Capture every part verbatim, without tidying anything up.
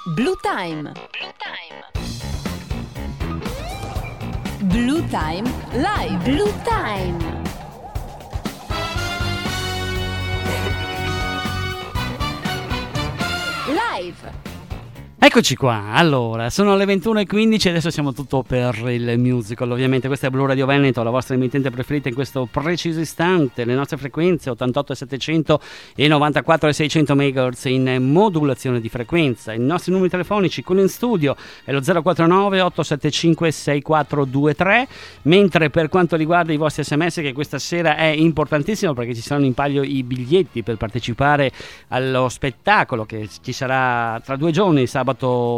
Blue Time. Blue Time Live. Blue Time. Live. Eccoci qua, allora, sono le ventuno e quindici e adesso siamo tutto per il musical. Ovviamente questa è Blu Radio Veneto, la vostra emittente preferita in questo preciso istante. Le nostre frequenze ottantotto e settecento e novantaquattro e seicento megahertz in modulazione di frequenza. I nostri numeri telefonici, quello in studio è lo zero quattro nove otto sette cinque sei quattro due tre, mentre per quanto riguarda i vostri sms, che questa sera è importantissimo perché ci saranno in palio i biglietti per partecipare allo spettacolo che ci sarà tra due giorni, sabato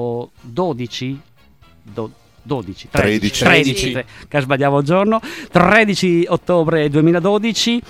dodici do, dodici tredici tredici, tredici che sbagliavo il giorno, tredici ottobre duemiladodici,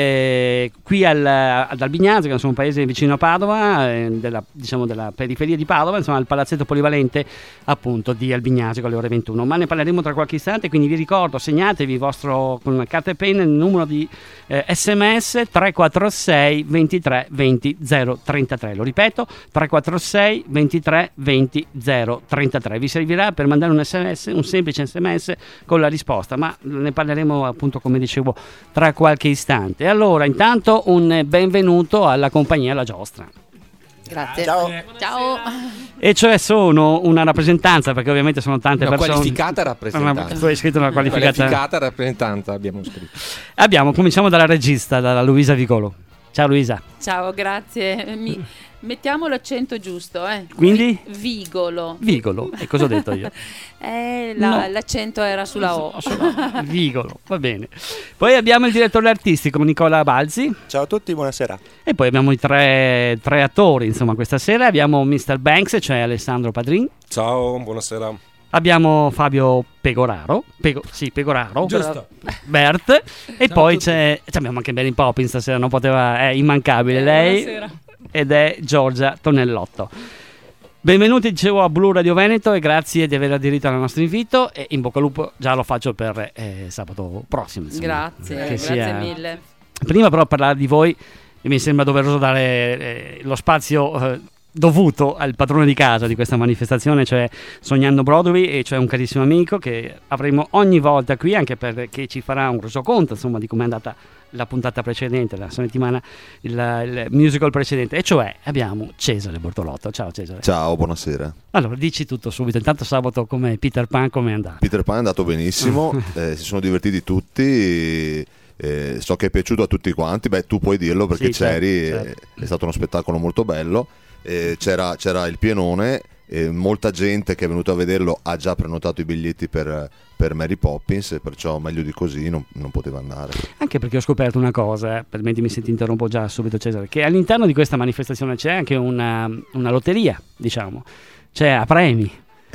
eh, qui al, ad Albignazzo, che è un paese vicino a Padova, eh, della, diciamo della periferia di Padova, insomma al palazzetto polivalente appunto di Albignazzo alle ore ventuno, ma ne parleremo tra qualche istante. Quindi vi ricordo, segnatevi il vostro con carta e penna il numero di eh, sms tre quattro sei ventitré venti zero trentatré, lo ripeto tre quattro sei ventitré venti zero trentatré, vi servirà per mandare un sms, un semplice sms con la risposta, ma ne parleremo appunto, come dicevo, tra qualche istante. E allora intanto un benvenuto alla compagnia La Giostra. Grazie. Ciao. Ciao. E cioè sono una rappresentanza, perché ovviamente sono tante una persone. Qualificata rappresentanza. Tu hai scritto una qualificata, qualificata rappresentanza, abbiamo scritto. Abbiamo, cominciamo dalla regista, dalla Luisa Vigolo. Ciao Luisa. Ciao, grazie. Mi... Mettiamo l'accento giusto, eh. Quindi? Vigolo. Vigolo. E cosa ho detto io? eh, la, no. L'accento era sulla O. Vigolo, va bene. Poi abbiamo il direttore artistico Nicola Balzi. Ciao a tutti, buonasera. E poi abbiamo i tre, tre attori, insomma, questa sera. Abbiamo mister Banks, cioè Alessandro Padrin. Ciao, buonasera. Abbiamo Fabio Pegoraro, Pego, sì, Pegoraro, giusto, Bert, e ciao poi c'è, abbiamo anche Mary Poppins stasera, non poteva, è immancabile lei, buonasera. Ed è Giorgia Tonellotto. Benvenuti, dicevo, a Blu Radio Veneto e grazie di aver aderito al nostro invito, e in bocca al lupo, già lo faccio per eh, sabato prossimo. Insomma, grazie, che grazie sia... mille. Prima però parlare di voi, mi sembra doveroso dare eh, lo spazio eh, dovuto al padrone di casa di questa manifestazione, cioè Sognando Broadway, e cioè un carissimo amico che avremo ogni volta qui, anche perché ci farà un resoconto, insomma, di come è andata la puntata precedente, la settimana, il, il musical precedente, e cioè abbiamo Cesare Bortolotto. Ciao Cesare. Ciao, buonasera. Allora, dici tutto subito. Intanto sabato come Peter Pan, come è andato? Peter Pan è andato benissimo, eh, si sono divertiti tutti, e, eh, so che è piaciuto a tutti quanti. Beh, tu puoi dirlo perché sì, c'eri, certo, certo. Eh, è stato uno spettacolo molto bello, eh, c'era, c'era il pienone, eh, molta gente che è venuta a vederlo ha già prenotato i biglietti per, per Mary Poppins, e perciò meglio di così non, non poteva andare. Anche perché ho scoperto una cosa, eh, permettimi se ti interrompo già subito Cesare, che all'interno di questa manifestazione c'è anche una, una lotteria, diciamo, c'è a premi.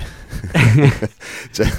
cioè...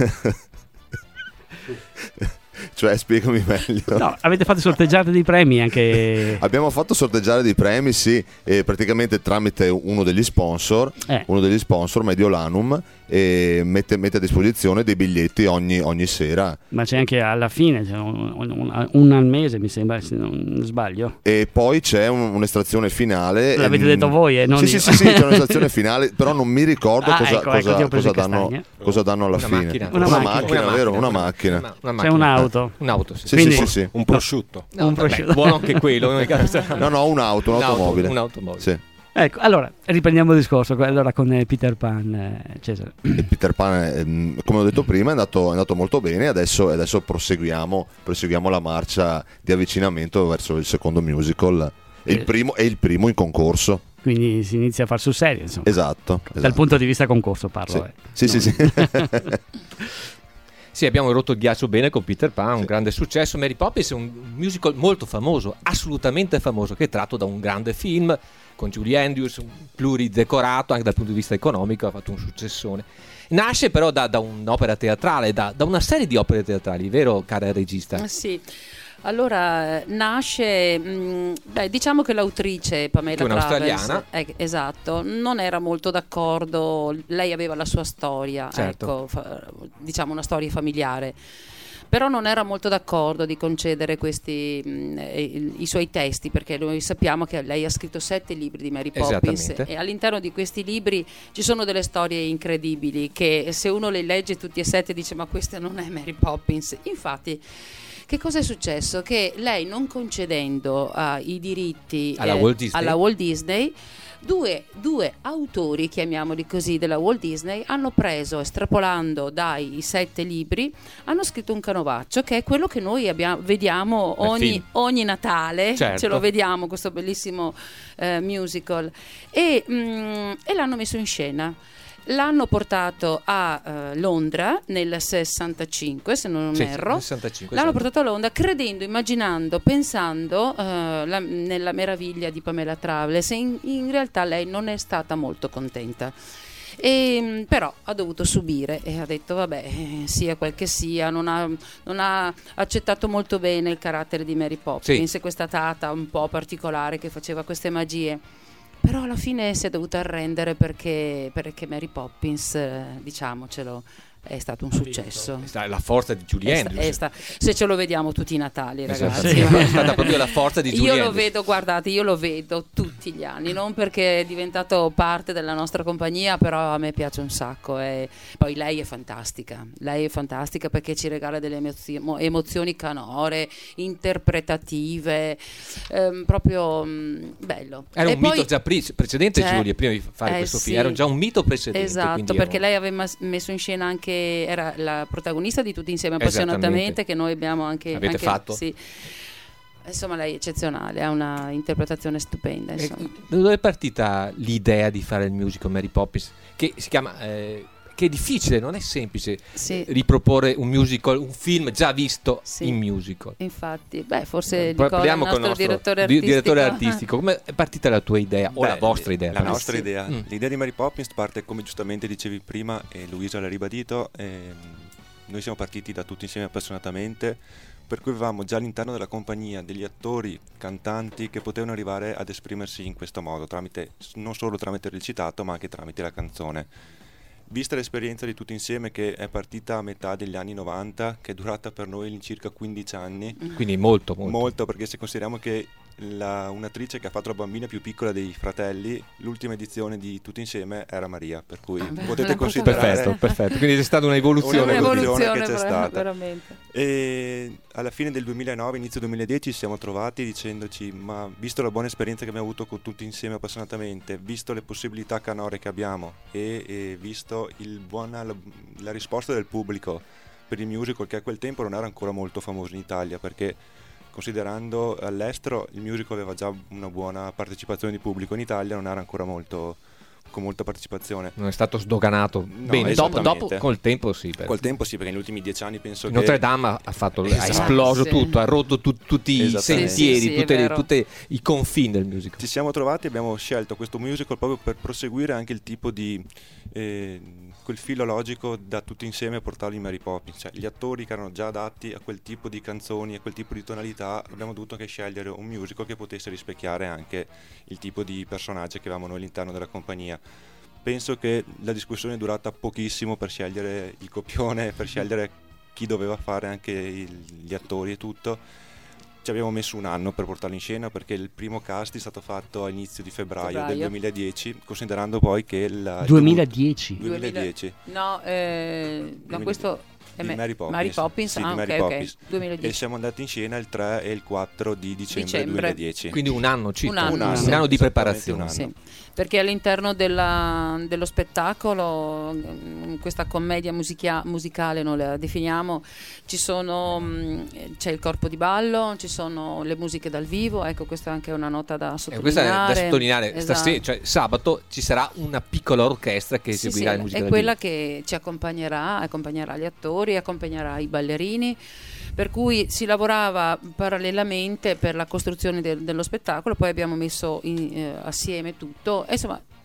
Cioè, spiegami meglio. No, avete fatto sorteggiate dei premi anche. Abbiamo fatto sorteggiare dei premi, sì, e praticamente tramite uno degli sponsor, eh. uno degli sponsor, Mediolanum, e mette, mette a disposizione dei biglietti ogni, ogni sera. Ma c'è anche alla fine, cioè un, un, un al mese, mi sembra, se non sbaglio. E poi c'è un, un'estrazione finale. L'avete ehm... detto voi, eh? Non sì, io. sì, sì, sì, c'è un'estrazione finale, però non mi ricordo ah, cosa, ecco, cosa, ecco, cosa, danno, cosa danno alla una fine. Macchina. Una, una macchina, macchina, una vero? macchina. Una macchina. Una, una C'è macchina. un'auto. Un'auto, sì. Sì, Quindi... sì, sì, sì. Un prosciutto. No, un prosciutto. Beh, buono anche quello. No, no, un'auto, un'automobile. Un'automobile. Sì. Ecco, allora riprendiamo il discorso. Allora con eh, Peter Pan, eh, Cesare. E Peter Pan, eh, come ho detto prima, è andato, è andato molto bene. Adesso, adesso proseguiamo, proseguiamo la marcia di avvicinamento verso il secondo musical. È il primo, è il primo in concorso. Quindi si inizia a far sul serio, insomma. Esatto. Dal esatto. punto di vista concorso parlo. Sì, eh. sì, no. sì, sì. Sì, abbiamo rotto il ghiaccio bene con Peter Pan, un sì. grande successo. Mary Poppins è un musical molto famoso, assolutamente famoso, che è tratto da un grande film con Julie Andrews, pluridecorato anche dal punto di vista economico, ha fatto un successone. Nasce però da, da un'opera teatrale, da, da una serie di opere teatrali, vero cara regista? Sì. Allora, nasce, mh, beh, diciamo che l'autrice Pamela Una Travers, australiana. eh, esatto, non era molto d'accordo, lei aveva la sua storia, Certo. ecco, fa, diciamo una storia familiare. però non era molto d'accordo di concedere questi mh, i, i suoi testi, perché noi sappiamo che lei ha scritto sette libri di Mary Poppins e all'interno di questi libri ci sono delle storie incredibili che se uno le legge tutti e sette dice ma questa non è Mary Poppins. Infatti che cosa è successo? Che lei, non concedendo uh, i diritti alla, eh, Walt Disney. alla Walt Disney, due, due autori, chiamiamoli così, della Walt Disney hanno preso, estrapolando dai sette libri, hanno scritto un canovaccio che è quello che noi abbiamo, vediamo ogni, ogni Natale, certo. Ce lo vediamo, questo bellissimo eh, musical, e, mm, e l'hanno messo in scena. L'hanno portato a uh, Londra nel sessantacinque, se non sì, erro. sessantacinque, L'hanno esatto. portato a Londra credendo, immaginando, pensando uh, la, nella meraviglia di Pamela Travers. In, in realtà lei non è stata molto contenta. E, però ha dovuto subire e ha detto vabbè, sia quel che sia, non ha, non ha accettato molto bene il carattere di Mary Poppins, sì. Questa tata un po' particolare che faceva queste magie. Però alla fine si è dovuta arrendere perché, perché Mary Poppins, eh, diciamocelo, è stato un successo. È la forza di Julie Andrews. È sta, se ce lo vediamo tutti i Natali, ragazzi. Sì. È stata proprio la forza di Julie Io Andrews. lo vedo, guardate, io lo vedo tutti gli anni, non perché è diventato parte della nostra compagnia, però a me piace un sacco. E poi lei è fantastica, lei è fantastica perché ci regala delle emozio- emozioni canore, interpretative, ehm, proprio mh, bello. Era e un poi, mito già pre- precedente, cioè, Julie, prima di fare eh, questo sì. film, era già un mito precedente. Esatto, perché era... lei aveva messo in scena anche, era la protagonista di Tutti insieme appassionatamente, che noi abbiamo anche, avete anche, fatto? Sì. Insomma, lei è eccezionale, ha una interpretazione stupenda. E insomma. da dove è partita l'idea di fare il musical Mary Poppins? Che si chiama... Eh, che è difficile, non è semplice Sì. riproporre un musical, un film già visto Sì. in musical. Infatti, beh, forse Poi Nicola, parliamo il con nostro il nostro direttore di- artistico. direttore artistico. Come è partita la tua idea o Beh, la vostra idea? La poi? nostra Sì. idea. Mm. L'idea di Mary Poppins parte, come giustamente dicevi prima, e Luisa l'ha ribadito, ehm, noi siamo partiti da Tutti insieme appassionatamente, per cui avevamo già all'interno della compagnia degli attori, cantanti che potevano arrivare ad esprimersi in questo modo, tramite, non solo tramite il recitato ma anche tramite la canzone. Vista l'esperienza di Tutti insieme, che è partita a metà degli anni novanta, che è durata per noi in circa quindici anni, Quindi molto, molto. molto, perché se consideriamo che la, un'attrice che ha fatto la bambina più piccola dei fratelli, l'ultima edizione di Tutti insieme era Maria, per cui Ah, beh, potete una considerare Perfetto, perfetto. Quindi c'è stata un'evoluzione. Un'evoluzione Un'evoluzione che c'è ver- stata. veramente. E alla fine del duemilanove, inizio duemiladieci, ci siamo trovati dicendoci: ma visto la buona esperienza che abbiamo avuto con Tutti insieme appassionatamente, visto le possibilità canore che abbiamo e, e visto il buona, la, la risposta del pubblico per il musical, che a quel tempo non era ancora molto famoso in Italia, perché considerando all'estero il musical aveva già una buona partecipazione di pubblico, in Italia non era ancora molto, con molta partecipazione. Non è stato sdoganato. No, Bene, dopo, esattamente. dopo col tempo sì. per- Col tempo sì, perché negli ultimi dieci anni penso che Notre Dame ha, fatto, ha Esatto. esploso Sì. tutto, ha rotto tu- tutti i Esattamente. sentieri, Sì, sì, sì, tutte è le- vero. tutti i confini del musical. ci siamo trovati e abbiamo scelto questo musical proprio per proseguire anche il tipo di eh, quel filo logico da Tutti insieme a portarlo in Mary Poppins, cioè gli attori che erano già adatti a quel tipo di canzoni, a quel tipo di tonalità, abbiamo dovuto anche scegliere un musical che potesse rispecchiare anche il tipo di personaggi che avevamo noi all'interno della compagnia. Penso che la discussione è durata pochissimo per scegliere il copione, per scegliere chi doveva fare anche il- gli attori e tutto. Ci abbiamo messo un anno per portarlo in scena, perché il primo cast è stato fatto a inizio di febbraio, Febbraio. del duemiladieci, considerando poi che il duemiladieci. duemiladieci No, eh, no, questo è di Me- Mary Poppins, Mary Poppins, sì, ah, di Mary ok, ok, Poppins. e duemiladieci. siamo andati in scena il tre e il quattro di dicembre, Dicembre. duemiladieci. Quindi un anno circa. Un anno, un anno, sì. di Esattamente preparazione. un anno. Sì, perché all'interno della- dello spettacolo, mm, questa commedia musichia- musicale, noi la definiamo, ci sono, mm, c'è il corpo di ballo, ci sono le musiche dal vivo, ecco, questa è anche una nota da E sottolineare. questa è da sottolineare. Esatto. Stasera, cioè, sabato ci sarà una piccola orchestra che Sì, eseguirà sì, la musica è dal quella vivo. che ci accompagnerà, accompagnerà gli attori, accompagnerà i ballerini, per cui si lavorava parallelamente per la costruzione del- dello spettacolo, poi abbiamo messo in- eh, assieme tutto e insomma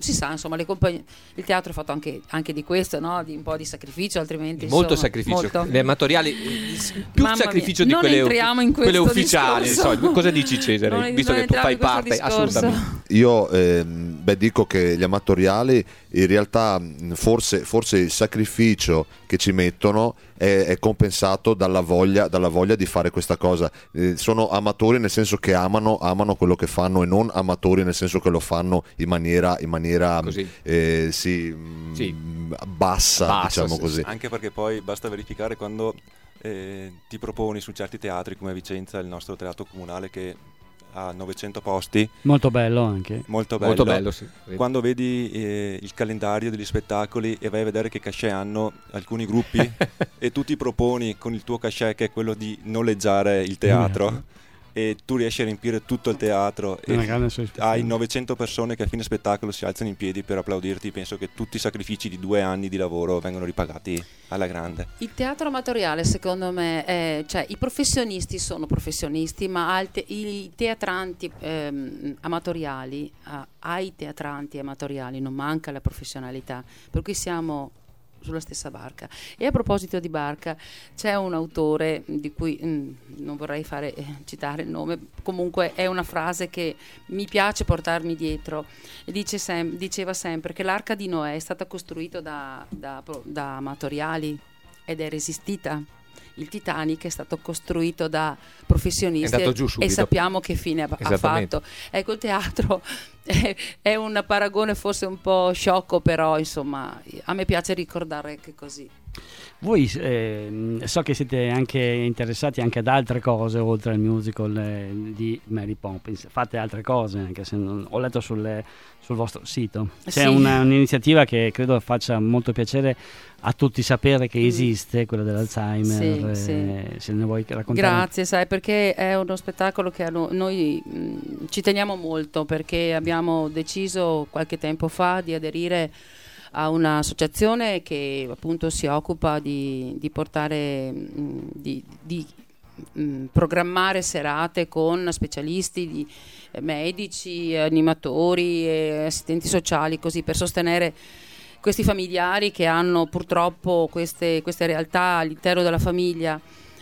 si sa, insomma, le compagnie, il teatro è fatto anche, anche di questo, no? Di un po' di sacrificio, altrimenti molto insomma, sacrificio. molto. Le amatoriali più Mamma sacrificio mia, di quelle, non entriamo in quelle questo ufficiali. discorso. So, cosa dici, Cesare? Non- Visto non che tu entriamo fai in questo parte, discorso. assolutamente. Io ehm, beh, dico che gli amatoriali in realtà mh, forse, forse il sacrificio che ci mettono è, è compensato dalla voglia, dalla voglia di fare questa cosa. Eh, sono amatori nel senso che amano, amano quello che fanno, e non amatori nel senso che lo fanno in maniera, in maniera Così. eh, sì, mh, Sì. bassa, Bassa, diciamo sì, così. Anche perché poi basta verificare quando eh, ti proponi su certi teatri come a Vicenza, il nostro teatro comunale che ha novecento posti, Molto bello anche. molto bello. Molto bello, sì. Quando vedi eh, il calendario degli spettacoli e vai a vedere che cachet hanno alcuni gruppi e tu ti proponi con il tuo cachet, che è quello di noleggiare il teatro, e tu riesci a riempire tutto il teatro È una e grande soddisfazione. hai novecento persone che a fine spettacolo si alzano in piedi per applaudirti. Penso che tutti i sacrifici di due anni di lavoro vengono ripagati alla grande. Il teatro amatoriale, secondo me, è, cioè i professionisti sono professionisti, ma al te- i teatranti ehm, amatoriali, a- ai teatranti amatoriali non manca la professionalità, per cui siamo sulla stessa barca. E a proposito di barca, c'è un autore di cui mh, non vorrei fare eh, citare il nome, comunque è una frase che mi piace portarmi dietro, e dice sem- diceva sempre che l'arca di Noè è stata costruita da, da, da amatoriali ed è resistita. Il Titanic è stato costruito da professionisti, È andato giù e subito. sappiamo che fine ha, ha Esattamente. fatto. Ecco, il teatro è, è un paragone forse un po' sciocco, però insomma a me piace ricordare che è così. Voi eh, so che siete anche interessati anche ad altre cose oltre al musical eh, di Mary Poppins. Fate altre cose, anche se non, ho letto sulle, sul vostro sito. C'è Sì. una, un'iniziativa che credo faccia molto piacere a tutti sapere che esiste, quella dell'Alzheimer. Sì, eh, Se ne vuoi raccontare. Grazie, sai, perché è uno spettacolo che a no- noi mh, ci teniamo molto, perché abbiamo deciso qualche tempo fa di aderire a un'associazione che appunto si occupa di, di portare, mh, di, di mh, programmare serate con specialisti, di eh, medici, animatori e assistenti sociali, così per sostenere questi familiari che hanno purtroppo queste, queste realtà all'interno della famiglia.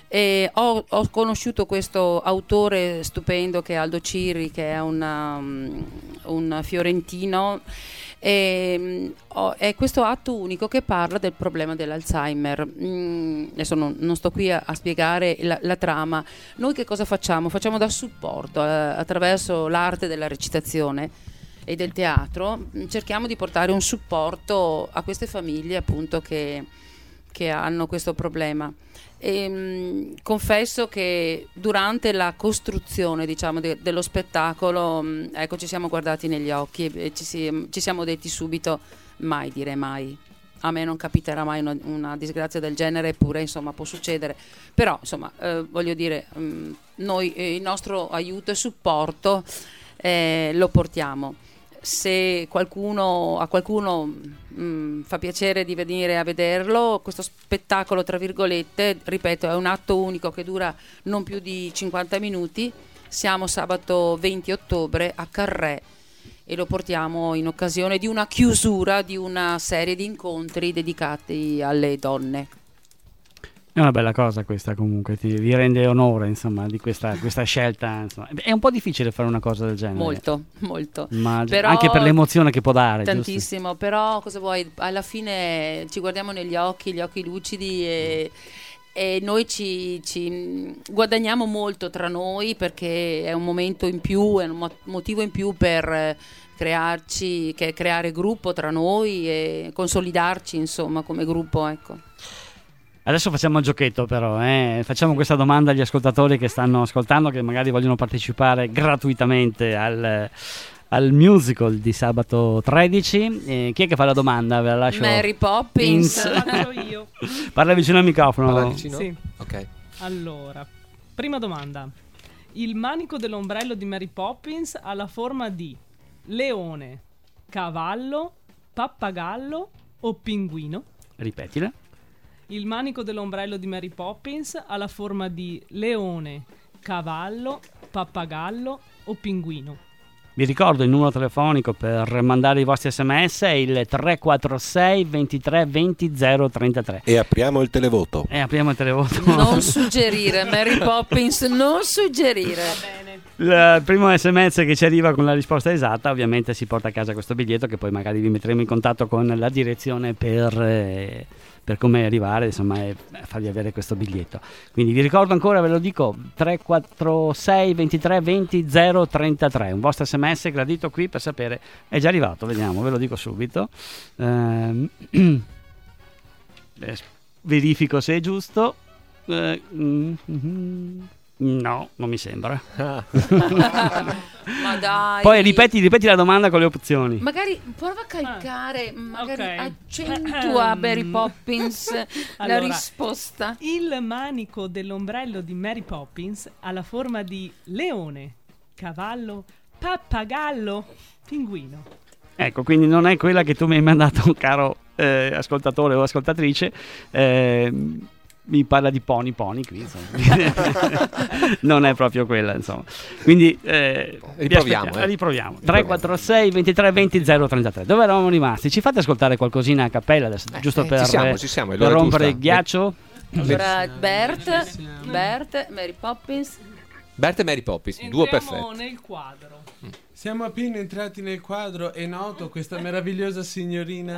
E ho, ho conosciuto questo autore stupendo che è Aldo Cirri, che è una, um, un fiorentino, e um, ho, è questo atto unico che parla del problema dell'Alzheimer. Mm, adesso non, non sto qui a, a spiegare la, la trama. Noi che cosa facciamo? Facciamo da supporto eh, attraverso l'arte della recitazione e del teatro, cerchiamo di portare un supporto a queste famiglie appunto che, che hanno questo problema. E, mh, confesso che durante la costruzione, diciamo, de- dello spettacolo, mh, ecco, ci siamo guardati negli occhi e, e ci, si- ci siamo detti subito: mai dire mai. A me non capiterà mai una, una disgrazia del genere, eppure insomma può succedere. Però insomma eh, voglio dire, mh, noi eh, il nostro aiuto e supporto eh, lo portiamo. Se qualcuno, a qualcuno mh, fa piacere di venire a vederlo, questo spettacolo, tra virgolette, ripeto, è un atto unico che dura non più di cinquanta minuti. Siamo sabato venti ottobre a Carré e lo portiamo in occasione di una chiusura di una serie di incontri dedicati alle donne. È una bella cosa questa, comunque ti, vi rende onore insomma di questa, questa scelta, insomma. È un po' difficile fare una cosa del genere, Molto, molto. immagino, Però- anche per l'emozione che può dare, giusto? Tantissimo, però cosa vuoi? Alla fine ci guardiamo negli occhi, gli occhi lucidi, e, e noi ci, ci guadagniamo molto tra noi, perché è un momento in più, è un mo- motivo in più per eh, crearci, che creare gruppo tra noi e consolidarci insomma come gruppo, ecco. Adesso facciamo il giochetto però, eh. Facciamo questa domanda agli ascoltatori che stanno ascoltando, che magari vogliono partecipare gratuitamente al, al musical di sabato tredici. Eh, chi è che fa la domanda? Ve la lascio. Mary Poppins. Pins. Faccio io. Parla vicino al microfono. Parla vicino? Sì. Ok. Allora, prima domanda. Il manico dell'ombrello di Mary Poppins ha la forma di leone, cavallo, pappagallo o pinguino? Ripetila. Il manico dell'ombrello di Mary Poppins ha la forma di leone, cavallo, pappagallo o pinguino? Vi ricordo il numero telefonico per mandare i vostri sms, è il tre quattro sei ventitré venti zero trentatré. E apriamo il televoto. E apriamo il televoto. Non suggerire, Mary Poppins, non suggerire. Il primo sms che ci arriva con la risposta esatta ovviamente si porta a casa questo biglietto, che poi magari vi metteremo in contatto con la direzione per, eh, per come arrivare, insomma, e farvi avere questo biglietto. Quindi vi ricordo ancora, ve lo dico, tre quattro sei ventitré venti zero trentatré, un vostro sms gradito qui per sapere. È già arrivato, vediamo, ve lo dico subito. Ehm, verifico se è giusto. Eh, mm, mm, no, non mi sembra. Ma dai. Poi ripeti, ripeti la domanda con le opzioni. Magari prova a calcare, magari ok. accentua a Mary Poppins la Allora, risposta. Il manico dell'ombrello di Mary Poppins ha la forma di leone, cavallo, pappagallo, pinguino. Ecco, quindi non è quella che tu mi hai mandato, caro eh, ascoltatore o ascoltatrice. Eh, mi parla di pony pony qui, insomma. Non è proprio quella, insomma. Quindi eh, riproviamo, eh. riproviamo. tre quattro sei ventitré venti zero trentatré. Dove eravamo rimasti? Ci fate ascoltare qualcosina a cappella adesso, Eh, giusto eh, per, ci siamo, ci siamo, è per l'ora rompere giusta. il ghiaccio? Allora, Bert, Bert, Mary Poppins. Bert e Mary Poppins, duo Entriamo perfetti. nel quadro. Siamo appena entrati nel quadro e noto questa meravigliosa signorina.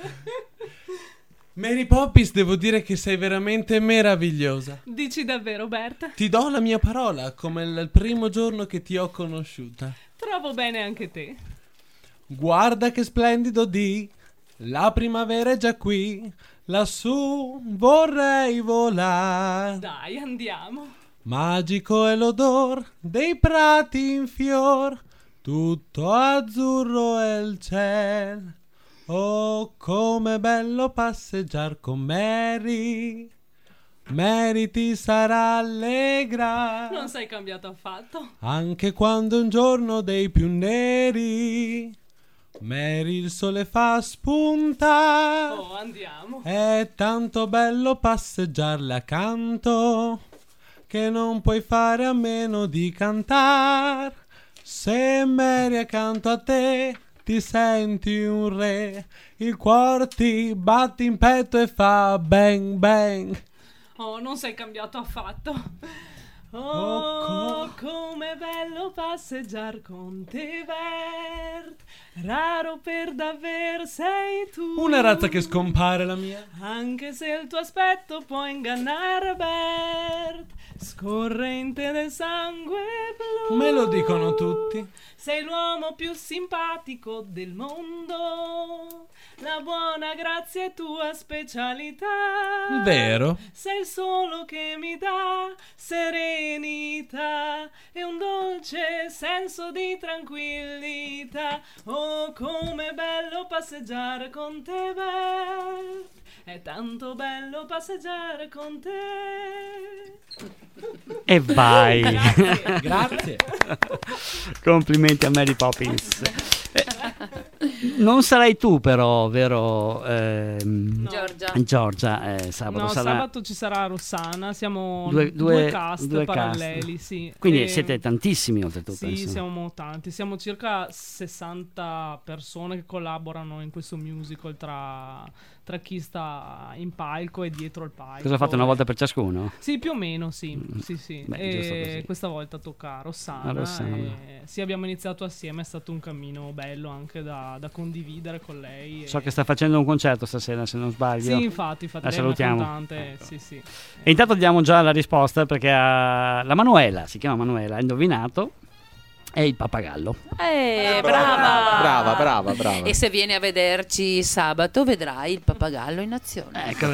Mary Poppins, devo dire che sei veramente meravigliosa. Dici davvero, Bert? Ti do la mia parola, come il primo giorno che ti ho conosciuta. Trovo bene anche te. Guarda che splendido dì, la primavera è già qui, lassù vorrei volare. Dai, andiamo. Magico è l'odor dei prati in fior, tutto azzurro è il ciel. Oh, come bello passeggiar con Mary, Mary ti sarà allegra, Non sei cambiato affatto. anche quando è un giorno dei più neri. Mary il sole fa spuntare, Oh, andiamo. è tanto bello passeggiarle accanto, che non puoi fare a meno di cantar. Se Mary accanto a te ti senti un re, il cuore ti batte in petto e fa bang bang. Oh, non sei cambiato affatto. Oh, Oh, come bello passeggiar con te, Bert. Raro per davvero sei tu. Una razza che scompare la mia. Anche se il tuo aspetto può ingannare, Bert. Scorre in te del sangue blu. Me lo dicono tutti. Sei l'uomo più simpatico del mondo. La buona grazia è tua specialità. Vero? Sei il solo che mi dà serenità e un dolce senso di tranquillità. Oh, come bello passeggiare con te, Bert. È tanto bello passeggiare con te. E vai. Grazie. Grazie. Complimenti a Mary Poppins. Eh, non sarai tu però, vero? ehm, No. Giorgia. Giorgia, eh, sabato No, sarà... sabato ci sarà Rossana. Siamo Due- due, due- cast due cast. paralleli, sì. Quindi E- siete tantissimi oltretutto. Sì, insomma. siamo tanti. Siamo circa sessanta persone che collaborano in questo musical tra, tra chi sta in palco e dietro il palco. Cosa fate, una volta per ciascuno? Sì, più o meno, sì. Mm. sì, sì. Beh, E giusto così. questa volta tocca a Rossana. A Rossana. E sì, abbiamo iniziato assieme, è stato un cammino bello anche da, da condividere con lei. So e- che sta facendo un concerto stasera, se non sbaglio. Sì, infatti, infatti La lei è una salutiamo. cantante, Ecco. sì, sì. E intanto diamo già la risposta, perché ha- la Manuela, si chiama Manuela, ha indovinato, è il pappagallo. Eh, brava. Brava, brava, brava. E se vieni a vederci sabato vedrai il pappagallo in azione. Ecco.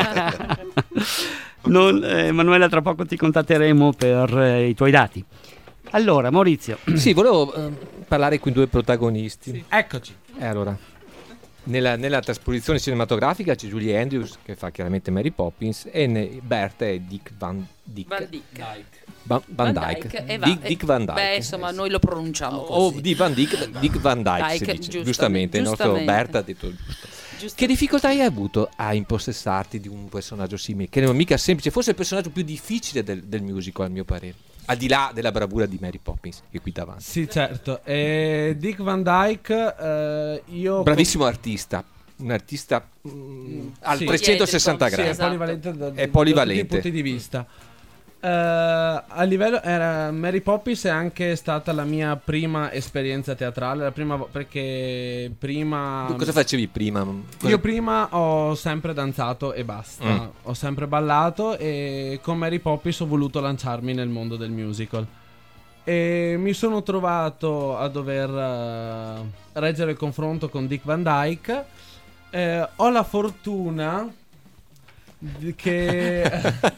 Non, eh, Manuela, tra poco ti contatteremo per eh, i tuoi dati. Allora, Maurizio. Sì, volevo eh, parlare con i due protagonisti. Sì. Eccoci. E allora, nella, nella trasposizione cinematografica c'è Julie Andrews che fa chiaramente Mary Poppins e ne- Bert è Dick Van Dyke. Van Dyke. Van, Van Van Dyke. Dyke, e va- Dick, Dick Van Dyke. Beh, insomma, noi lo pronunciamo O così. di Van Dyke, Dick Van Dyke, si Dyke, dice. giustamente, Giustamente, il nostro giustamente. Bert ha detto giusto. Giusto. Che difficoltà hai avuto a impossessarti di un personaggio simile? Che non è mica semplice, forse è il personaggio più difficile del, del musical, a mio parere. al di là della bravura di Mary Poppins che è qui davanti. Sì, certo. E Dick Van Dyke, eh, io... Bravissimo artista, un artista mm, al Sì. trecentosessanta Sì, gradi. Sì, è esatto. polivalente da, È da polivalente. tutti i punti di vista. Eh, a livello era, Mary Poppins è anche stata la mia prima esperienza teatrale, la prima vo- perché prima Tu cosa facevi prima? Cosa- io prima ho sempre danzato e basta, Mm. ho sempre ballato e con Mary Poppins ho voluto lanciarmi nel mondo del musical. E mi sono trovato a dover eh, reggere il confronto con Dick Van Dyke. Eh, ho la fortuna di- che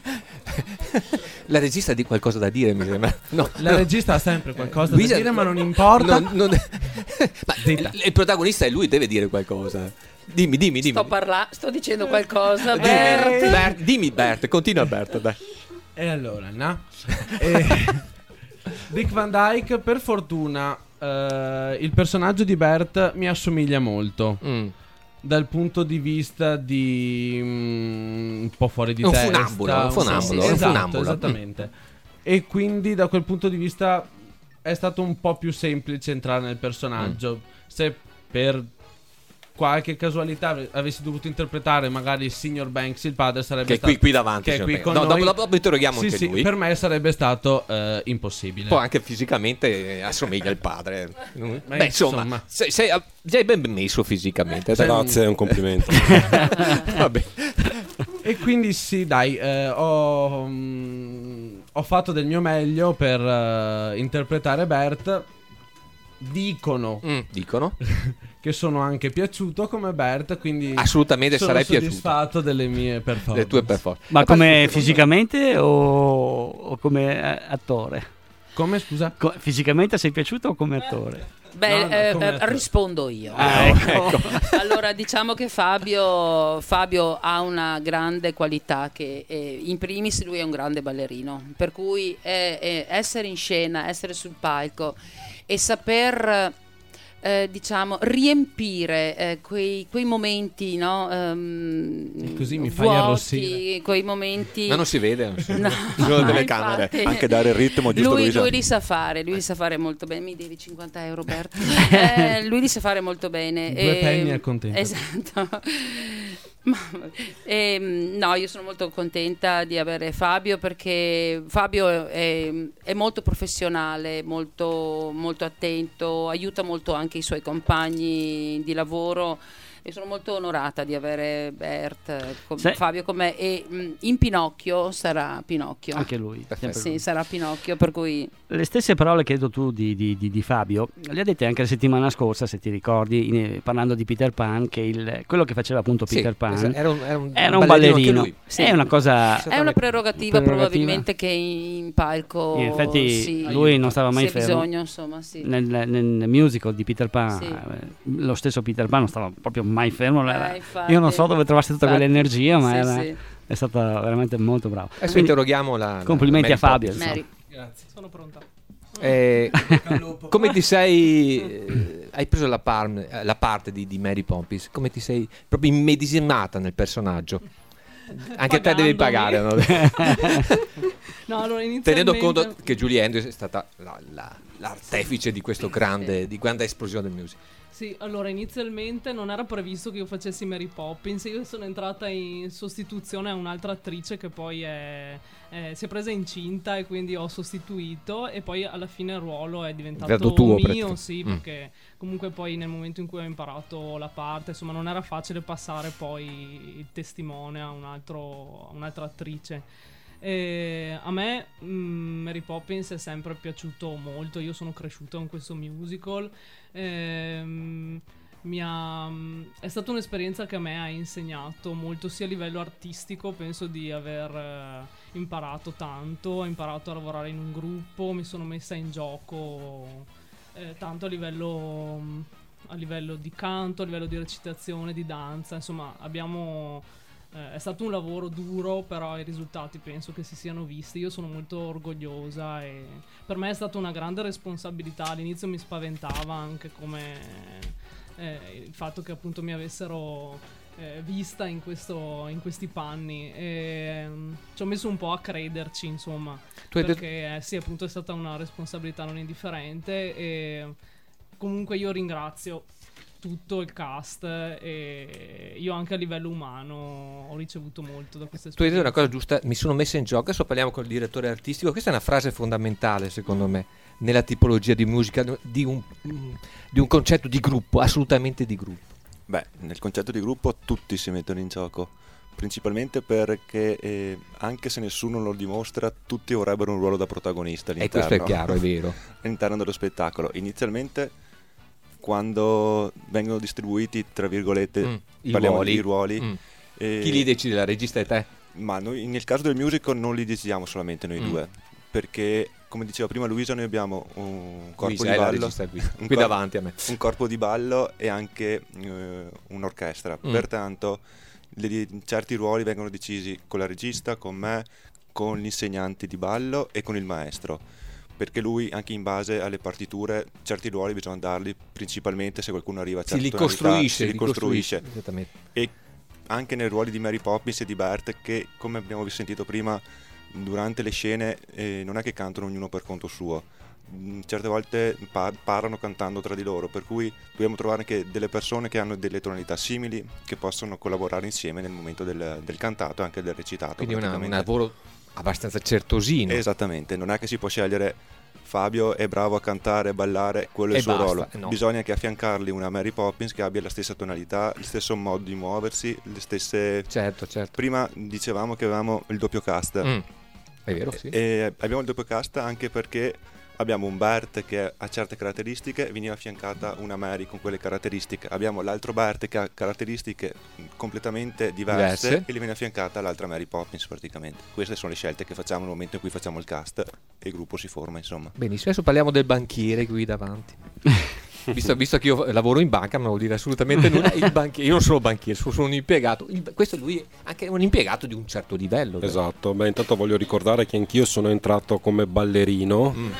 La regista ha di qualcosa da dire, mi sembra. No, la no. regista ha sempre qualcosa Luisa- da dire, ma non importa. Non- non- Ma Zitta. il, il protagonista è lui, deve dire qualcosa. Dimmi, dimmi, dimmi. Sto parlando, sto dicendo qualcosa. Dimmi, Bert. Bert, dimmi Bert, continua Bert, dai. E allora, no? E- Dick Van Dyke, per fortuna, eh, il personaggio di Bert mi assomiglia molto. Mm. Dal punto di vista di mm, un po' fuori di Un testa, funambolo, un funambolo, sì, un esatto, funambolo. esattamente. E quindi da quel punto di vista è stato un po' più semplice entrare nel personaggio. Mm. Se per qualche casualità ave- avessi dovuto interpretare magari il signor Banks, il padre, sarebbe Che è stato qui, qui davanti. che è signor qui Banks. con No, noi. dopo, dopo interroghiamo Sì, anche sì, lui. per me sarebbe stato eh, impossibile. Poi anche fisicamente eh, assomiglia al padre. Beh, Beh, insomma, insomma. sei, sei, sei ben messo fisicamente. dai. Grazie, è un complimento. Vabbè. E quindi sì, dai, eh, ho, mm, ho fatto del mio meglio per eh, interpretare Bert. Dicono Mm, dicono. che sono anche piaciuto come Bert, quindi Assolutamente sono sarai piaciuto. soddisfatto delle mie performance. Le tue performance. Ma Eh, come poi- fisicamente o, o come eh, attore? Come, scusa? Co- fisicamente sei piaciuto o come attore? Beh, No, no, eh, come eh, attore. rispondo io. Ah, ecco. Allora, diciamo che Fabio, Fabio ha una grande qualità che eh, in primis lui è un grande ballerino, per cui eh, eh, essere in scena, essere sul palco e saper eh, diciamo riempire eh, quei, quei momenti, no? ehm, Così mi fai vuoti, arrossire. quei momenti. Ma non si vede. Non si vede. No, Ci sono delle camere, infatti. anche dare il ritmo giusto. Lui, Luisa. lui li sa fare, lui li sa fare molto bene. Mi devi cinquanta euro, Bert. Eh, lui li sa fare molto bene. Due E- penny al contento. Esatto. Ma, ehm, no, io sono molto contenta di avere Fabio perché Fabio è, è molto professionale, molto, molto attento, aiuta molto anche i suoi compagni di lavoro. E sono molto onorata di avere Bert, com- Se- Fabio con me. E mh, in Pinocchio sarà Pinocchio. Anche lui. Perfetto. sempre Sì, sarà Pinocchio, per cui Le stesse parole che hai detto tu di, di- di- di Fabio le ha dette anche la settimana scorsa, se ti ricordi, in- parlando di Peter Pan, che il- quello che faceva appunto Sì, Peter Pan esatto, era un, era un, era un ballerino ballerino. anche lui. Sì. È una cosa... è una prerogativa, prerogativa. probabilmente che in palco In effetti sì, lui non stava mai se fermo. bisogno, insomma, sì. Nel, nel musical di Peter Pan, Sì. eh, lo stesso Peter Pan non stava proprio mai fermo. era- Eh, infatti. io non so dove trovasse tutta Infatti. quell'energia, ma Sì, era- sì. è stata veramente molto bravo. Adesso Quindi, interroghiamo la, la complimenti Mary a Fabio. Poppins. insomma. Mary. Grazie. Sono pronta. Eh, come ti sei eh, hai preso la, par- eh, la parte di, di Mary Poppins, come ti sei proprio immedesimata nel personaggio? Anche te devi pagare, no? No, allora inizialmente... Tenendo conto che Julie Andrews è stata la- la- l'artefice di questo grande, di grande esplosione del music. Sì, allora inizialmente non era previsto che io facessi Mary Poppins, io sono entrata in sostituzione a un'altra attrice che poi è, è- si è presa incinta e quindi ho sostituito e poi alla fine il ruolo è diventato Diventato tuo, mio, praticamente. sì, Mm. perché comunque poi nel momento in cui ho imparato la parte, insomma non era facile passare poi il testimone a, un altro, a un'altra attrice. E a me mm, Mary Poppins è sempre piaciuto molto, io sono cresciuta con questo musical. Ehm, mi ha, è stata un'esperienza che a me ha insegnato molto sia a livello artistico, penso di aver eh, imparato tanto, ho imparato a lavorare in un gruppo, mi sono messa in gioco eh, tanto a livello, a livello di canto, a livello di recitazione, di danza, insomma abbiamo... Eh, è stato un lavoro duro, però i risultati penso che si siano visti. Io sono molto orgogliosa e per me è stata una grande responsabilità. All'inizio mi spaventava anche come eh, il fatto che appunto mi avessero eh, vista in, questo, in questi panni e mm, ci ho messo un po' a crederci, insomma, Tu hai perché detto- eh, sì, appunto è stata una responsabilità non indifferente e comunque io ringrazio tutto il cast e io anche a livello umano ho ricevuto molto da questa Tu hai detto esperienza. una cosa giusta, mi sono messa in gioco, adesso parliamo con il direttore artistico, questa è una frase fondamentale secondo me nella tipologia di musica, di un, di un concetto di gruppo, assolutamente di gruppo. Beh, nel concetto di gruppo tutti si mettono in gioco, principalmente perché eh, anche se nessuno lo dimostra, tutti vorrebbero un ruolo da protagonista E all'interno, questo è chiaro, è vero. all'interno dello spettacolo. Inizialmente, quando vengono distribuiti, tra virgolette, Mm, i parliamo ruoli. di ruoli, Mm. eh, Chi li decide, la regista e te? ma noi nel caso del musical non li decidiamo solamente noi Mm. due, perché come diceva prima Luisa, noi abbiamo un corpo Luisa di è la ballo, regista qui, un qui cor- davanti a me. un corpo di ballo e anche eh, un'orchestra. Mm. Pertanto le- certi ruoli vengono decisi con la regista, con me, con gli insegnanti di ballo e con il maestro, perché lui anche in base alle partiture certi ruoli bisogna darli, principalmente se qualcuno arriva a Si certe li tonalità, costruisce, si li li costruisce. Esattamente. E anche nei ruoli di Mary Poppins e di Bert, che come abbiamo sentito prima durante le scene eh, non è che cantano ognuno per conto suo, Mm, certe volte pa- parlano cantando tra di loro, per cui dobbiamo trovare anche delle persone che hanno delle tonalità simili, che possono collaborare insieme nel momento del, del cantato e anche del recitato. Quindi una- un praticamente. lavoro abbastanza certosino. Esattamente, non è che si può scegliere Fabio è bravo a cantare e ballare, quello è E il suo basta, ruolo. no. Bisogna anche affiancargli una Mary Poppins che abbia la stessa tonalità, il stesso modo di muoversi, le stesse... Certo, certo. Prima dicevamo che avevamo il doppio cast. Mm. È vero, sì. E abbiamo il doppio cast anche perché abbiamo un Bert che ha certe caratteristiche, veniva affiancata una Mary con quelle caratteristiche. Abbiamo l'altro Bert che ha caratteristiche completamente diverse, Diverse. e gli viene affiancata l'altra Mary Poppins praticamente. Queste sono le scelte che facciamo nel momento in cui facciamo il cast e il gruppo si forma, insomma. Benissimo, adesso parliamo del banchiere qui davanti. Visto, visto che io lavoro in banca, non vuol dire assolutamente nulla. Il banchiere, io non sono banchiere, sono, sono un impiegato. Il- questo lui è anche un impiegato di un certo livello. dai. Esatto, beh intanto voglio ricordare che anch'io sono entrato come ballerino. Mm.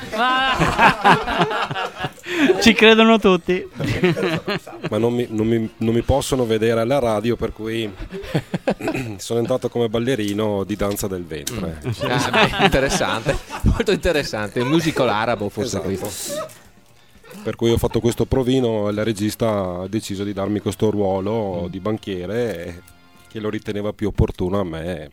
Ci credono tutti. Ma non mi, non mi- non mi possono vedere alla radio, per cui sono entrato come ballerino di danza del ventre. Ah, beh, interessante, molto interessante. Un musical arabo forse Esatto. questo. Per cui ho fatto questo provino e la regista ha deciso di darmi questo ruolo di banchiere, eh, che lo riteneva più opportuno a me.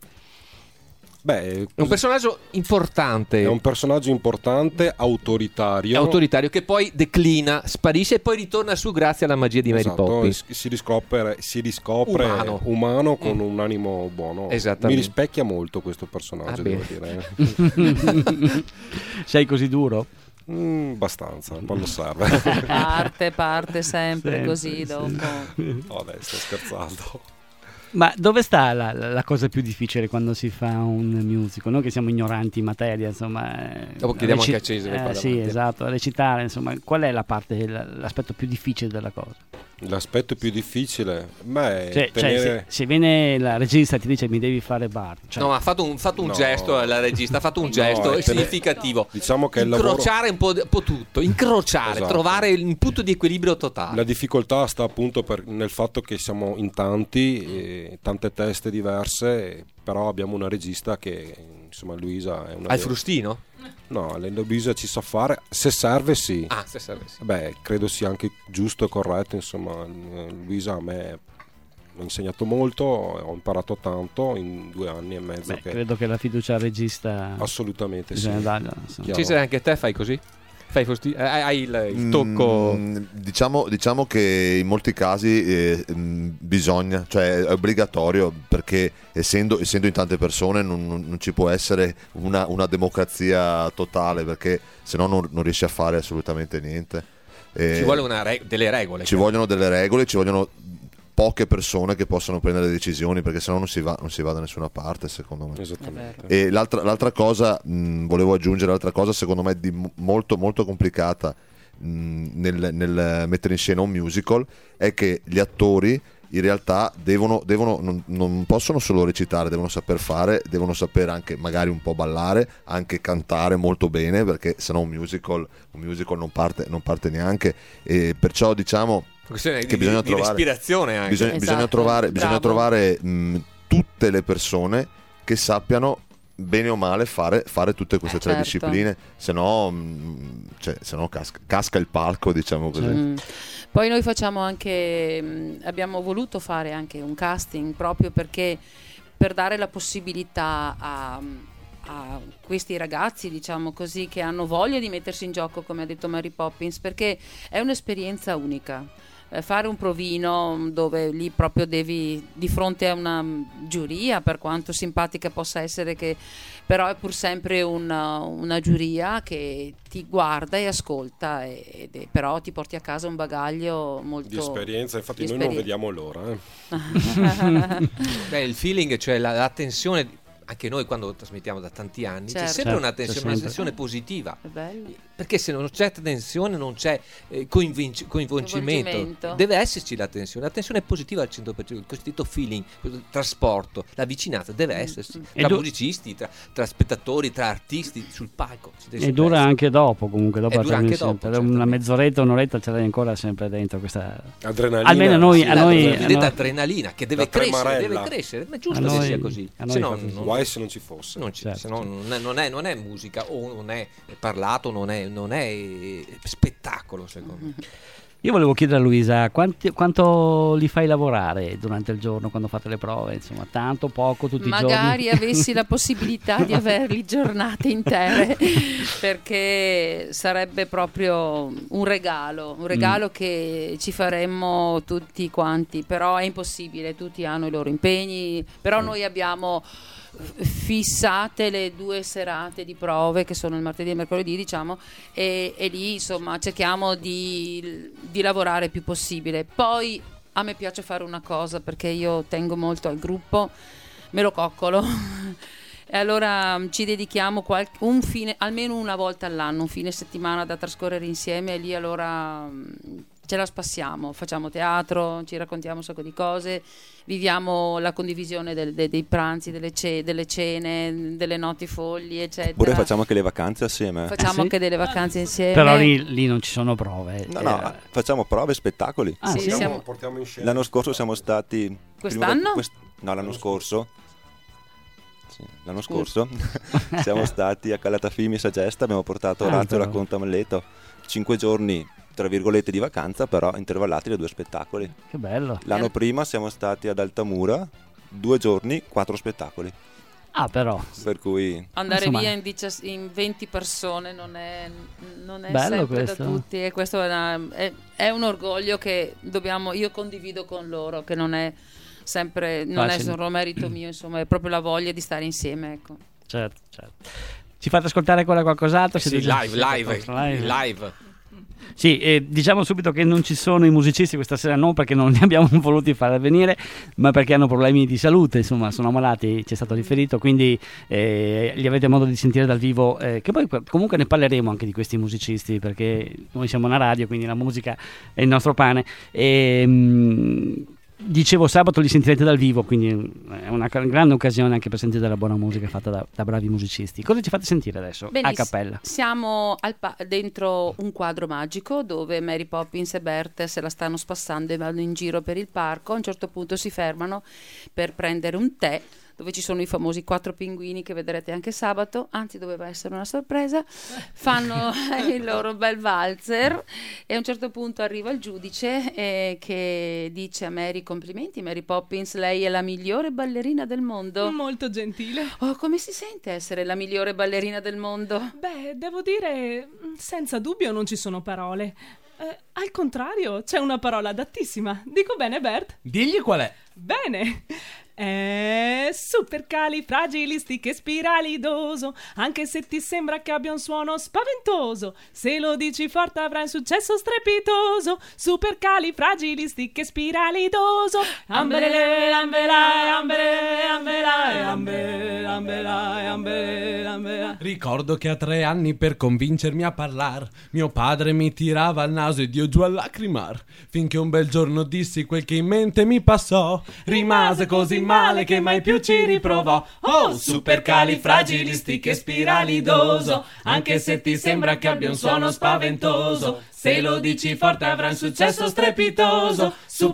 Beh, È un personaggio importante, è un personaggio importante, autoritario. autoritario, che poi declina, sparisce e poi ritorna su grazie alla magia di Mary Esatto, Poppins. e si riscopre, si riscopre Umano. umano, con un animo buono. Esattamente. Mi rispecchia molto questo personaggio, Ah, devo bene. dire. Sei così duro? Mm, abbastanza, quando serve. Parte, parte sempre Sempre, così sì. dopo. No, dai, sto scherzando. Ma dove sta la, la cosa più difficile quando si fa un musical? Noi che siamo ignoranti in materia, insomma. eh, Dopo chiediamo reci- anche a Cesare qua eh, Sì, davanti. esatto, recitare, insomma, qual è la parte, l'aspetto più difficile della cosa? L'aspetto più difficile, beh, Cioè, cioè, tenere... se, se viene la regista e ti dice mi devi fare bar, cioè, No, ma ha fatto un, fatto un No. gesto la regista, ha fatto un No, gesto è tene- significativo. Diciamo che il lavoro... Incrociare un po', un po' tutto, incrociare, Esatto. trovare un punto di equilibrio totale. La difficoltà sta appunto per- nel fatto che siamo in tanti, e tante teste diverse, e- però abbiamo una regista che, insomma, Luisa è una... Al frustino? No, la Luisa ci sa fare, se serve sì. Ah, se serve sì. Beh, credo sia anche giusto e corretto, insomma, eh, Luisa a me mi ha insegnato molto, ho imparato tanto in due anni e mezzo. beh, che... credo che la fiducia al regista Assolutamente sì. bisogna darla, insomma. Chiaro. Cesare, anche te fai così? Fai frusti- eh, hai il, il tocco... Mm, diciamo, diciamo che in molti casi eh, mm, bisogna, cioè è obbligatorio, perché essendo, essendo in tante persone non, non- non ci può essere una, una democrazia totale, perché se no non, non riesci a fare assolutamente niente. Eh, Ci vuole una re- delle regole. ci vogliono delle regole, ci vogliono poche persone che possono prendere decisioni, perché sennò non si va, non si va da nessuna parte, secondo me. Esattamente. E l'altra, l'altra cosa, mh, volevo aggiungere l'altra cosa, secondo me di m- molto molto complicata mh, nel, nel mettere in scena un musical, è che gli attori in realtà devono, devono non, non possono solo recitare, devono saper fare, devono sapere anche magari un po' ballare, anche cantare molto bene, perché sennò un musical, un musical non parte, non parte neanche, e perciò diciamo questione che di, bisogna di trovare, respirazione anche. bisogna, Esatto, bisogna trovare, bravo. bisogna trovare mh, tutte le persone che sappiano bene o male fare, fare tutte queste Eh, tre certo. discipline, se no, mh, cioè, se no casca, casca il palco, diciamo così. Mm. Poi noi facciamo anche, mh, abbiamo voluto fare anche un casting proprio perché per dare la possibilità a, a questi ragazzi, diciamo così, che hanno voglia di mettersi in gioco, come ha detto Mary Poppins, perché è un'esperienza unica. Eh, Fare un provino dove lì proprio devi di fronte a una giuria, per quanto simpatica possa essere, che però è pur sempre una, una giuria che ti guarda e ascolta, ed è, però ti porti a casa un bagaglio molto Di esperienza, infatti di noi non esperienza. vediamo l'ora. Eh. Beh, il feeling, cioè la, la tensione, anche noi quando trasmettiamo da tanti anni c'è Certo. sempre Certo, una tensione, c'è una sempre. tensione positiva. È bello. Perché se non c'è tensione non c'è eh, coinvinci- coinvolgimento. Coinvolgimento. Deve esserci la tensione. La tensione è positiva al cento per cento, il cosiddetto feeling, il trasporto, la vicinanza deve esserci. E Tra du- musicisti, tra, tra spettatori, tra artisti, sul palco. Ci deve E sempre dura essere. anche dopo, comunque, dopo E la dura anche trasmissione. dopo, Per una certamente. mezz'oretta, un'oretta ce l'hai ancora sempre dentro questa... Adrenalina. Almeno noi- Sì, a la noi- cosiddetta a noi- adrenalina che deve La crescere, tremarella. deve crescere. Ma è A giusto che noi- sia così. a noi Se no, fa così. non, Guai se non ci fosse. non, ci- Certo, se no certo. non, è, non, è, non è musica o non è parlato, non è, non è spettacolo, secondo me. Io volevo chiedere a Luisa, quanti- quanto li fai lavorare durante il giorno quando fate le prove? Insomma, tanto, poco, tutti i giorni? Magari avessi la possibilità di averli giornate intere, perché sarebbe proprio un regalo, un regalo Mm. che ci faremmo tutti quanti, però è impossibile, tutti hanno i loro impegni, però noi abbiamo fissate le due serate di prove che sono il martedì e il mercoledì, diciamo, e, e lì insomma cerchiamo di, di lavorare il più possibile. Poi a me piace fare una cosa, perché io tengo molto al gruppo, me lo coccolo e allora mm, ci dedichiamo qual- un fine, almeno una volta all'anno, un fine settimana da trascorrere insieme, e lì allora mm, ce la spassiamo, facciamo teatro, ci raccontiamo un sacco di cose, viviamo la condivisione del- de- dei pranzi, delle, ce- delle cene, delle notti folli, eccetera. Oppure facciamo anche le vacanze assieme. Facciamo Ah, sì? anche delle vacanze insieme. Però lì, lì non ci sono prove. No, no, Eh, facciamo prove e spettacoli. Ah, Sì, sì? siamo- Portiamo, portiamo in scena. L'anno scorso siamo stati... prima Quest'anno? da- quest- no, l'anno scorso. Sì, l'anno scorso siamo stati a Calatafimi e Sagesta, abbiamo portato Ah, Orazio però. Racconta Melleto. Cinque giorni, tra virgolette, di vacanza, però intervallati da due spettacoli. Che bello. L'anno prima siamo stati ad Altamura, due giorni, quattro spettacoli. Ah, però. Per cui... Andare Insomma. via in, dieci in venti persone non è, non è Bello sempre questo. da tutti, e questo è, una- è- è un orgoglio che dobbiamo, io condivido con loro, che non è sempre, non è Facile. solo merito mio, insomma, è proprio la voglia di stare insieme, ecco. Certo, certo. Ci fate ascoltare ancora qualcos'altro? Sì, Siete già- live, live, live. live. Sì, eh, diciamo subito che non ci sono i musicisti questa sera, non perché non li abbiamo voluti far venire, ma perché hanno problemi di salute, insomma, sono malati, ci è stato riferito, quindi eh, li avete modo di sentire dal vivo, eh, che poi comunque ne parleremo anche di questi musicisti, perché noi siamo una radio, quindi la musica è il nostro pane. E, mh, dicevo, sabato li sentirete dal vivo, quindi è una ca- grande occasione anche per sentire della buona musica fatta da, da bravi musicisti. Cosa ci fate sentire adesso? A Benissimo. cappella. Siamo al pa- dentro un quadro magico dove Mary Poppins e Bert se la stanno spassando e vanno in giro per il parco. A un certo punto si fermano per prendere un tè, dove ci sono i famosi quattro pinguini che vedrete anche sabato, anzi doveva essere una sorpresa. Fanno il loro bel valzer e a un certo punto arriva il giudice eh, che dice a Mary: complimenti Mary Poppins, lei è la migliore ballerina del mondo. Molto gentile. Oh, come si sente essere la migliore ballerina del mondo? Beh, devo dire, senza dubbio non ci sono parole. Eh, al contrario, c'è una parola adattissima. Dico bene, Bert? Digli qual è. Bene. È supercalifragilistichespiralidoso, anche se ti sembra che abbia un suono spaventoso. Se lo dici forte avrai un successo strepitoso. Supercalifragilistichespiralidoso. Ambele, ambela, ambele, ambela, ambele, ambela, ambele, ambela. Ricordo che a tre anni per convincermi a parlar mio padre mi tirava al naso ed io giù a lacrimar, finché un bel giorno dissi quel che in mente mi passò. Rimase così male che mai più ci riprovò. Oh, supercalifragilistichespiralidoso, anche se ti sembra che abbia un suono spaventoso. Se lo dici forte avrà un successo strepitoso.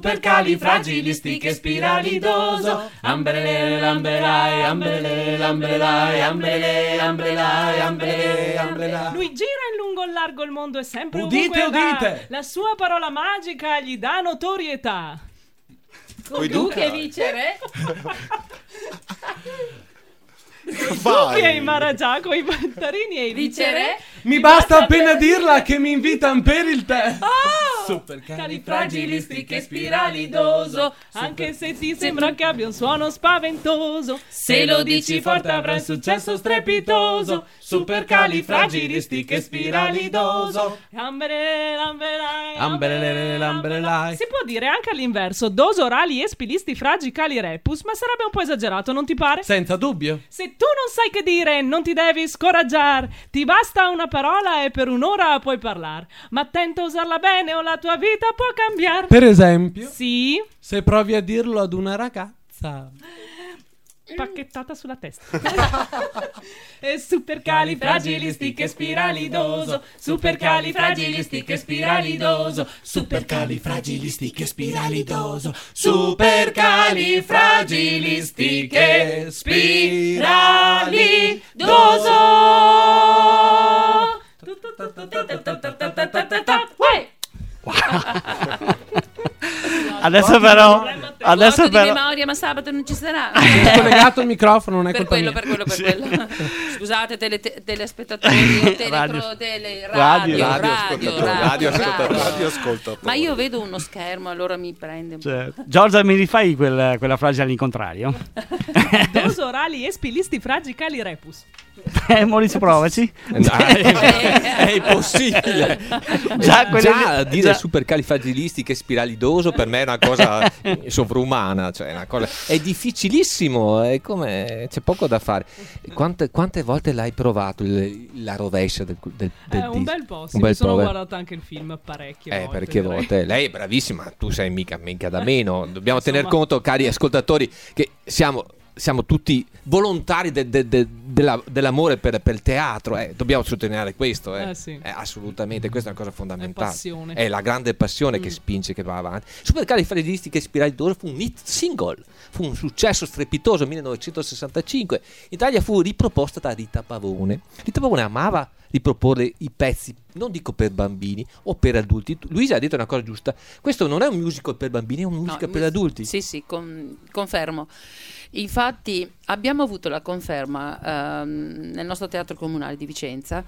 Supercalifragilistichespiralidoso. Ambrele, ambrelai, ambrele, ambrelai, ambrele, ambrelai, ambrele, ambrelai. Lui gira in lungo e largo il mondo e sempre Udite, ovunque va. udite. La sua parola magica gli dà notorietà. Coi Tu Duca. che vincere? Zucchi e i Maharaja con i pantarini e i Vincere? Mi basta appena dirla che mi invitano per il tè. Oh! Califragilistichespiralidoso. Anche se ti sembra che abbia un suono spaventoso, se lo dici forte avrà un successo strepitoso. Supercalifragilistichespiralidoso. Ambere, ambelai, Ambelele, ambelelai. Si può dire anche all'inverso: dos orali espilisti fragi cali repus, ma sarebbe un po' esagerato, non ti pare? Senza dubbio. Se tu non sai che dire, non ti devi scoraggiare. Ti basta una parola e per un'ora puoi parlare. Ma attento a usarla bene o la tua vita può cambiare. Per esempio, Sì, se provi a dirlo ad una ragazza. pacchettata sulla testa. E supercalifragilistichespiralidoso. Supercalifragilistichespiralidoso. Supercalifragilistichespiralidoso. Uè! Adesso però, adesso Vuoto di però, memoria, ma sabato non ci sarà. È collegato il microfono, non è Per colpa quello, mia. per quello, per quello. Scusate, tele, te- telespettatori, o tele, Radio. pro- tele, Radio. radio, Radio radio, ascoltatore, radio, radio ascoltatore, radio. radio ascoltatore. Ma io vedo uno schermo, allora mi prende un po'. cioè, Giorgia, mi rifai quel- quella frase all'incontrario? Dos orali espilisti fragi cali repus. Eh, Maurizio, provaci. È impossibile. Già, quelle Già lì- dire già- supercalifragilistichespiralidoso per me è una cosa sovrumana, cioè una cosa è difficilissimo, è come c'è poco da fare. Quante, quante volte l'hai provato il- la rovescia del, del, del Eh, un disco? bel po', sì, Un mi bel sono po', eh. guardato anche il film parecchie Eh, volte. parecchie direi. volte. Lei è bravissima, tu sei mica, mica da meno. Dobbiamo Insomma. tener conto, cari ascoltatori, che siamo, siamo tutti volontari de- de- de- della- dell'amore per, per il teatro. Eh. Dobbiamo sottolineare questo. Eh. Eh, sì. Eh, assolutamente, questa è una cosa fondamentale. È passione. È la grande passione che Mm. spinge, che va avanti. Supercalifragilistichespiralidoso fu un hit single, fu un successo strepitoso nel millenovecentosessantacinque. In Italia fu riproposta da Rita Pavone. Rita Pavone amava riproporre i pezzi, non dico per bambini o per adulti. Luisa ha detto una cosa giusta: questo non è un musical per bambini, è un musical No, per mi- adulti. Sì, sì, con- confermo. Infatti abbiamo avuto la conferma ehm, nel nostro teatro comunale di Vicenza.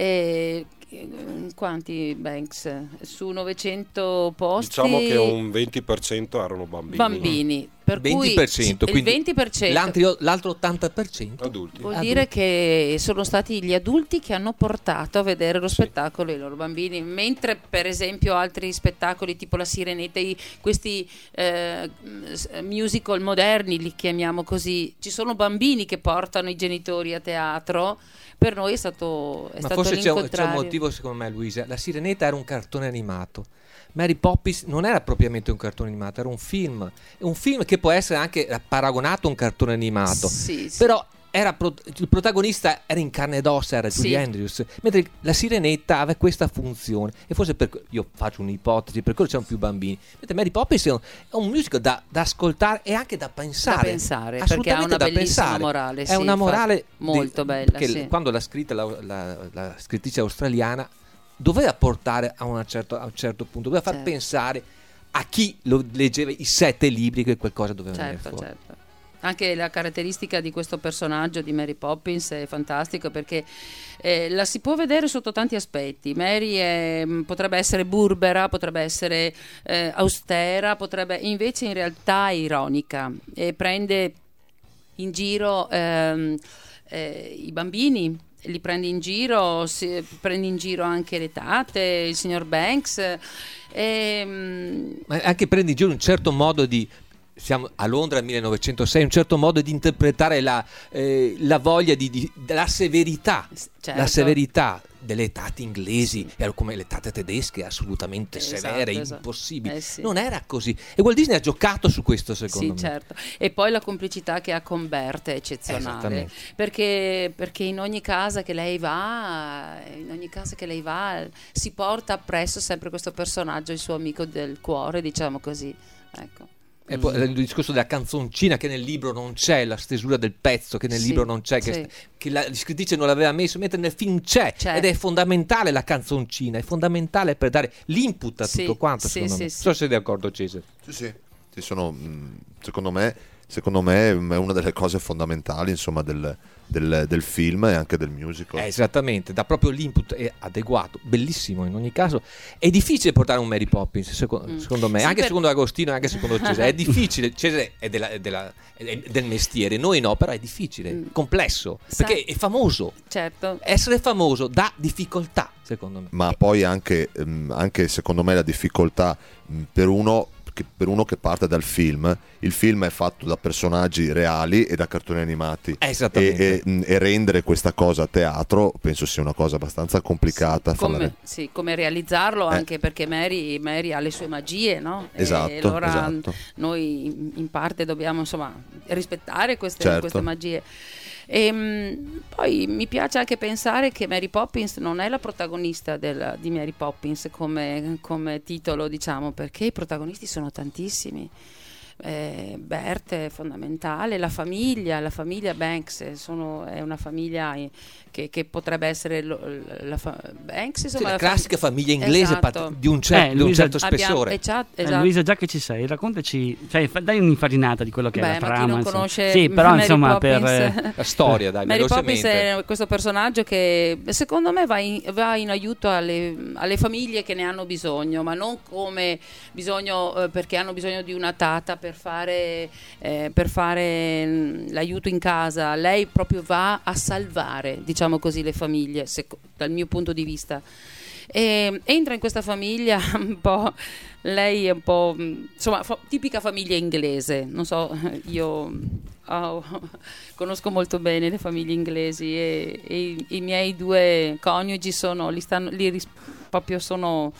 E, eh, quanti Banks? Su novecento posti. Diciamo che un venti per cento erano bambini. bambini. Per venti per cento, cui il quindi venti per cento l'altro, l'altro ottanta per cento Adulti. vuol adulti. dire che sono stati gli adulti che hanno portato a vedere lo spettacolo i loro bambini, mentre per esempio altri spettacoli tipo La Sirenetta, i- questi eh, s- musical moderni li chiamiamo così, ci sono bambini che portano i genitori a teatro. Per noi è stato, è Ma stato forse c'è un, c'è un l'incontrario. motivo, secondo me, Luisa. La Sirenetta era un cartone animato. Mary Poppins non era propriamente un cartone animato, era un film. È un film che può essere anche paragonato a un cartone animato. Sì, sì. Però era pro- il protagonista era in carne ed ossa, era Julie Sì. Andrews, mentre la Sirenetta aveva questa funzione. E forse per que- io faccio un'ipotesi, per quello c'erano più bambini. Mentre Mary Poppins è un, è un musical da, da ascoltare e anche da pensare. Da pensare, perché ha Assolutamente una da bellissima pensare. morale, È sì, una morale infatti, molto bella, Perché sì. quando l'ha scritta la, la- la scrittrice australiana doveva portare a, una certo, a un certo punto, doveva far Certo. pensare a chi lo leggeva i sette libri che qualcosa doveva venire Certo, fuori. certo. Anche la caratteristica di questo personaggio di Mary Poppins è fantastica perché eh, la si può vedere sotto tanti aspetti. Mary è- mh, potrebbe essere burbera, potrebbe essere eh, austera, potrebbe invece in realtà è ironica e prende in giro ehm, eh, i bambini, li prende in giro, si, prende in giro anche le tate, il signor Banks. E, mh, Ma anche prende in giro un certo modo di siamo a Londra millenovecentosei, un certo modo di interpretare la, eh, la voglia di, di la severità, certo. la severità delle tate inglesi, sì. come le tate tedesche, assolutamente esatto, severe, esatto. impossibili. Eh, sì. Non era così. E Walt Disney ha giocato su questo, secondo sì, me. Certo. E poi la complicità che ha con Bert è eccezionale. Perché, perché in ogni casa che lei va, in ogni casa che lei va, si porta appresso sempre questo personaggio, il suo amico del cuore, diciamo così. Ecco. E poi il discorso della canzoncina che nel libro non c'è, la stesura del pezzo che nel sì, libro non c'è, che, sì. che la scrittrice non l'aveva messo, mentre nel film c'è, c'è ed è fondamentale la canzoncina, è fondamentale per dare l'input a sì, tutto quanto, sì, secondo sì, me. sì. Non so se sei d'accordo, Cesare. Sì, sì, sì sono, secondo me, secondo me è una delle cose fondamentali, insomma, del, del, del film e anche del musical. Eh, esattamente, dà proprio l'input è adeguato, bellissimo in ogni caso. È difficile portare un Mary Poppins, secondo, mm. secondo me, sì, anche per... secondo Agostino e anche secondo Cesare. È difficile, Cesare è, della, è, della, è del mestiere, noi no, però è difficile, mm. complesso, Sa... perché è famoso. Certo. Essere famoso dà difficoltà, secondo me. Ma poi anche, anche secondo me la difficoltà per uno che per uno che parte dal film, il film è fatto da personaggi reali e da cartoni animati, esattamente. E, e, e rendere questa cosa a teatro penso sia una cosa abbastanza complicata. Sì, come, re... sì, come realizzarlo, eh. anche perché Mary, Mary ha le sue magie, no? Esatto, e allora esatto. noi in parte dobbiamo insomma rispettare queste, certo. queste magie. E mh, poi mi piace anche pensare che Mary Poppins non è la protagonista del, di Mary Poppins come, come titolo, diciamo, perché i protagonisti sono tantissimi. Eh, Bert è fondamentale, la famiglia, la famiglia Banks sono, è una famiglia che, che potrebbe essere lo, la fa, Banks, insomma, sì, la, la classica fam- famiglia inglese esatto. di un, cer- eh, di un Luisa, certo spessore. Abbiamo, eh, esatto. Luisa, già che ci sei, raccontaci, cioè, fa- dai un'infarinata di quello che Beh, è la ma trama. chi non insomma. conosce sì, però Mary insomma Poppins? per la storia, dai, Mary Poppins velocemente. è questo personaggio che secondo me va in, va in aiuto alle, alle famiglie che ne hanno bisogno, ma non come bisogno eh, perché hanno bisogno di una tata per fare eh, per fare mh, l'aiuto in casa. Lei proprio va a salvare, diciamo così, le famiglie, se, dal mio punto di vista. E entra in questa famiglia un po', lei è un po' insomma fa, tipica famiglia inglese, non so, io oh, conosco molto bene le famiglie inglesi e, e i, i miei due coniugi sono li stanno li ris- proprio sono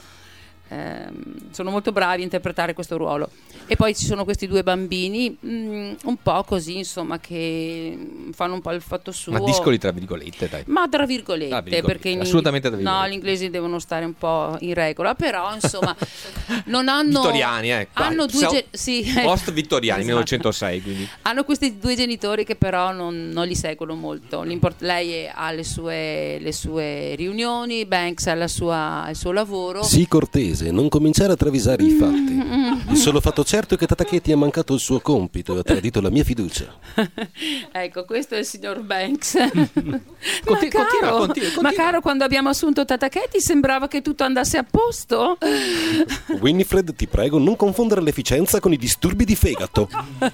ehm, sono molto bravi a interpretare questo ruolo. E poi ci sono questi due bambini mh, un po' così, insomma, che fanno un po' il fatto suo. Ma discoli tra virgolette, dai. Ma tra virgolette, tra virgolette perché in, assolutamente tra virgolette. No, gli inglesi devono stare un po' in regola, però insomma non hanno vittoriani, ecco. hanno due ge- sì, post vittoriani, esatto. millenovecentosei, quindi. Hanno questi due genitori che però non, non li seguono molto. L'import- lei ha le sue, le sue riunioni, Banks ha la sua, il suo lavoro. Sii cortese, non cominciare a travisare i fatti. Il solo fatto certo è che Tatachetti ha mancato il suo compito e ha tradito la mia fiducia. Ecco, questo è il signor Banks. Conti- ma, caro, continua, continua, continua. ma caro, quando abbiamo assunto Tatachetti sembrava che tutto andasse a posto. Winifred, ti prego, non confondere l'efficienza con i disturbi di fegato.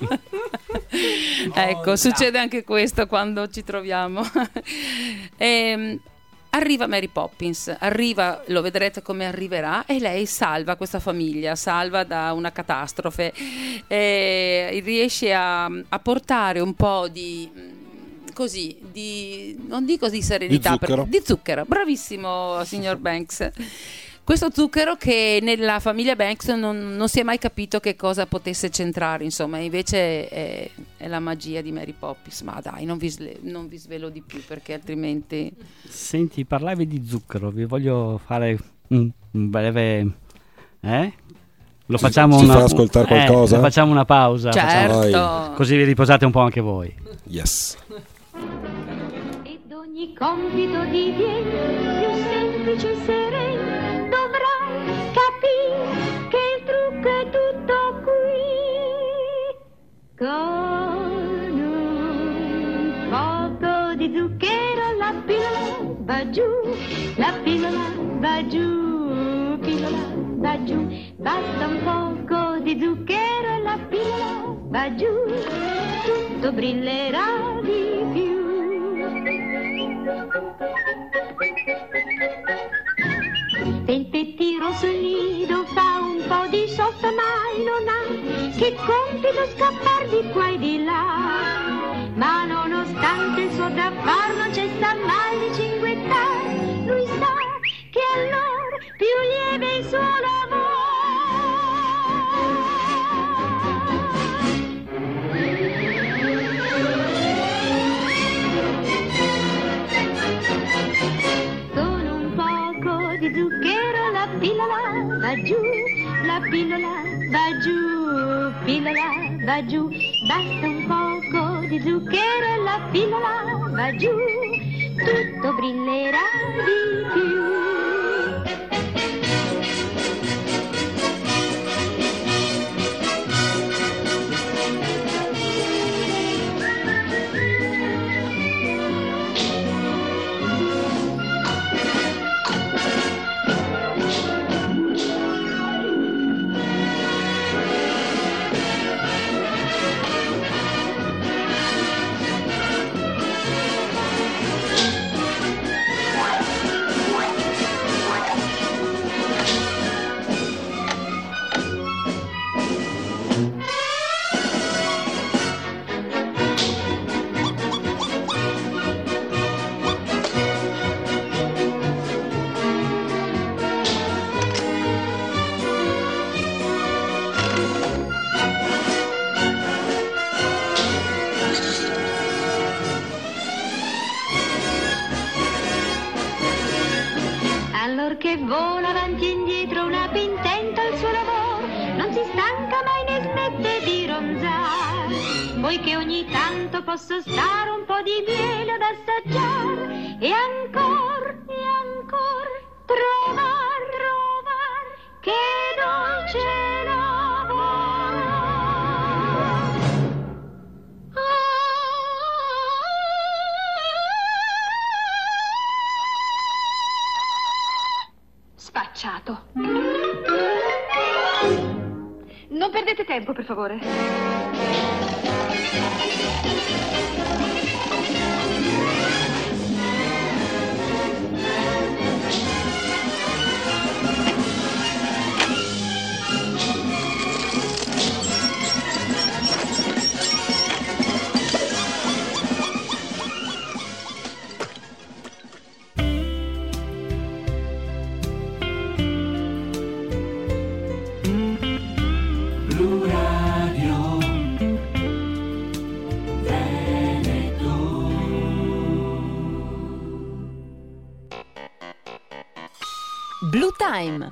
Ecco, oh, succede anche questo quando ci troviamo. ehm Arriva Mary Poppins, arriva, lo vedrete come arriverà, e lei salva questa famiglia, salva da una catastrofe, e riesce a, a portare un po' di, così, di, non dico di serenità, di zucchero, per, di zucchero. Bravissimo signor Banks. Questo zucchero che nella famiglia Banks non, non si è mai capito che cosa potesse centrare, insomma, invece è, è la magia di Mary Poppins. Ma dai, non vi, sve- non vi svelo di più perché altrimenti... Senti, parlavi di zucchero, vi voglio fare un, un breve... Eh? Lo facciamo Ci una, fa ascoltare qualcosa? Eh, facciamo una pausa. Certo. Facciamo, così vi riposate un po' anche voi. Yes. Ed ogni compito diviene più semplice e sereno. Dovrai capire che il trucco è tutto qui. Con un poco di zucchero la pillola va giù, la pillola va giù, pillola va giù. Basta un poco di zucchero e la pillola va giù, tutto brillerà di più. Se il pettino sul nido fa un po' di sosta mai non ha che compito scappar di qua e di là. Ma nonostante il suo da far non cessa mai di cinguettar, lui sa che allora più lieve il suo lavoro. Con un poco di zucchero la pillola va giù, la pillola va giù, pillola va giù. Basta un poco di zucchero e la pillola va giù, tutto brillerà di più. Che vola avanti e indietro un'ape intenta al suo lavoro, non si stanca mai né smette di ronzare, poiché ogni tanto posso stare un po' di miele ad assaggiare e ancor, e ancor trovar, trovar che dolce lavoro. Spacciato. Non perdete tempo, per favore. Blue Time.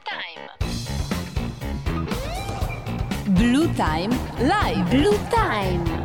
Blue Time Live. Blue Time.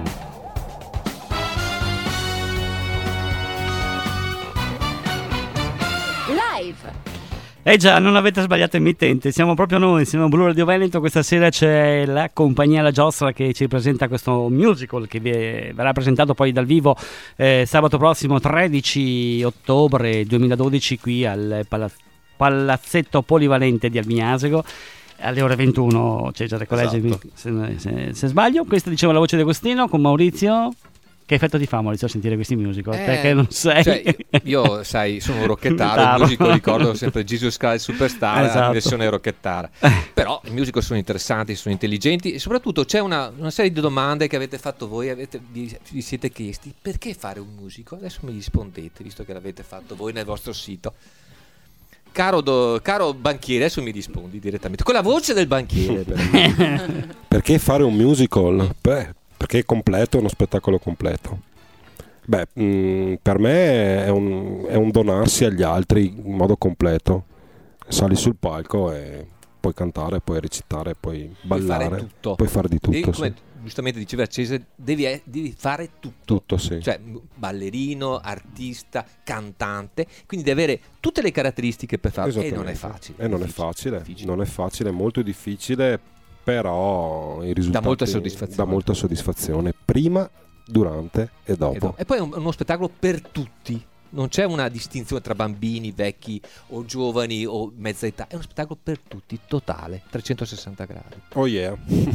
Live. Eh già, non avete sbagliato emittente, siamo proprio noi, siamo Blu Radio Veneto. Questa sera c'è la compagnia La Giostra che ci presenta questo musical che vi verrà presentato poi dal vivo eh, sabato prossimo tredici ottobre duemiladodici qui al Palazzo Palazzetto Polivalente di Albignasego alle ore ventuno. Cesare, correggimi esatto. se, se, se sbaglio. Questa diceva la voce di Agostino con Maurizio. Che effetto ti fa, Maurizio, a sentire questi musical? Eh, Perché non sei... Cioè, io, sai, sono un rocchettaro, il musical ricordo sempre Jesus Christ Superstar, esatto. La versione rocchettara. Però i musical sono interessanti, sono intelligenti e soprattutto c'è una, una serie di domande che avete fatto voi, avete, vi, vi siete chiesti perché fare un musical? Adesso mi rispondete, visto che l'avete fatto voi nel vostro sito. Caro, do, caro banchiere, adesso mi rispondi direttamente con la voce del banchiere. Perché fare un musical? Beh, perché è completo, è uno spettacolo completo. Beh, mh, per me è un, è un donarsi agli altri in modo completo. Sali sul palco e puoi cantare, puoi recitare, puoi ballare, puoi fare tutto. Puoi fare di tutto. Devi, come sì. giustamente diceva Cesare, devi, devi fare tutto. Tutto, sì. Cioè ballerino, artista, cantante, quindi devi avere tutte le caratteristiche per farlo. E non è facile. E non è facile, difficile. non è facile, è molto difficile, però il risultato dà molta soddisfazione. Dà molta soddisfazione prima, durante e dopo. E, dopo. E poi è un, uno spettacolo per tutti. Non c'è una distinzione tra bambini, vecchi o giovani o mezza età, è uno spettacolo per tutti, totale, trecentosessanta gradi. Oh yeah.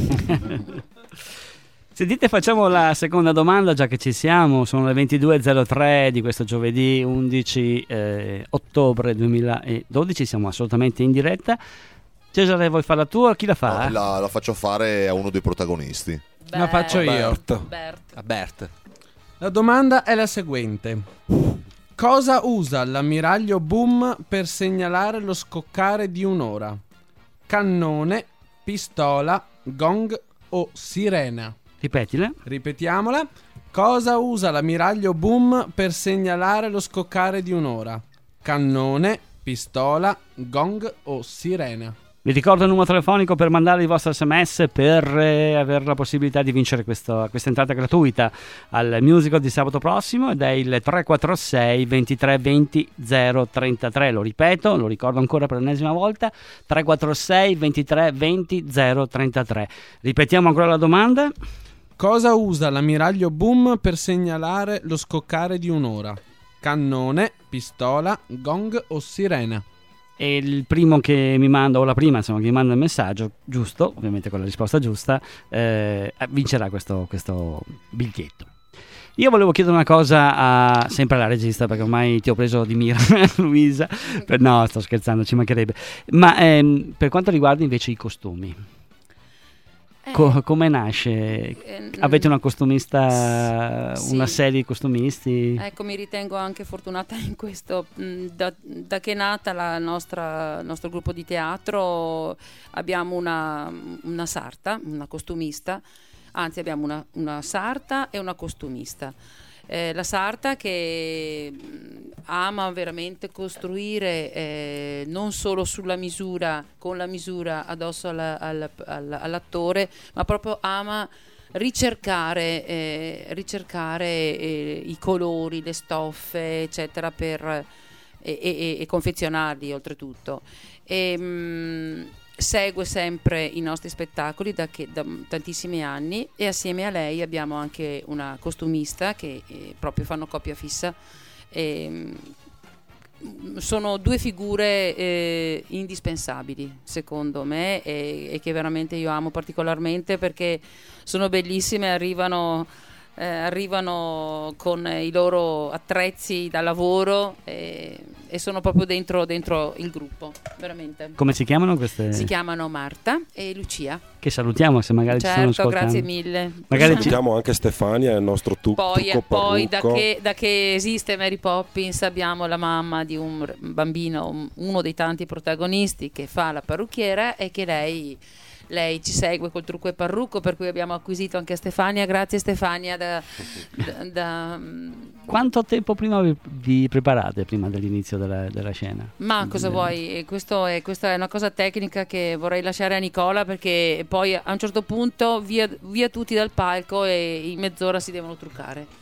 Sentite, facciamo la seconda domanda già che ci siamo, sono le ventidue e zero tre di questo giovedì undici eh, ottobre duemiladodici, siamo assolutamente in diretta. Cesare, vuoi farla tu o chi la fa? No, la, la faccio fare a uno dei protagonisti. La faccio io. Bert. Bert. A Bert. La domanda è la seguente. Cosa usa l'ammiraglio Boom per segnalare lo scoccare di un'ora? Cannone, pistola, gong o sirena? Ripetile. Ripetiamola. Cosa usa l'ammiraglio Boom per segnalare lo scoccare di un'ora? Cannone, pistola, gong o sirena? Vi ricordo il numero telefonico per mandare il vostro sms per eh, avere la possibilità di vincere questo, questa entrata gratuita al musical di sabato prossimo, ed è il tre quattro sei ventitré venti zero trentatré. Lo ripeto, lo ricordo ancora per l'ennesima volta, tre quattro sei ventitré venti zero trentatré. Ripetiamo ancora la domanda. Cosa usa l'ammiraglio Boom per segnalare lo scoccare di un'ora? Cannone, pistola, gong o sirena? E il primo che mi manda, o la prima insomma, che mi manda il messaggio giusto, ovviamente con la risposta giusta, eh, vincerà questo, questo biglietto. Io volevo chiedere una cosa a, sempre alla regista, perché ormai ti ho preso di mira, Luisa. Per, no, sto scherzando, ci mancherebbe. Ma ehm, per quanto riguarda invece i costumi, Co- come nasce? Eh, Avete una costumista, sì. una serie di costumisti? Ecco, mi ritengo anche fortunata in questo. Mm, Da, da che è nata la nostra, il nostro gruppo di teatro abbiamo una, una sarta, una costumista, anzi abbiamo una, una sarta e una costumista. Eh, la sarta che mh, ama veramente costruire eh, non solo sulla misura, con la misura addosso alla- alla- alla- all'attore, ma proprio ama ricercare, eh, ricercare eh, i colori, le stoffe, eccetera, per, e, e- e confezionarli oltretutto. E, mh, segue sempre i nostri spettacoli da, che, da tantissimi anni, e assieme a lei abbiamo anche una costumista che eh, proprio fanno coppia fissa. E, mh, sono due figure eh, indispensabili secondo me, e, e che veramente io amo particolarmente perché sono bellissime, arrivano eh, arrivano con i loro attrezzi da lavoro e, e sono proprio dentro, dentro il gruppo, veramente. Come si chiamano queste? Si chiamano Marta e Lucia. Che salutiamo se magari ci stanno Certo, ascoltando. grazie mille. Magari ci... Salutiamo anche Stefania, il nostro tu- Poi, trucco poi da, parrucco. che, da che esiste Mary Poppins abbiamo la mamma di un r- bambino, un- uno dei tanti protagonisti, che fa la parrucchiera, e che lei, lei ci segue col trucco e parrucco, per cui abbiamo acquisito anche Stefania. Grazie Stefania. Da, da- da- Quanto tempo prima vi, vi preparate, prima dell'inizio della, della scena? ma cosa Eh, vuoi? Questo è, questa è una cosa tecnica che vorrei lasciare a Nicola, perché poi a un certo punto via, via tutti dal palco e in mezz'ora si devono truccare.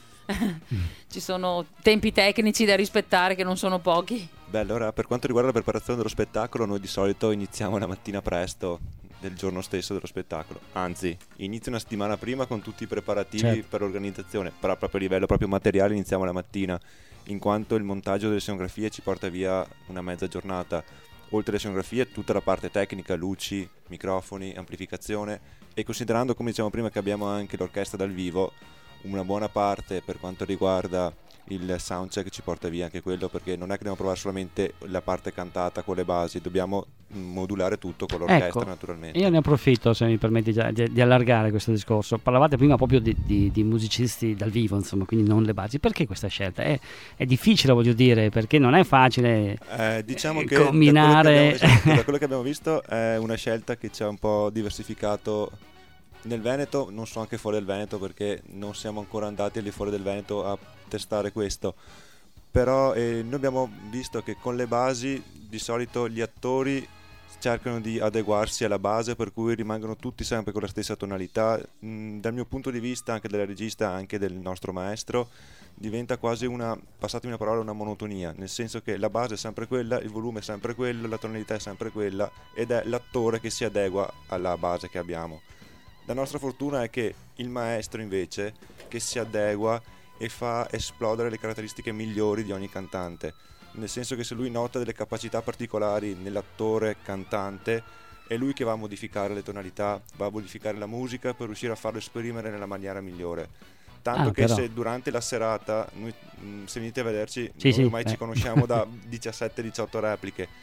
Ci sono tempi tecnici da rispettare che non sono pochi. Beh, allora per quanto riguarda la preparazione dello spettacolo, noi di solito iniziamo la mattina presto del giorno stesso dello spettacolo. Anzi, inizio una settimana prima con tutti i preparativi Certo. per l'organizzazione, però proprio a livello proprio materiale iniziamo la mattina, in quanto il montaggio delle scenografie ci porta via una mezza giornata. Oltre alle scenografie, tutta la parte tecnica, luci, microfoni, amplificazione, e considerando, come dicevamo prima, che abbiamo anche l'orchestra dal vivo, una buona parte per quanto riguarda il soundcheck ci porta via anche quello, perché non è che dobbiamo provare solamente la parte cantata con le basi, dobbiamo modulare tutto con l'orchestra, Ecco, naturalmente. io ne approfitto, se mi permetti, già, di, di allargare questo discorso. Parlavate prima proprio di, di- di musicisti dal vivo, insomma, quindi non le basi. Perché questa scelta? È, è difficile, voglio dire, perché non è facile Eh, diciamo eh, che da quello che combinare... abbiamo- esatto, da quello che abbiamo visto è una scelta che ci ha un po' diversificato nel Veneto, non so anche fuori del Veneto, perché non siamo ancora andati al di fuori del Veneto a testare questo, però eh, noi abbiamo visto che con le basi di solito gli attori cercano di adeguarsi alla base, per cui rimangono tutti sempre con la stessa tonalità. Mm, dal mio punto di vista, anche della regista, anche del nostro maestro, diventa quasi una, passatemi una parola, una monotonia, nel senso che la base è sempre quella, il volume è sempre quello, la tonalità è sempre quella, ed è l'attore che si adegua alla base che abbiamo. La nostra fortuna è che il maestro invece che si adegua e fa esplodere le caratteristiche migliori di ogni cantante, nel senso che se lui nota delle capacità particolari nell'attore cantante, è lui che va a modificare le tonalità, va a modificare la musica per riuscire a farlo esprimere nella maniera migliore. Tanto Ah, che però. se durante la serata, noi, mh, se venite a vederci, Sì, noi sì, ormai eh. ci conosciamo da diciassette diciotto repliche,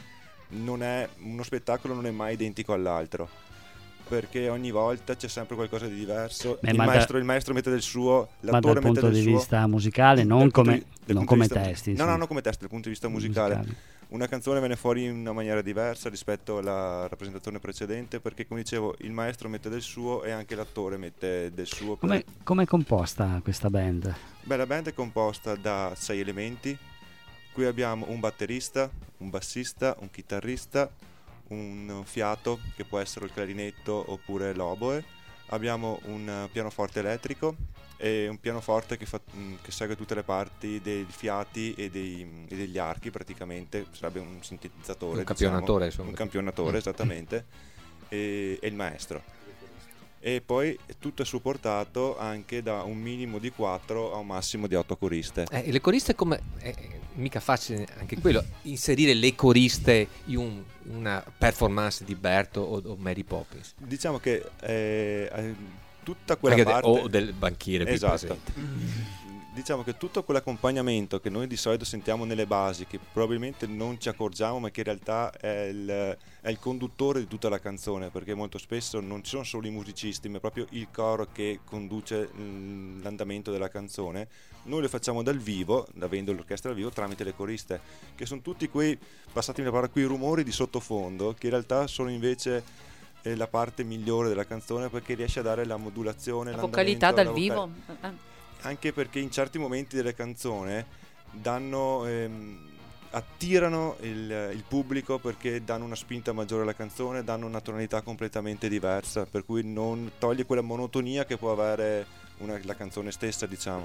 non è, uno spettacolo non è mai identico all'altro, perché ogni volta c'è sempre qualcosa di diverso. Beh, il, ma maestro, da, il maestro mette del suo, ma l'attore dal mette punto del di suo. vista musicale, non Dal come, punto di- dal non punto di come vista- testi. No, insomma. no, non come testi, dal punto di vista musicale. Musicali. Una canzone viene fuori in una maniera diversa rispetto alla rappresentazione precedente, perché come dicevo il maestro mette del suo e anche l'attore mette del suo. Come come è composta questa band? Beh, la band è composta da sei elementi. Qui abbiamo un batterista, un bassista, un chitarrista, un fiato che può essere il clarinetto oppure l'oboe. Abbiamo un pianoforte elettrico e un pianoforte che, fa, che segue tutte le parti dei fiati e, dei, e degli archi, praticamente sarebbe un sintetizzatore, Un campionatore, diciamo, insomma. un campionatore esattamente, e, e il maestro. E poi tutto è supportato anche da un minimo di quattro a un massimo di otto coriste. Eh, e le coriste come è mica facile anche quello, inserire le coriste in un- una performance di Berto o, o Mary Poppins. Diciamo che eh, eh, tutta quella Anche de- parte o del banchiere qui esatto. presente. Diciamo che tutto quell'accompagnamento che noi di solito sentiamo nelle basi, che probabilmente non ci accorgiamo, ma che in realtà è il, è il conduttore di tutta la canzone, perché molto spesso non ci sono solo i musicisti, ma è proprio il coro che conduce mm, l'andamento della canzone. Noi lo facciamo dal vivo, avendo l'orchestra dal vivo, tramite le coriste, che sono tutti quei, passatemi la parola, quei rumori di sottofondo, che in realtà sono invece eh, la parte migliore della canzone, perché riesce a dare la modulazione, La l'andamento, vocalità dal la vivo. vocal- Eh. anche perché in certi momenti delle canzoni danno ehm, attirano il, il pubblico, perché danno una spinta maggiore alla canzone, danno una tonalità completamente diversa, per cui non toglie quella monotonia che può avere una- la canzone stessa, diciamo.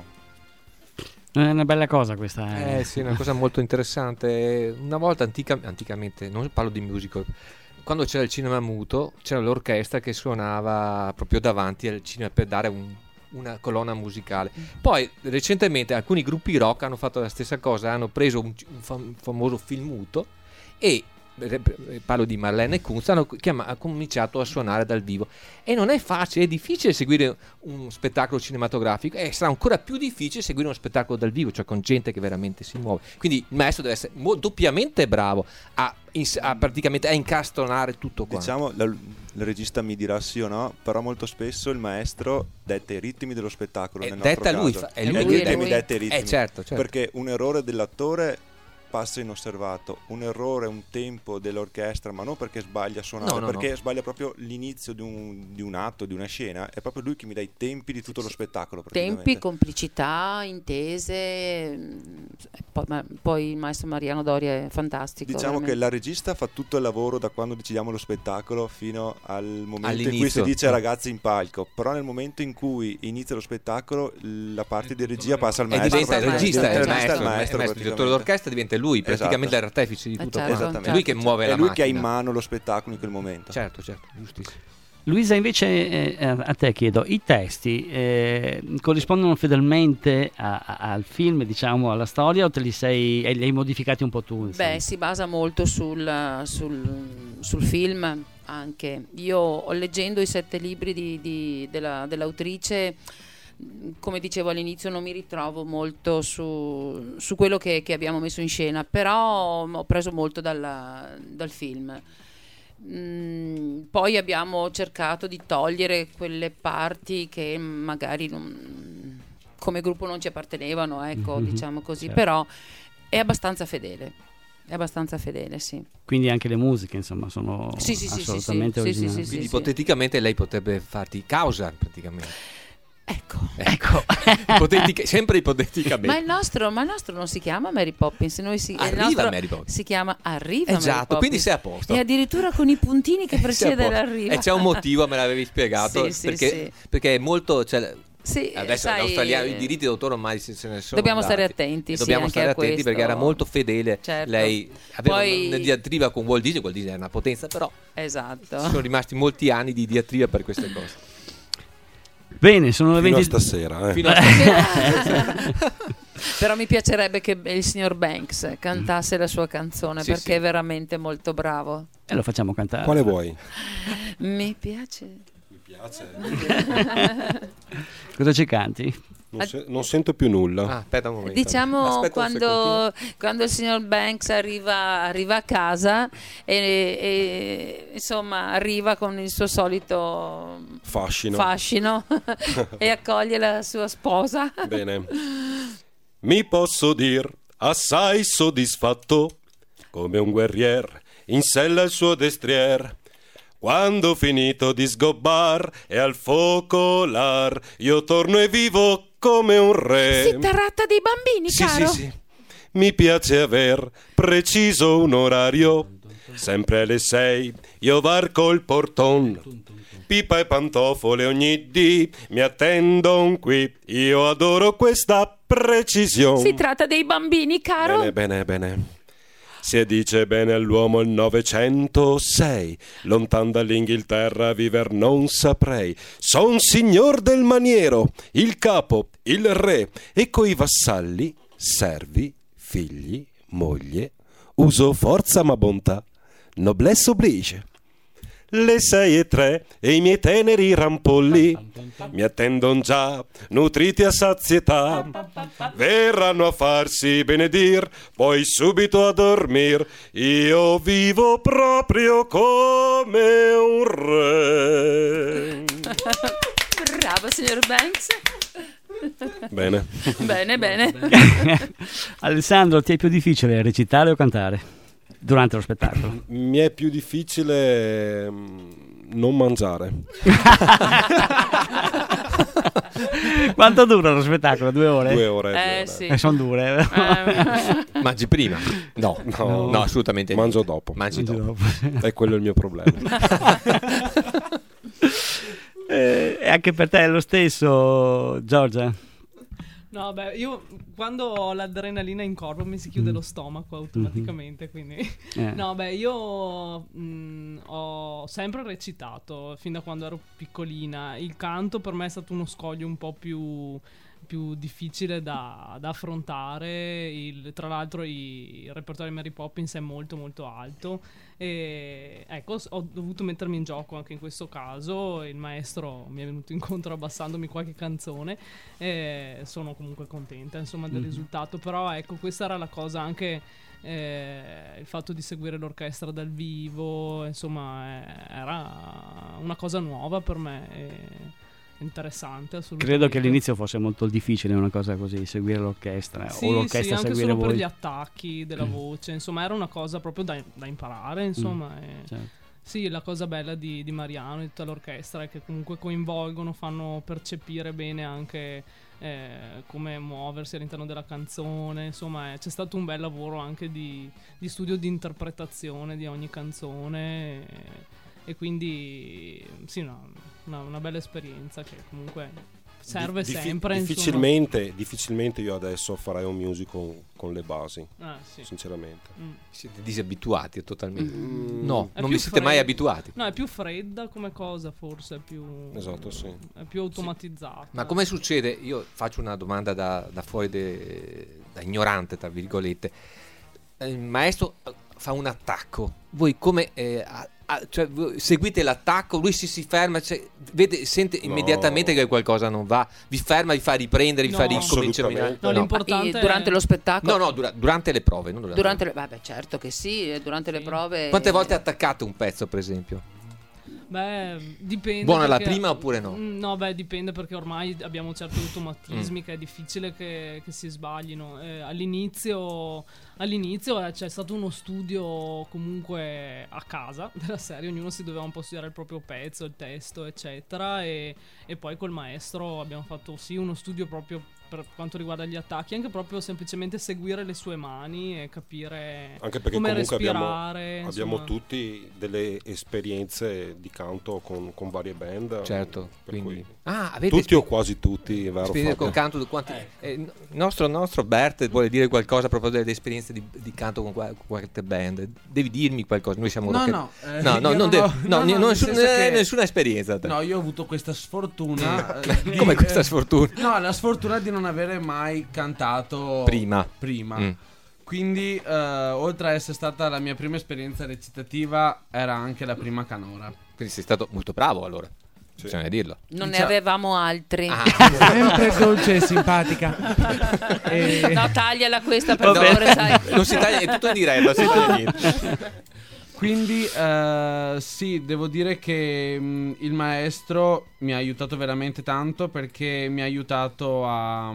È una bella cosa questa. Eh sì, è una cosa molto interessante. Una volta antica- anticamente, non parlo di musical, quando c'era il cinema muto, c'era l'orchestra che suonava proprio davanti al cinema per dare un- una colonna musicale. Poi recentemente alcuni gruppi rock hanno fatto la stessa cosa, hanno preso un, un fam- famoso film muto e eh, parlo di Marlene Kunz, hanno chiama- ha cominciato a suonare dal vivo, e non è facile, è difficile seguire un spettacolo cinematografico, e sarà ancora più difficile seguire uno spettacolo dal vivo, cioè con gente che veramente si muove. Quindi il maestro deve essere mo- doppiamente bravo a, ins- a praticamente a incastronare tutto quanto. Diciamo, la- il regista mi dirà sì o no, però molto spesso il maestro detta i ritmi dello spettacolo. Eh, nel nostro detta lui, caso. fa- è È lui lui che che lui. mi detta i ritmi. Eh, certo, certo. Perché un errore dell'attore passa inosservato, un errore, un tempo dell'orchestra, ma non perché sbaglia a suonare, No, no, perché no. sbaglia proprio l'inizio di un, di un atto, di una scena. È proprio lui che mi dà i tempi di tutto lo spettacolo. Tempi, praticamente. complicità, intese. mm, Poi, ma- poi il maestro Mariano Doria è fantastico. Diciamo che veramente. la regista fa tutto il lavoro da quando decidiamo lo spettacolo fino al momento in cui All'inizio. si dice ragazzi in palco, però nel momento in cui inizia lo spettacolo la parte di regia passa al E maestro. diventa il Passa al regista, maestro, il certo. maestro, il il maestro, il direttore praticamente. dell'orchestra diventa lui, praticamente Esatto. il artefice di Eh, tutto certo, quanto. Esattamente. È lui che muove È la lui che ha in macchina. mano lo spettacolo in quel momento. Certo, certo, giustissimo. Luisa, invece, eh, a te chiedo, i testi eh, corrispondono fedelmente a- a- al film, diciamo, alla storia, o te li sei e li hai modificati un po' tu? insomma? Beh, si basa molto sul, sul- sul film anche. Io, leggendo i sette libri di- di- della- dell'autrice, mh, come dicevo all'inizio, non mi ritrovo molto su, su quello che, che abbiamo messo in scena, però ho preso molto dalla- dal film. Mm, poi abbiamo cercato di togliere quelle parti che magari non- come gruppo non ci appartenevano, ecco, Mhm, diciamo così, certo. però è abbastanza fedele. È abbastanza fedele, sì. Quindi anche le musiche, insomma, sono Sì, sì, sì, sì, assolutamente sì, sì, originali. sì, Quindi sì. ipoteticamente lei potrebbe farti causa, praticamente. Ecco. Ecco. Ipotetica- sempre ipoteticamente. Ma il, nostro, ma il nostro non si chiama Mary Poppins, noi si, il Arriva nostro Mary Poppins. si chiama Arriva Mary Esatto, Poppins. quindi sei a posto. E addirittura con i puntini che Sei a precede posto. l'arrivo. E c'è un motivo, me l'avevi spiegato, Sì, sì, perché, sì. perché è molto... Cioè, Sì, adesso sai, gli australiani, i diritti d'autore ormai se se ne sono dobbiamo andati. stare attenti, E sì, dobbiamo anche stare a attenti questo. perché era molto fedele. Certo. Lei aveva Poi- una diatriba con Walt Disney, Walt Disney è una potenza, però Esatto. ci sono rimasti molti anni di diatriba per queste cose. Bene, sono le Fino a venti. stasera, eh. Fino a Però mi piacerebbe che il signor Banks cantasse la sua canzone, Sì, perché sì. è veramente molto bravo. E lo facciamo cantare. Quale vuoi? Mi piace. Mi piace. Cosa ci canti? Non, se- non sento più nulla. Ah, aspetta un momento. Diciamo Aspetta un quando, quando il signor Banks arriva, arriva a casa e, e insomma arriva con il suo solito Fascino. fascino e accoglie la sua sposa. Bene. Mi posso dir assai soddisfatto come un guerrier in sella al suo destrier. Quando finito di sgobbar e al focolar io torno e vivo come un re. Si tratta dei bambini, Sì, caro. sì, sì. Mi piace aver preciso un orario. Sempre alle sei io varco il porton. Pipa e pantofole ogni dì mi attendono qui. Io adoro questa precisione. Si tratta dei bambini, caro. Bene, bene, bene. Si dice bene all'uomo il novecentosei, lontan dall'Inghilterra viver non saprei. Son signor del maniero, il capo, il re, e coi vassalli, servi, figli, moglie, uso forza ma bontà, noblesse oblige. Le sei e tre e i miei teneri rampolli mi attendon già, nutriti a sazietà. Verranno a farsi benedir, poi subito a dormir. Io vivo proprio come un re. Bravo, signor Banks. Bene. Bene, bene. Alessandro, ti è più difficile recitare o cantare durante lo spettacolo? Mi è più difficile mm, non mangiare. Quanto dura lo spettacolo? Due ore? Due ore. Eh, due ore. sì. Eh, sono dure. Eh, Mangi prima? No, No. no, assolutamente no. Mangio dopo. Mangi dopo. E quello è il mio problema. Eh, e anche per te è lo stesso, Giorgia? No, beh, io quando ho l'adrenalina in corpo mi si chiude Mm. lo stomaco automaticamente, quindi... Eh. No, beh, io mh, ho sempre recitato fin da quando ero piccolina. Il canto per me è stato uno scoglio un po' più, più difficile da, da affrontare. Il- tra l'altro i- il repertorio di Mary Poppins è molto molto alto e ecco, s- ho dovuto mettermi in gioco anche in questo caso. Il maestro mi è venuto incontro abbassandomi qualche canzone e sono comunque contenta insomma del Mhm. risultato, però ecco, questa era la cosa anche, eh, il fatto di seguire l'orchestra dal vivo, insomma, eh, era una cosa nuova per me e interessante assolutamente. Credo che all'inizio fosse molto difficile una cosa così, seguire l'orchestra sì, o l'orchestra sì, anche seguire solo per voi. gli attacchi della Mm. voce, insomma era una cosa proprio da, da imparare, insomma. e- Certo. Sì, la cosa bella di, di Mariano e di tutta l'orchestra è che comunque coinvolgono, fanno percepire bene anche eh, come muoversi all'interno della canzone, insomma eh, c'è stato un bel lavoro anche di, di studio di interpretazione di ogni canzone e, e quindi sì, no, una, una bella esperienza che comunque serve Di- diffi- sempre. insomma. difficilmente, difficilmente io adesso farei un musical con le basi, Ah, sì. sinceramente. Mm. Siete disabituati totalmente. Mm. No, È non più vi siete mai fredda. abituati. No, è più fredda come cosa, forse è più. Esatto, sì. È più automatizzata. Ma come succede? Io faccio una domanda da, da fuori, de- da ignorante, tra virgolette. Eh, Il maestro eh, fa un attacco. Voi come eh, a- a- cioè, voi seguite l'attacco? Lui si, si ferma, cioè, vede, sente No. immediatamente che qualcosa non va, vi ferma, vi fa riprendere, vi No. fa ricominciare. Assolutamente. No, No. l'importante e durante è- lo spettacolo? No, no, dura- durante le prove. Non durante Durante le... Vabbè, certo che sì, eh, durante le Sì. prove... Quante volte attaccate un pezzo, per esempio? Beh, dipende. Buona la perché- prima oppure no? Mm, No, beh, dipende perché ormai abbiamo certi automatismi che è difficile che, che si sbaglino. Eh, all'inizio all'inizio eh, c'è stato uno studio comunque a casa della serie, ognuno si doveva un po' studiare il proprio pezzo, il testo, eccetera. E, e poi col maestro abbiamo fatto sì uno studio proprio per quanto riguarda gli attacchi, anche proprio semplicemente seguire le sue mani e capire Anche perché come comunque abbiamo, respirare. abbiamo insomma. tutti delle esperienze di canto con, con varie band. Certo, per quindi... cui Ah, avete tutti o esper- quasi tutti, vero esperienze Fabio? col canto di quanti... eh, il nostro, nostro Bert vuole dire qualcosa proprio delle esperienze di, di canto con, qua- con qualche band. Devi dirmi qualcosa, noi siamo No, rocker- no, eh, no, no, io non non de- ho- no, no, ni- no, non nel nessun- senso eh, che- nessuna esperienza. te. No, io ho avuto questa sfortuna. eh, di- Come questa eh, sfortuna? No, la sfortuna di non avere mai cantato Prima. prima. Mm. Quindi, eh, oltre a essere stata la mia prima esperienza recitativa, era anche la prima canora. Quindi sei stato molto bravo allora. bisogna dirlo. Non ne Diciamo- avevamo altri. Ah. Sempre dolce e simpatica. E- No, tagliala questa per No, favore, sai. non si taglia, è tutto in diretta, non si taglia niente. Quindi eh, sì, devo dire che mh, il maestro mi ha aiutato veramente tanto, perché mi ha aiutato a,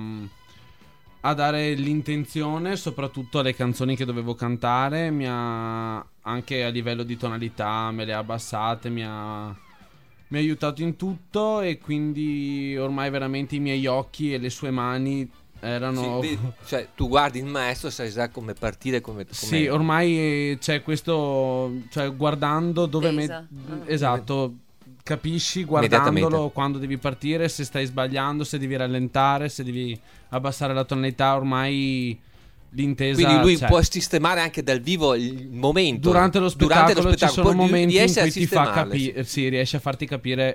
a dare l'intenzione soprattutto alle canzoni che dovevo cantare. Mi ha anche a livello di tonalità me le ha abbassate, mi ha, mi ha aiutato in tutto, e quindi ormai veramente i miei occhi e le sue mani erano... Sì, vedi, cioè, tu guardi il maestro, sai già come partire, come, come... Sì, ormai eh, c'è questo, cioè guardando dove Pesa. met- esatto, capisci Immediatamente. guardandolo quando devi partire, se stai sbagliando, se devi rallentare, se devi abbassare la tonalità, ormai l'intesa Quindi lui c'è. può sistemare anche dal vivo il momento. Durante lo spettacolo, Durante lo ci spettacolo, sono poi lui momenti in riesce a cui ti fa sistemarle, sì. capire, sì, riesce a farti capire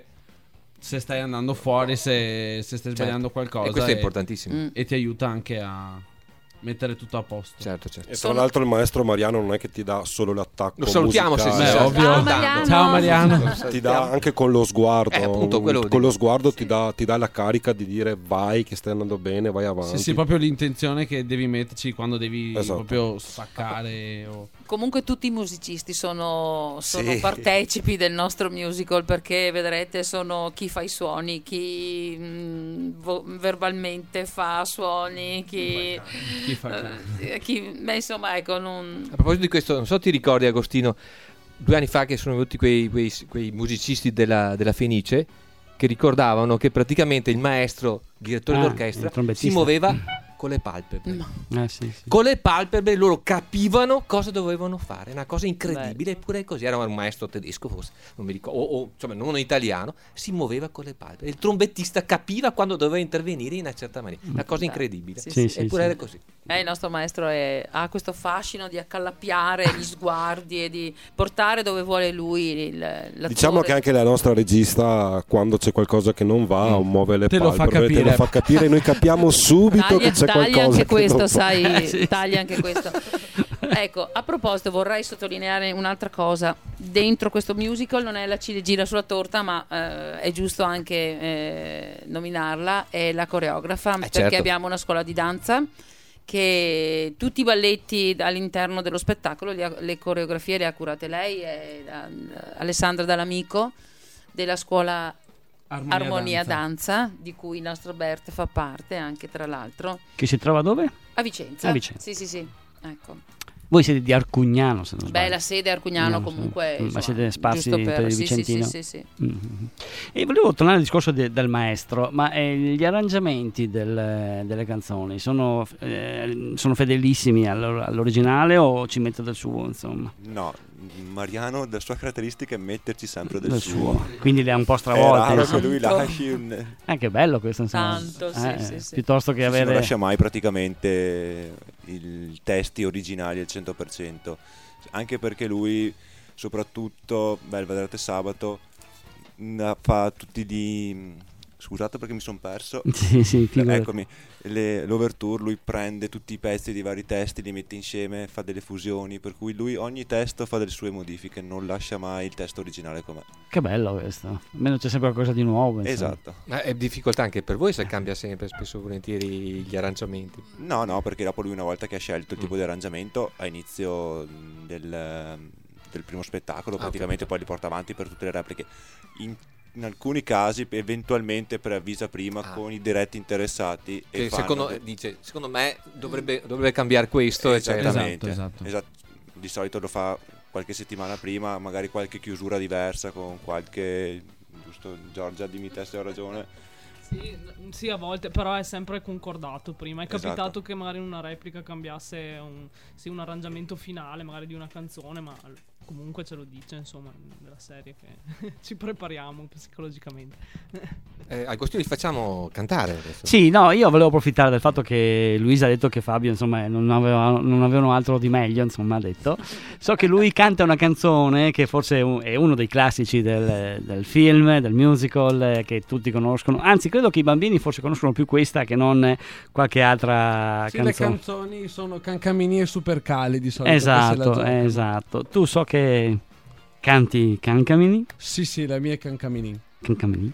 se stai andando fuori, se, se stai sbagliando qualcosa, E questo è importantissimo. Mm. e ti aiuta anche a mettere tutto a posto. Certo, certo. E tra l'altro il maestro Mariano non è che ti dà solo l'attacco Lo salutiamo se musicale. si Beh, sa. ovvio. Ciao, Mariano. Ciao Mariano. Ti dà anche con lo sguardo, Eh, appunto, quello con dico. lo sguardo ti dà, ti dà la carica di dire vai che stai andando bene, vai avanti. Sì, sì, proprio l'intenzione che devi metterci quando devi Esatto. proprio staccare. O... Comunque tutti i musicisti sono, sono Sì. partecipi del nostro musical, perché vedrete sono chi fa i suoni, chi mh, vo- verbalmente fa suoni, chi, Chi fa eh, chi beh, insomma ecco non... A proposito di questo, non so ti ricordi Agostino, due anni fa che sono venuti quei, quei, quei musicisti della, della Fenice che ricordavano che praticamente il maestro, direttore Ah, d'orchestra, il trombettista. si muoveva con le palpebre. No. Eh, sì, sì. Con le palpebre loro capivano cosa dovevano fare, una cosa incredibile, eppure è così. Era un maestro tedesco forse, non mi ricordo, o, o insomma non italiano, si muoveva con le palpebre. Il trombettista capiva quando doveva intervenire in una certa maniera, una cosa incredibile. Sì, Sì, sì, eppure sì. era così. Eh, il nostro maestro è- ha questo fascino di accallappiare gli sguardi e di portare dove vuole lui il, l'attore. Diciamo che anche la nostra regista, quando c'è qualcosa che non va, muove le Te lo fa palpebre, te capire. lo fa capire. Noi capiamo subito Taglia, che c'è taglia qualcosa anche che questo, non va. sai, Eh, sì. taglia anche questo. Ecco, a proposito, vorrei sottolineare un'altra cosa. Dentro questo musical non è la ciliegina sulla torta, ma eh, è giusto anche eh, nominarla, è la coreografa, perché certo. abbiamo una scuola di danza che tutti i balletti all'interno dello spettacolo, le, le coreografie le ha curate lei, è la- Alessandra Dall'Amico della scuola Armonia, Armonia Danza. Danza, di cui il nostro Bert fa parte anche, tra l'altro, Che si trova dove? a Vicenza. A Vicenza. Sì, sì, sì. Ecco. Voi siete di Arcugnano, se non sbaglio. Beh, la sede è Arcugnano, No, so. comunque. Ma insomma, siete sparsi giusto per il sì, sì, Vicentino? sì, sì, sì. Mhm. E volevo tornare al discorso de- del maestro, ma eh, gli arrangiamenti del- delle canzoni sono, eh, sono fedelissimi all'or- all'originale o ci mette del suo, insomma? No, Mariano, la sua caratteristica è metterci sempre del, Del suo. suo. Quindi le ha un po' È stravolte. raro insomma. che lui lasci un... Ah, che bello questo, insomma. Tanto, sì, Eh, sì, sì. Piuttosto che Sì, sì, avere... non lascia mai praticamente i testi originali al cento per cento, anche perché lui soprattutto, beh, vedrete sabato, mh, fa tutti di... scusate perché mi sono perso. Sì, sì, figurati. Eccomi, le- l'overture, lui prende tutti i pezzi di vari testi, li mette insieme, fa delle fusioni, per cui lui ogni testo fa delle sue modifiche, non lascia mai il testo originale com'è. Che bello questo. Almeno c'è sempre qualcosa di nuovo. insomma. Esatto. Ma è difficoltà anche per voi se cambia sempre, spesso e volentieri, gli arrangiamenti? No, no, perché dopo lui una volta che ha scelto il tipo di arrangiamento a inizio mh, del, del primo spettacolo, Ah, praticamente poi li porta avanti per tutte le repliche. In, in alcuni casi eventualmente preavvisa prima Ah. con i diretti interessati e Che fanno secondo, de- dice, secondo me dovrebbe, dovrebbe cambiare questo, eccetera. Esattamente, Esatto, esatto. esatto. Di solito lo fa qualche settimana prima, magari qualche chiusura diversa con qualche, giusto Giorgia, dimmi te se ho ragione. Sì, n- sì, a volte, però è sempre concordato prima. È Esatto. capitato che magari in una replica cambiasse un, sì, un arrangiamento finale, magari di una canzone, ma l- comunque ce lo dice, insomma, della serie che ci prepariamo psicologicamente. Eh, Agostino, li facciamo cantare adesso. Sì, no, io volevo approfittare del fatto che Luisa ha detto che Fabio, insomma, non, aveva, non avevano altro di meglio, insomma, ha detto. So che lui canta una canzone che forse è, un- è uno dei classici del, del film, del musical, eh, che tutti conoscono. Anzi, credo che i bambini forse conoscono più questa che non qualche altra Sì, le canzone. canzoni sono Cancamini e Supercali di solito. queste Esatto, la giocano. esatto. Tu so che canti Cancamini. Sì, sì, la mia è Cancamini. Cancamini.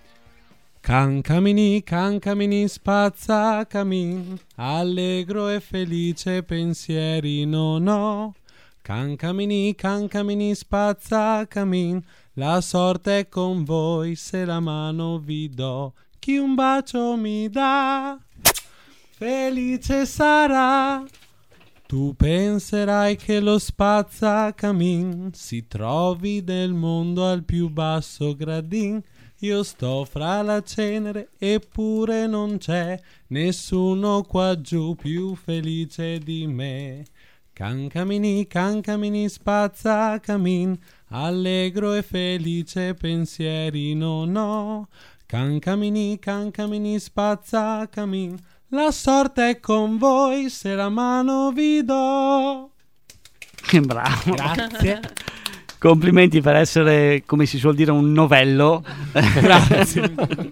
Cancamini, cancamini, spazzacamin, allegro e felice pensieri non ho. Cancamini, cancamini, spazzacamin, la sorte è con voi se la mano vi do. Chi un bacio mi dà, felice sarà. Tu penserai che lo spazzacamin si trovi nel mondo al più basso gradin. Io sto fra la cenere eppure non c'è nessuno qua giù più felice di me. Cancamini, cancamini, spazzacamin, allegro e felice pensieri non ho. Cancamini, cancamini, spazzacamin, la sorte è con voi se la mano vi do. Bravo. Grazie. Complimenti per essere, come si suol dire, un novello. Grazie.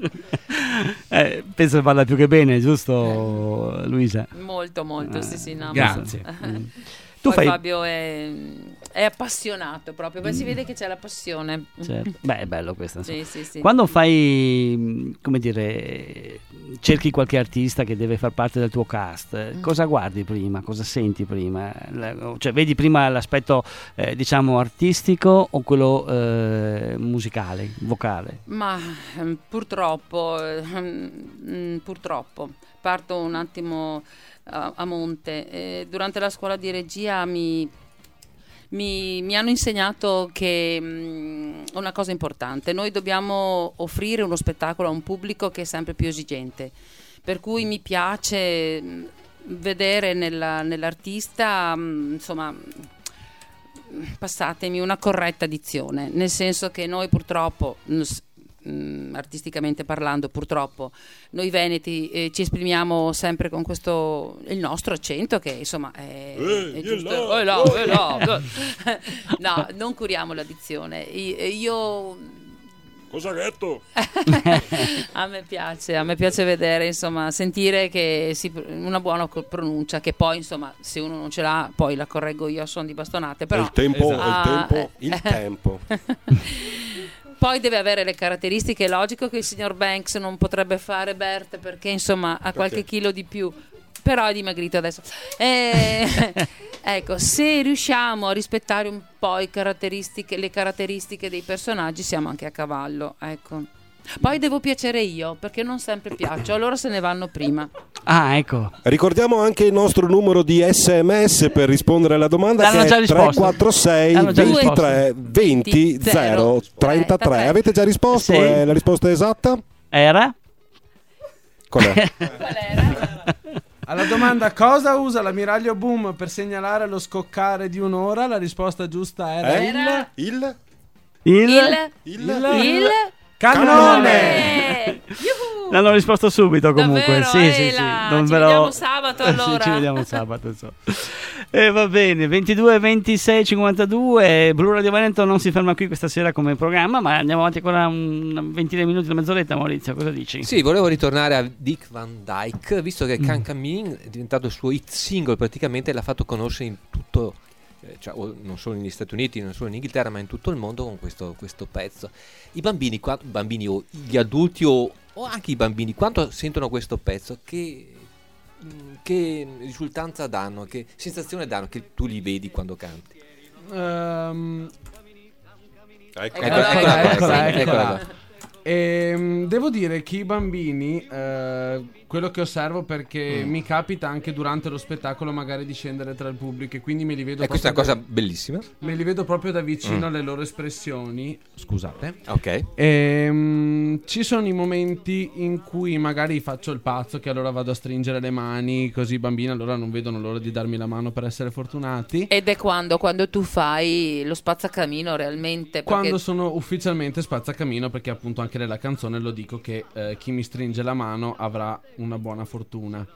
eh, penso che vada più che bene, giusto Luisa? Molto, molto, sì, sì, no, Grazie. ma- Mm. Poi Tu fai... Fabio è, è appassionato proprio, poi si vede che c'è la passione. Certo. Beh, è bello questo. Sì, sì, sì. Quando fai, come dire, cerchi qualche artista che deve far parte del tuo cast, Mm. cosa guardi prima? Cosa senti prima? La- Cioè, vedi prima l'aspetto, eh, diciamo, artistico o quello eh, musicale, vocale? Ma ehm, purtroppo, ehm, mm, purtroppo, parto un attimo a, a monte. Eh, durante la scuola di regia mi, mi, mi hanno insegnato che mm, una cosa importante: noi dobbiamo offrire uno spettacolo a un pubblico che è sempre più esigente. Per cui mi piace mm, vedere nella- nell'artista, mm, insomma, passatemi, una corretta dizione, nel senso che noi purtroppo, mm, s- mm, artisticamente parlando, purtroppo noi veneti eh, ci esprimiamo sempre con questo, il nostro accento che insomma è, è giusto. Eh, là, eh, là. No, non curiamo la dizione. I- Io Cosa hai detto? a me piace, a me piace vedere, insomma, sentire che si, una buona co- pronuncia, che poi, insomma, se uno non ce l'ha, poi la correggo io a suon di bastonate. Però, il tempo, Ah, il tempo, eh. il tempo. Poi deve avere le caratteristiche. È logico che il signor Banks non potrebbe fare Bert perché, insomma, ha qualche chilo di più, però è dimagrito adesso. Eh, ecco, se riusciamo a rispettare un po' i caratteristiche, le caratteristiche dei personaggi, siamo anche a cavallo, ecco. Poi devo piacere io, perché non sempre piaccio, allora se ne vanno prima. Ah, ecco. Ricordiamo anche il nostro numero di sms per rispondere alla domanda, L'hanno che già è risposto. tre quattro sei L'hanno già ventitré venti zero trentatré. Avete già risposto? Sì. È la risposta esatta? Era? Qual è? Alla domanda cosa usa l'ammiraglio Boom per segnalare lo scoccare di un'ora, la risposta giusta era Eh? il... Il? Il? Il, Il... il Cannone! Eh, yuhu! L'hanno risposto subito comunque. Davvero? Sì, Eh, sì, sì. là, Non ci ve lo- vediamo sabato, Sì, allora. ci vediamo sabato. So. E va bene, ventidue ventisei cinquantadue. Blu Radio Veneto non si ferma qui questa sera come programma, ma andiamo avanti ancora una ventina di minuti, una mezz'oretta. Maurizio, cosa dici? Sì, volevo ritornare a Dick Van Dyke, visto che Cancamin è diventato il suo hit single, praticamente l'ha fatto conoscere in tutto, eh, cioè, o- non solo negli Stati Uniti, non solo in Inghilterra, ma in tutto il mondo con questo, questo pezzo. I bambini, qua- bambini o gli adulti o, o anche i bambini, quando sentono questo pezzo, che, mh, che risultanza danno, che sensazione danno che tu li vedi quando canti? Ehm, Ecco, Eccola, eccola, eccola, eccola, sì, eccola. eccola. Ehm, devo dire che i bambini, eh, quello che osservo, perché Mm. mi capita anche durante lo spettacolo magari di scendere tra il pubblico e quindi me li vedo E questa è una proprio cosa bellissima. da, me li vedo proprio da vicino Mm. alle loro espressioni. Scusate. Ok. Ehm, ci sono i momenti in cui magari faccio il pazzo, che allora vado a stringere le mani, così i bambini allora non vedono l'ora di darmi la mano per essere fortunati. Ed è quando, quando tu fai lo spazzacamino realmente. Perché Quando sono ufficialmente spazzacamino, perché appunto anche nella canzone lo dico che eh, chi mi stringe la mano avrà una buona fortuna.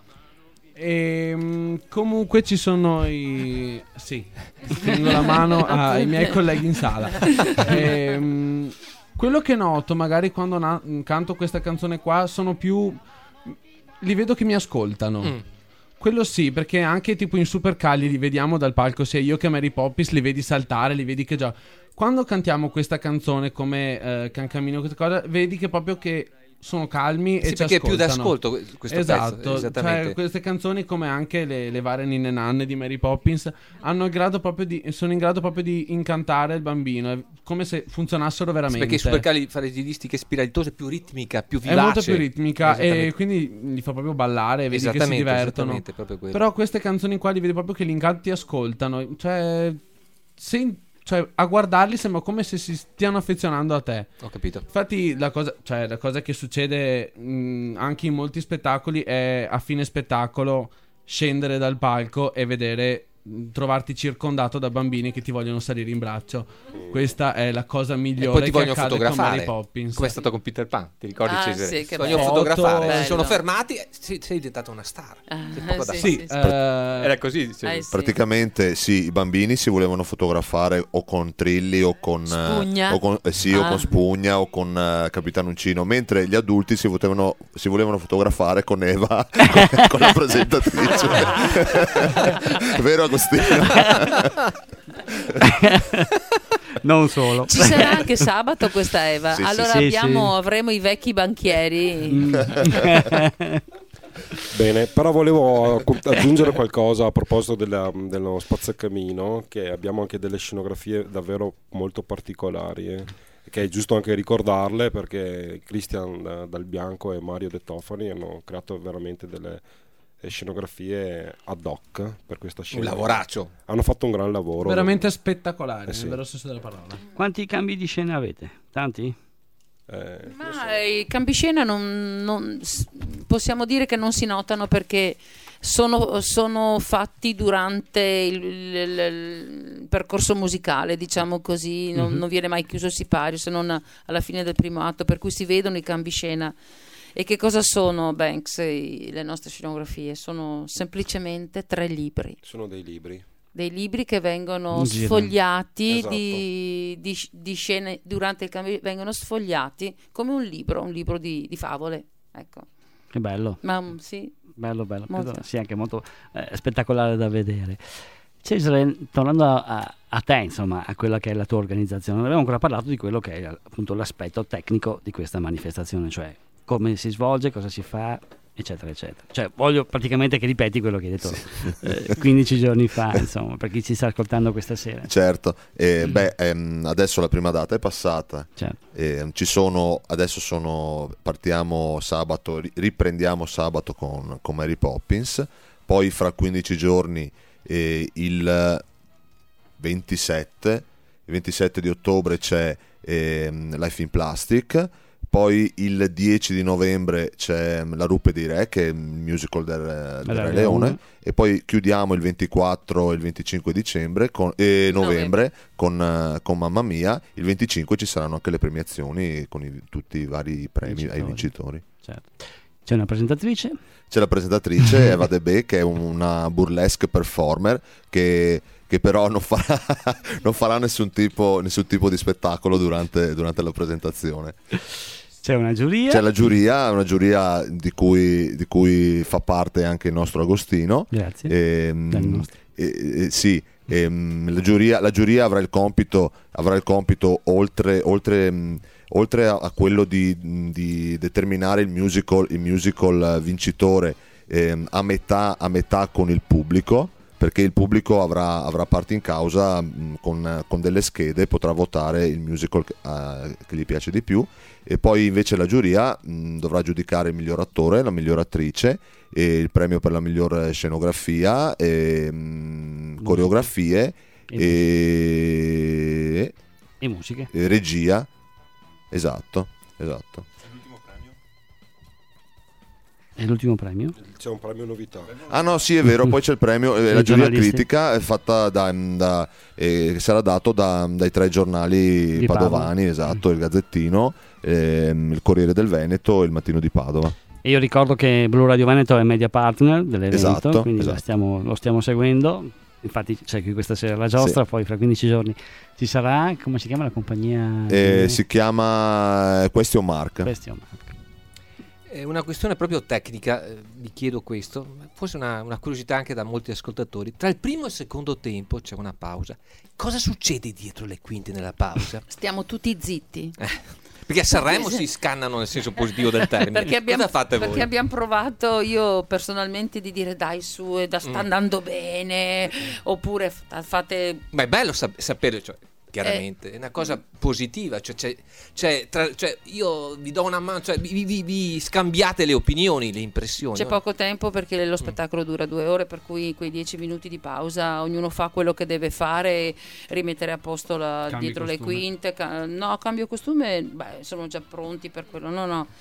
E comunque ci sono i... Sì, stringo la mano ai miei colleghi in sala. Ehm, quello che noto magari quando na- canto questa canzone qua sono più... Li vedo che mi ascoltano. Mm. Quello sì, perché anche tipo in Supercalli li vediamo dal palco, sia io che Mary Poppins, li vedi saltare, li vedi che già... Quando cantiamo questa canzone come eh, Can Camino, questa cosa, vedi che proprio che sono calmi Sì, e ci perché è più ascoltano. d'ascolto questo Esatto, pezzo, esattamente. cioè queste canzoni come anche le, le varie ninne nanne di Mary Poppins hanno il grado proprio di, sono in grado proprio di incantare il bambino, è come se funzionassero Sì, veramente. perché i supercalifragilistiche spiralidosa è più ritmica, più vivace. È molto più ritmica e Esattamente. quindi li fa proprio ballare, vedi che si Esattamente, divertono. esattamente, proprio quello. Però queste canzoni qua li vedi proprio che li incanti ascoltano, cioè, se, cioè a guardarli sembra come se si stiano affezionando a te. Ho capito. Infatti la cosa, cioè, la cosa che succede mh, anche in molti spettacoli è a fine spettacolo scendere dal palco e vedere, trovarti circondato da bambini che ti vogliono salire in braccio. Questa è la cosa E migliore poi ti che vogliono accade con Mary fotografare, Poppins. come è stato con Peter Pan, ti ricordi Ah, Cesare? sì, che Ti vogliono bello. fotografare, Bello. si sono fermati e sei, sei diventata una star. Ah, C'è poco da sì, fare. Sì, sì, sì. eh, Era così, dicevo. Eh, sì. Praticamente sì, i bambini si volevano fotografare o con Trilli o con Spugna. eh, o con, eh, sì, o Ah. con Spugna o con eh, Capitano Uncino, mentre gli adulti si volevano, si volevano fotografare con Eva, con, con la presentatrice. Vero Agostino? Non solo. Ci sarà anche sabato questa Eva. Sì, sì, allora sì, abbiamo, sì. avremo i vecchi banchieri. Bene, però volevo acc- aggiungere qualcosa a proposito della- dello spazzacamino, che abbiamo anche delle scenografie davvero molto particolari, eh, che è giusto anche ricordarle, perché Christian eh, Dal Bianco e Mario De Tofani hanno creato veramente delle eh, scenografie ad hoc per questa scena. Un lavoraccio. Hanno fatto un gran lavoro. veramente spettacolare, Eh sì. nel vero senso della parola. Quanti cambi di scena avete? Tanti? Eh, Ma i campiscena non, non- s- possiamo dire che non si notano perché sono, sono fatti durante il, il- il- il percorso musicale, diciamo così, non, Mhm. non viene mai chiuso il sipario se non alla fine del primo atto, per cui si vedono i campiscena. E che cosa sono, Banks, i- le nostre scenografie? Sono semplicemente tre libri. sono dei libri. Dei libri che vengono In giro. sfogliati Esatto. di, di, di scene durante il cambio, vengono sfogliati come un libro, un libro di, di favole. Ecco. Che bello. Ma mm, sì, Bello, bello, Molto. credo sia anche molto eh, spettacolare da vedere. Cesare, tornando a, a te, insomma, a quella che è la tua organizzazione, non abbiamo ancora parlato di quello che è appunto l'aspetto tecnico di questa manifestazione, cioè come si svolge, cosa si fa, eccetera, eccetera. Cioè, voglio praticamente che ripeti quello che hai detto eh, quindici giorni fa, insomma, per chi ci sta ascoltando questa sera. Certo, eh, beh, ehm, adesso la prima data è passata. Certo. Eh, ci sono, adesso sono, partiamo sabato, ri- riprendiamo sabato con, con Mary Poppins, poi fra quindici giorni eh, il ventisette, il ventisette di ottobre c'è ehm, Life in Plastic, poi il dieci di novembre c'è La Ruppe dei Re, che è il musical del, del Re Re Leone. Leone, e poi chiudiamo il ventiquattro e il venticinque dicembre con, e novembre con, eh, con Mamma Mia. Il venticinque ci saranno anche le premiazioni con i- tutti i vari premi Vincitori. ai vincitori. Certo. C'è una presentatrice? C'è la presentatrice Eva De Be, che è una burlesque performer che, che però non farà, non farà nessun, tipo, nessun tipo di spettacolo durante, durante la presentazione. C'è una giuria? C'è la giuria, una giuria di cui, di cui fa parte anche il nostro Agostino. Grazie. Ehm, Del nostro. eh, eh, sì, ehm, la, giuria, la giuria avrà il compito, avrà il compito oltre, oltre, mh, oltre a, a quello di, di determinare il musical, il musical vincitore ehm, a, metà, a metà con il pubblico, perché il pubblico avrà, avrà parte in causa mh, con, con delle schede, potrà votare il musical che, eh, che gli piace di più, e poi invece la giuria mh, dovrà giudicare il miglior attore, la miglior attrice, e il premio per la miglior scenografia, e, mh, coreografie e, E musiche. e regia. Esatto, esatto. E l'ultimo premio? C'è un premio novità. Ah no, sì, è vero, poi c'è il premio, eh, I la giuria giornalisti. critica è fatta da, da eh, che sarà dato da- dai tre giornali Di padovani, Padova. esatto, il Gazzettino, ehm, il Corriere del Veneto e il Mattino di Padova. E io ricordo che Blu Radio Veneto è media partner dell'evento, Esatto, quindi esatto. la stiamo- lo stiamo seguendo. Infatti c'è qui questa sera la giostra, poi fra quindici giorni ci sarà, come si chiama la compagnia? Eh, di- si chiama Question Mark. Question Mark. È una questione proprio tecnica, eh, vi chiedo questo, forse una, una curiosità anche da molti ascoltatori. Tra il primo e il secondo tempo c'è una pausa. Cosa succede dietro le quinte nella pausa? Stiamo tutti zitti. Eh, perché a Sanremo si scannano nel senso positivo del termine. Perché abbiamo, Cosa fate voi? perché abbiamo provato io personalmente di dire dai su, e da sta Mm. andando bene, oppure f- fate... Ma è bello sap- sapere, cioè, chiaramente, è una cosa positiva, cioè, c'è, c'è tra- cioè, io vi do una mano, cioè, vi, vi- vi scambiate le opinioni, le impressioni. C'è no? poco tempo perché lo spettacolo dura due ore, per cui quei dieci minuti di pausa ognuno fa quello che deve fare, rimettere a posto la- Cambi dietro le costume. quinte. ca- no, cambio costume, beh, sono già pronti per quello. No, no.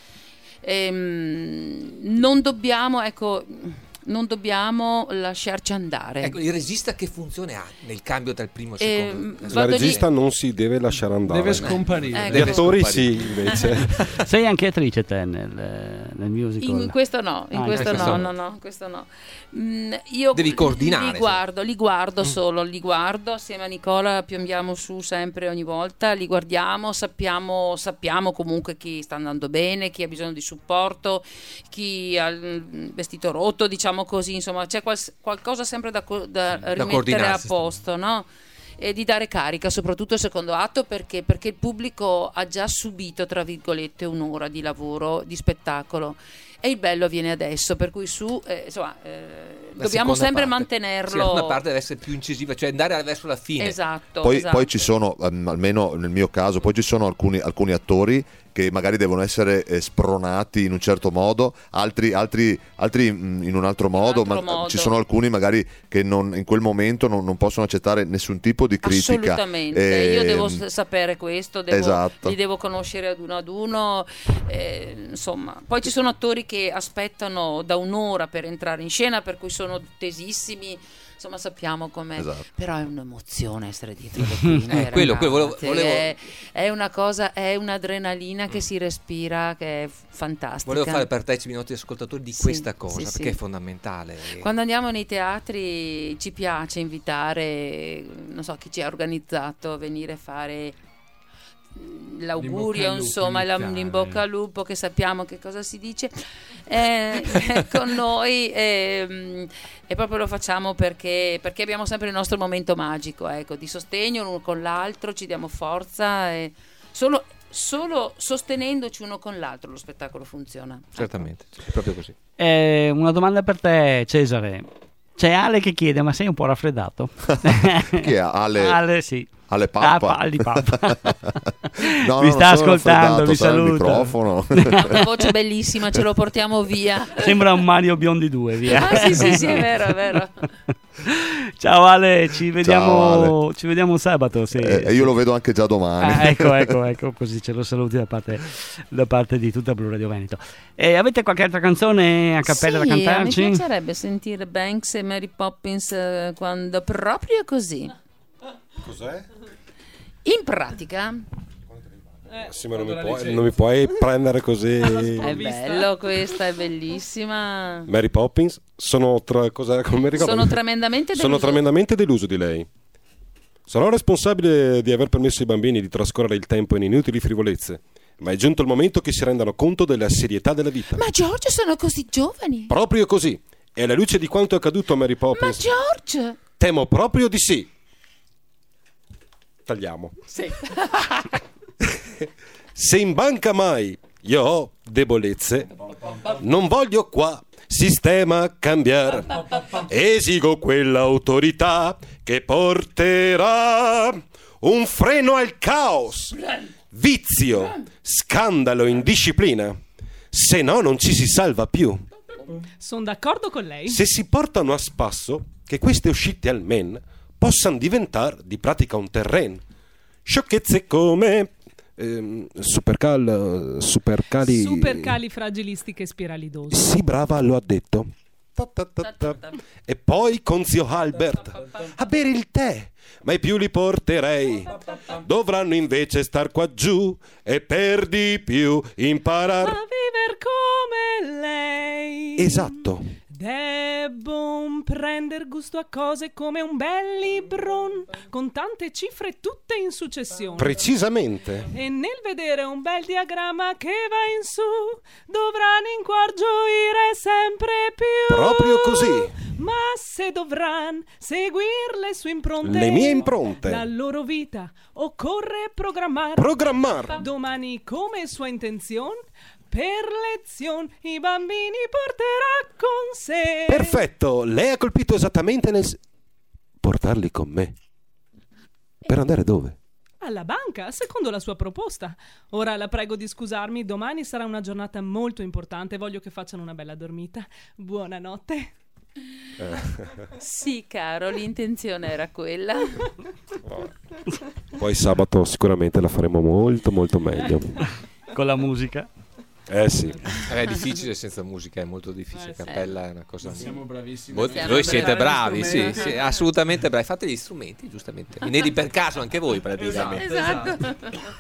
Ehm, non dobbiamo, ecco, non dobbiamo lasciarci andare. Ecco, il regista che funzione ha nel cambio tra il primo e il Ehm, secondo? La vado lì- regista non si deve lasciare andare. Deve scomparire. Ecco. Gli Deve attori scomparire. sì, invece. Sei anche attrice te nel, nel musical? In questo no, in Ah, in questo questo no, no. no, no, questo no. Mm, io Devi coordinare, Li guardo, li guardo Mm. solo, li guardo assieme a Nicola, piombiamo su sempre ogni volta, li guardiamo, sappiamo, sappiamo comunque chi sta andando bene, chi ha bisogno di supporto, chi ha il vestito rotto, diciamo così, insomma, c'è quals- qualcosa sempre da, co- da rimettere a coordinarsi. posto, no? E di dare carica, soprattutto il secondo atto, perché, perché il pubblico ha già subito, tra virgolette, un'ora di lavoro, di spettacolo, e il bello avviene adesso, per cui su, eh, insomma, eh, La dobbiamo seconda sempre parte. mantenerlo. Sì, la seconda parte deve essere più incisiva, cioè andare verso la fine. Esatto, Poi, esatto. poi ci sono, ehm, almeno nel mio caso, poi ci sono alcuni, alcuni attori che magari devono essere eh, spronati in un certo modo, altri, altri, altri mh, in un altro modo, altro ma modo. ci sono alcuni magari che non, in quel momento non, non possono accettare nessun tipo di critica. Assolutamente, Eh, io devo s- sapere questo, devo, esatto. li devo conoscere ad uno ad uno, eh, insomma. Poi ci sono attori che aspettano da un'ora per entrare in scena, per cui sono tesissimi, insomma sappiamo com'è, Esatto. però è un'emozione essere dietro le quinte, Eh, quello, ragazzi, quello volevo- volevo- È, è una cosa, è un'adrenalina che si respira, che è fantastica. Volevo fare partecipi i nostri ascoltatori di Sì, questa cosa, sì, perché sì. è fondamentale. Quando andiamo nei teatri ci piace invitare, non so, chi ci ha organizzato a venire a fare mm, l'augurio, L'in bocca al lupo insomma, la- iniziale. l'in bocca al lupo, che sappiamo che cosa si dice eh, con noi, eh, e proprio lo facciamo perché, perché abbiamo sempre il nostro momento magico, ecco, di sostegno l'uno con l'altro, ci diamo forza e solo, solo sostenendoci uno con l'altro lo spettacolo funziona. Certamente, è proprio così. Eh, una domanda per te, Cesare. C'è Ale che chiede, ma sei un po' raffreddato? Chi è? Ale, Ale, sì. Ale Pappa? Ah, pa- Ali Pappa. No, Vi no, sta non sono ascoltando, raffreddato, vi sarà il saluta. microfono. Ha una voce bellissima, ce lo portiamo via. Sembra un Mario Biondi due, via. Ah, sì, sì, sì, è vero, è vero. Ciao Ale, ci vediamo, Ciao, Ale. ci vediamo sabato. Sì. Eh, e io lo vedo anche già domani. Ah, ecco, ecco, ecco, così ce lo saluti da parte, da parte di tutta Blu Radio Veneto. E avete qualche altra canzone a cappella Sì, da cantarci? mi piacerebbe sentire Banks e Mary Poppins eh, quando proprio così. Cos'è? In pratica Sì, ma non mi, Allora, puoi, licenza. non mi puoi prendere così. è bello, questa è bellissima. Mary Poppins, sono tra, cosa, come mi ricordo? Sono tremendamente Sono deluso. tremendamente deluso di lei. Sarò responsabile di aver permesso ai bambini di trascorrere il tempo in inutili frivolezze, ma è giunto il momento che si rendano conto della serietà della vita. Ma George, sono così giovani. Proprio così. E alla luce di quanto è accaduto a Mary Ma Poppins, George. temo proprio di sì. Tagliamo. Sì. Se in banca mai io ho debolezze, non voglio qua sistema cambiare. Esigo quell'autorità che porterà un freno al caos, vizio, scandalo, indisciplina. Se no non ci si salva più. Sono d'accordo con lei. Se si portano a spasso che queste uscite al men possano diventare di pratica un terreno. Sciocchezze come ehm, supercal, supercali. Supercalifragilistiche spiralidosi. Sì, brava, lo ha detto. Ta ta ta ta. E poi con zio Albert a bere il tè, mai più li porterei. Dovranno invece star qua giù e per di più imparare. A viver come lei. Esatto. Debbon prender gusto a cose come un bel libron, con tante cifre tutte in successione. Precisamente. E nel vedere un bel diagramma che va in su, dovranno in cuor gioire sempre più. Proprio così. Ma se dovranno seguir le sue impronte, Le mie impronte. la loro vita, occorre programmare. Programmare. Domani come sua intenzione, per lezione i bambini porterà con sé. Perfetto, lei ha colpito esattamente nel... s- Portarli con me. Per andare dove? Alla banca, secondo la sua proposta. Ora la prego di scusarmi, domani sarà una giornata molto importante, voglio che facciano una bella dormita. Buonanotte. Sì, caro, l'intenzione era quella. Poi sabato sicuramente la faremo molto molto meglio. Con la musica. Eh sì. È difficile senza musica, è molto difficile. Eh sì. Cappella è una cosa. Siamo bravissimi. Voi, Siamo voi bravi. siete bravi, sì, Strumenti. sì, assolutamente bravi. Fate gli strumenti, giustamente. Inedi per caso anche voi, praticamente. Esatto.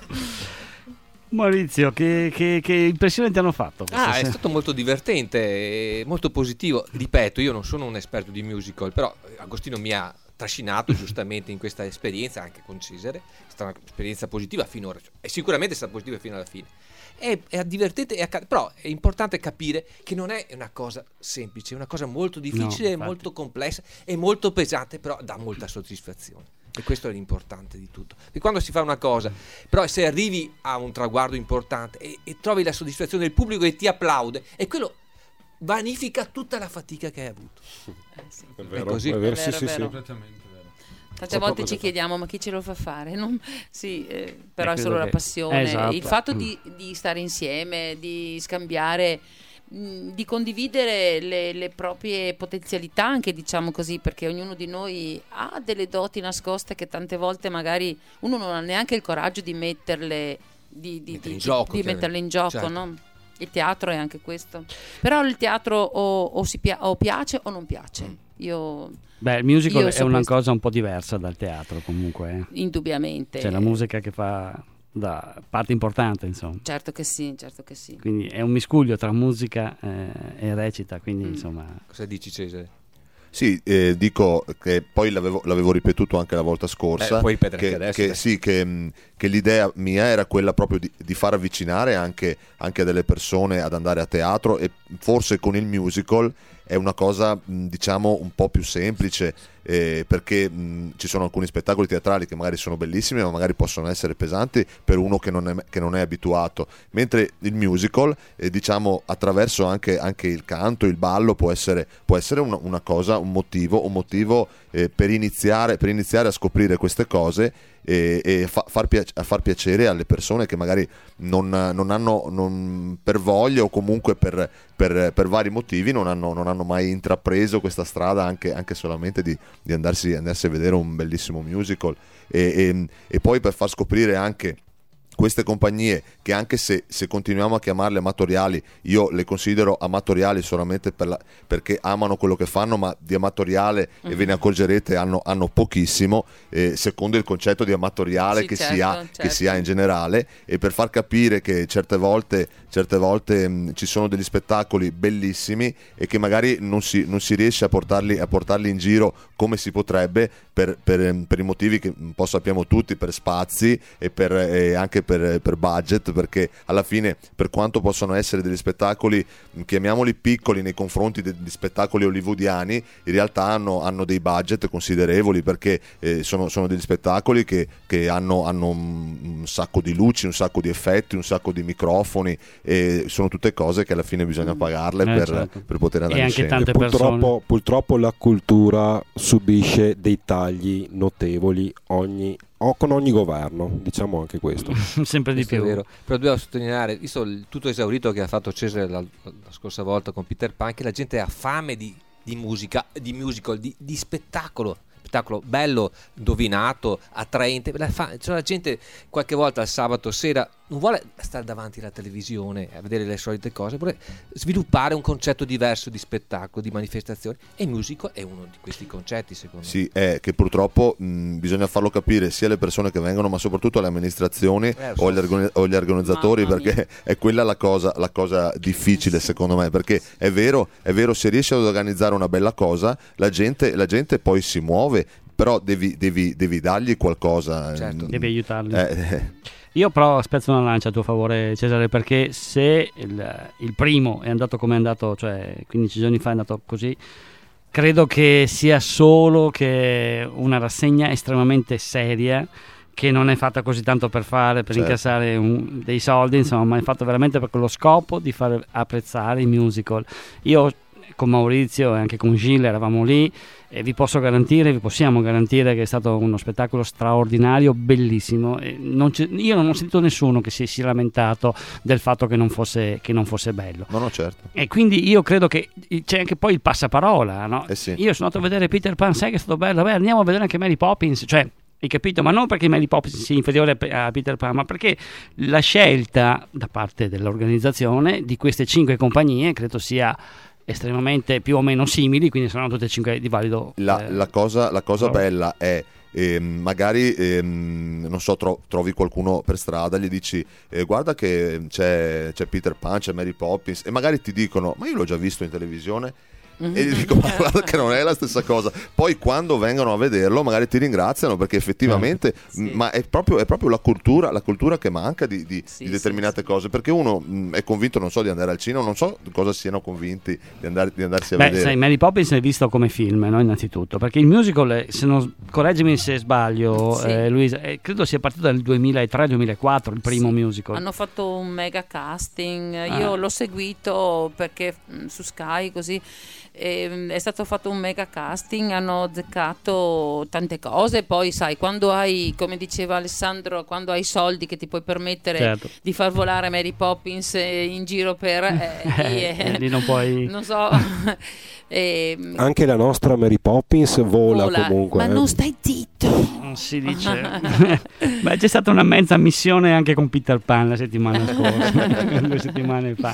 Maurizio, che, che, che impressione ti hanno fatto? questa Ah, è sera? stato molto divertente, e molto positivo. Ripeto, io non sono un esperto di musical, però Agostino mi ha trascinato giustamente in questa esperienza, anche con Cesare. È stata un'esperienza positiva finora, e sicuramente è stata positiva fino alla fine. È, è divertente, è acc- però è importante capire che non è una cosa semplice, è una cosa molto difficile, No, infatti. molto complessa e molto pesante, però dà molta soddisfazione. E questo è l'importante di tutto. Perché quando si fa una cosa, però se arrivi a un traguardo importante e, e trovi la soddisfazione del pubblico che ti applaude, e quello vanifica tutta la fatica che hai avuto. Eh sì. È vero, così. è vero, È sì, vero, sì, è sì. vero. Completamente vero. Tante So volte proprio ci che- chiediamo ma chi ce lo fa fare? Non- Sì, eh, però Eh, è solo credo la che- passione, esatto. il fatto Mm. di, di stare insieme, di scambiare, mh, di condividere le, le proprie potenzialità anche, diciamo così, perché ognuno di noi ha delle doti nascoste che tante volte magari uno non ha neanche il coraggio di metterle di, di, Mettere in di- gioco, di chiaramente. metterle in gioco, Certo. no? Il teatro è anche questo, però il teatro o, o si pia- o piace o non piace. Io Beh, il musical Io è so una questo. cosa un po' diversa dal teatro comunque. eh. indubbiamente, C'è la musica che fa da parte importante, insomma. certo che sì, certo che sì. Quindi è un miscuglio tra musica eh, e recita, quindi Mm. insomma... Cosa dici, Cesare? Sì, eh, dico che poi l'avevo, l'avevo ripetuto anche la volta scorsa, Eh, puoi ripetere che, anche adesso, che dai. sì, che, mh, che l'idea mia era quella proprio di, di far avvicinare anche, anche delle persone ad andare a teatro, e forse con il musical è una cosa mh, diciamo un po' più semplice, eh, perché mh, ci sono alcuni spettacoli teatrali che magari sono bellissimi ma magari possono essere pesanti per uno che non è, che non è abituato, mentre il musical eh, diciamo attraverso anche, anche il canto, il ballo può essere, può essere una, una cosa, un motivo, un motivo eh, per, iniziare, per iniziare a scoprire queste cose e, e fa- far, piace- a far piacere alle persone che magari non, non hanno non, per voglia o comunque per, per, per vari motivi non hanno, non hanno mai intrapreso questa strada anche, anche solamente di, di andarsi, andarsi a vedere un bellissimo musical e, e, e poi per far scoprire anche queste compagnie che, anche se, se continuiamo a chiamarle amatoriali, io le considero amatoriali solamente per la, perché amano quello che fanno, ma di amatoriale, Mhm. e ve ne accorgerete, hanno, hanno pochissimo, eh, secondo il concetto di amatoriale Sì, che, certo, si ha, certo. che si ha in generale, e per far capire che certe volte, certe volte mh, ci sono degli spettacoli bellissimi e che magari non si, non si riesce a portarli, a portarli in giro come si potrebbe per, per, per i motivi che un po' sappiamo tutti, per spazi e per, e anche per, per budget, perché alla fine, per quanto possono essere degli spettacoli, mh, chiamiamoli piccoli nei confronti degli spettacoli hollywoodiani, in realtà hanno, hanno dei budget considerevoli, perché eh, sono, sono degli spettacoli che, che hanno, hanno un, un sacco di luci, un sacco di effetti, un sacco di microfoni, e sono tutte cose che alla fine bisogna pagarle Eh, per, certo. per poter andare E in anche scena. tante E purtroppo, persone. purtroppo la cultura subisce dei tagli notevoli ogni, o con ogni governo, diciamo anche questo. Sempre di Questo è più. vero. Però dobbiamo sottolineare, visto il tutto esaurito che ha fatto Cesare la, la scorsa volta con Peter Pan, che la gente ha fame di, di musica, di musical, di, di spettacolo. Spettacolo bello, indovinato, attraente. La, fa- cioè la gente qualche volta al sabato sera non vuole stare davanti alla televisione a vedere le solite cose, vuole sviluppare un concetto diverso di spettacolo, di manifestazione, e il musical è uno di questi concetti, secondo me. Sì, è che purtroppo mh, bisogna farlo capire sia alle persone che vengono, ma soprattutto alle amministrazioni Eh, lo so. o, agli organi- o agli organizzatori, Mamma mia. perché è quella la cosa, la cosa difficile secondo me, perché è vero, è vero, se riesci ad organizzare una bella cosa, la gente, la gente poi si muove, però devi, devi, devi dargli qualcosa. Certo. Devi aiutarli. Eh, eh. Io però spezzo una lancia a tuo favore, Cesare, perché se il, il primo è andato come è andato, cioè quindici giorni fa è andato così, credo che sia solo che una rassegna estremamente seria, che non è fatta così tanto per fare, per Certo. incassare un- dei soldi, insomma, ma è fatto veramente per lo scopo di far apprezzare i musical. Io con Maurizio e anche con Gilles eravamo lì e vi posso garantire, vi possiamo garantire che è stato uno spettacolo straordinario, bellissimo. E non c'è- io non ho sentito nessuno che si sia lamentato del fatto che non fosse, che non fosse bello. No, no, certo. E quindi io credo che c'è anche poi il passaparola, no? Eh sì. Io sono andato a vedere Peter Pan, sai che è stato bello? Beh, andiamo a vedere anche Mary Poppins, cioè, hai capito? Ma non perché Mary Poppins sia inferiore a a Peter Pan, ma perché la scelta da parte dell'organizzazione di queste cinque compagnie credo sia estremamente più o meno simili, quindi sono tutte e cinque di valido. La, eh, la cosa, la cosa valore. bella è ehm, magari ehm, non so, tro- trovi qualcuno per strada, gli dici eh, guarda che c'è, c'è Peter Pan, c'è Mary Poppins, e magari ti dicono ma io l'ho già visto in televisione. E gli dico ma guarda che non è la stessa cosa. Poi quando vengono a vederlo magari ti ringraziano, perché effettivamente Sì. mh, ma è proprio, è proprio la cultura la cultura che manca di, di- Sì, di determinate sì, cose, perché uno mh, è convinto, non so, di andare al cinema, non so cosa siano convinti di, andare, di andarsi a Beh, vedere. sai, Mary Poppins è visto come film, no? Innanzitutto, perché il musical, è- se non, correggimi se sbaglio, Sì. eh, Luisa, eh, credo sia partito dal duemilatré duemilaquattro il primo Sì. musical. Hanno fatto un mega casting, Ah. io l'ho seguito perché mh, su Sky così e, mh, è stato fatto un mega casting, hanno azzeccato tante cose, poi sai quando hai, come diceva Alessandro, quando hai soldi che ti puoi permettere Certo. di far volare Mary Poppins eh, in giro per eh, lì, Eh, eh, lì non puoi- non so e, mh, Anche la nostra Mary Poppins vola, vola, comunque. ma eh. non stai zitto. Non si dice. Beh, c'è stata una mezza missione anche con Peter Pan la settimana scorsa, due settimane fa.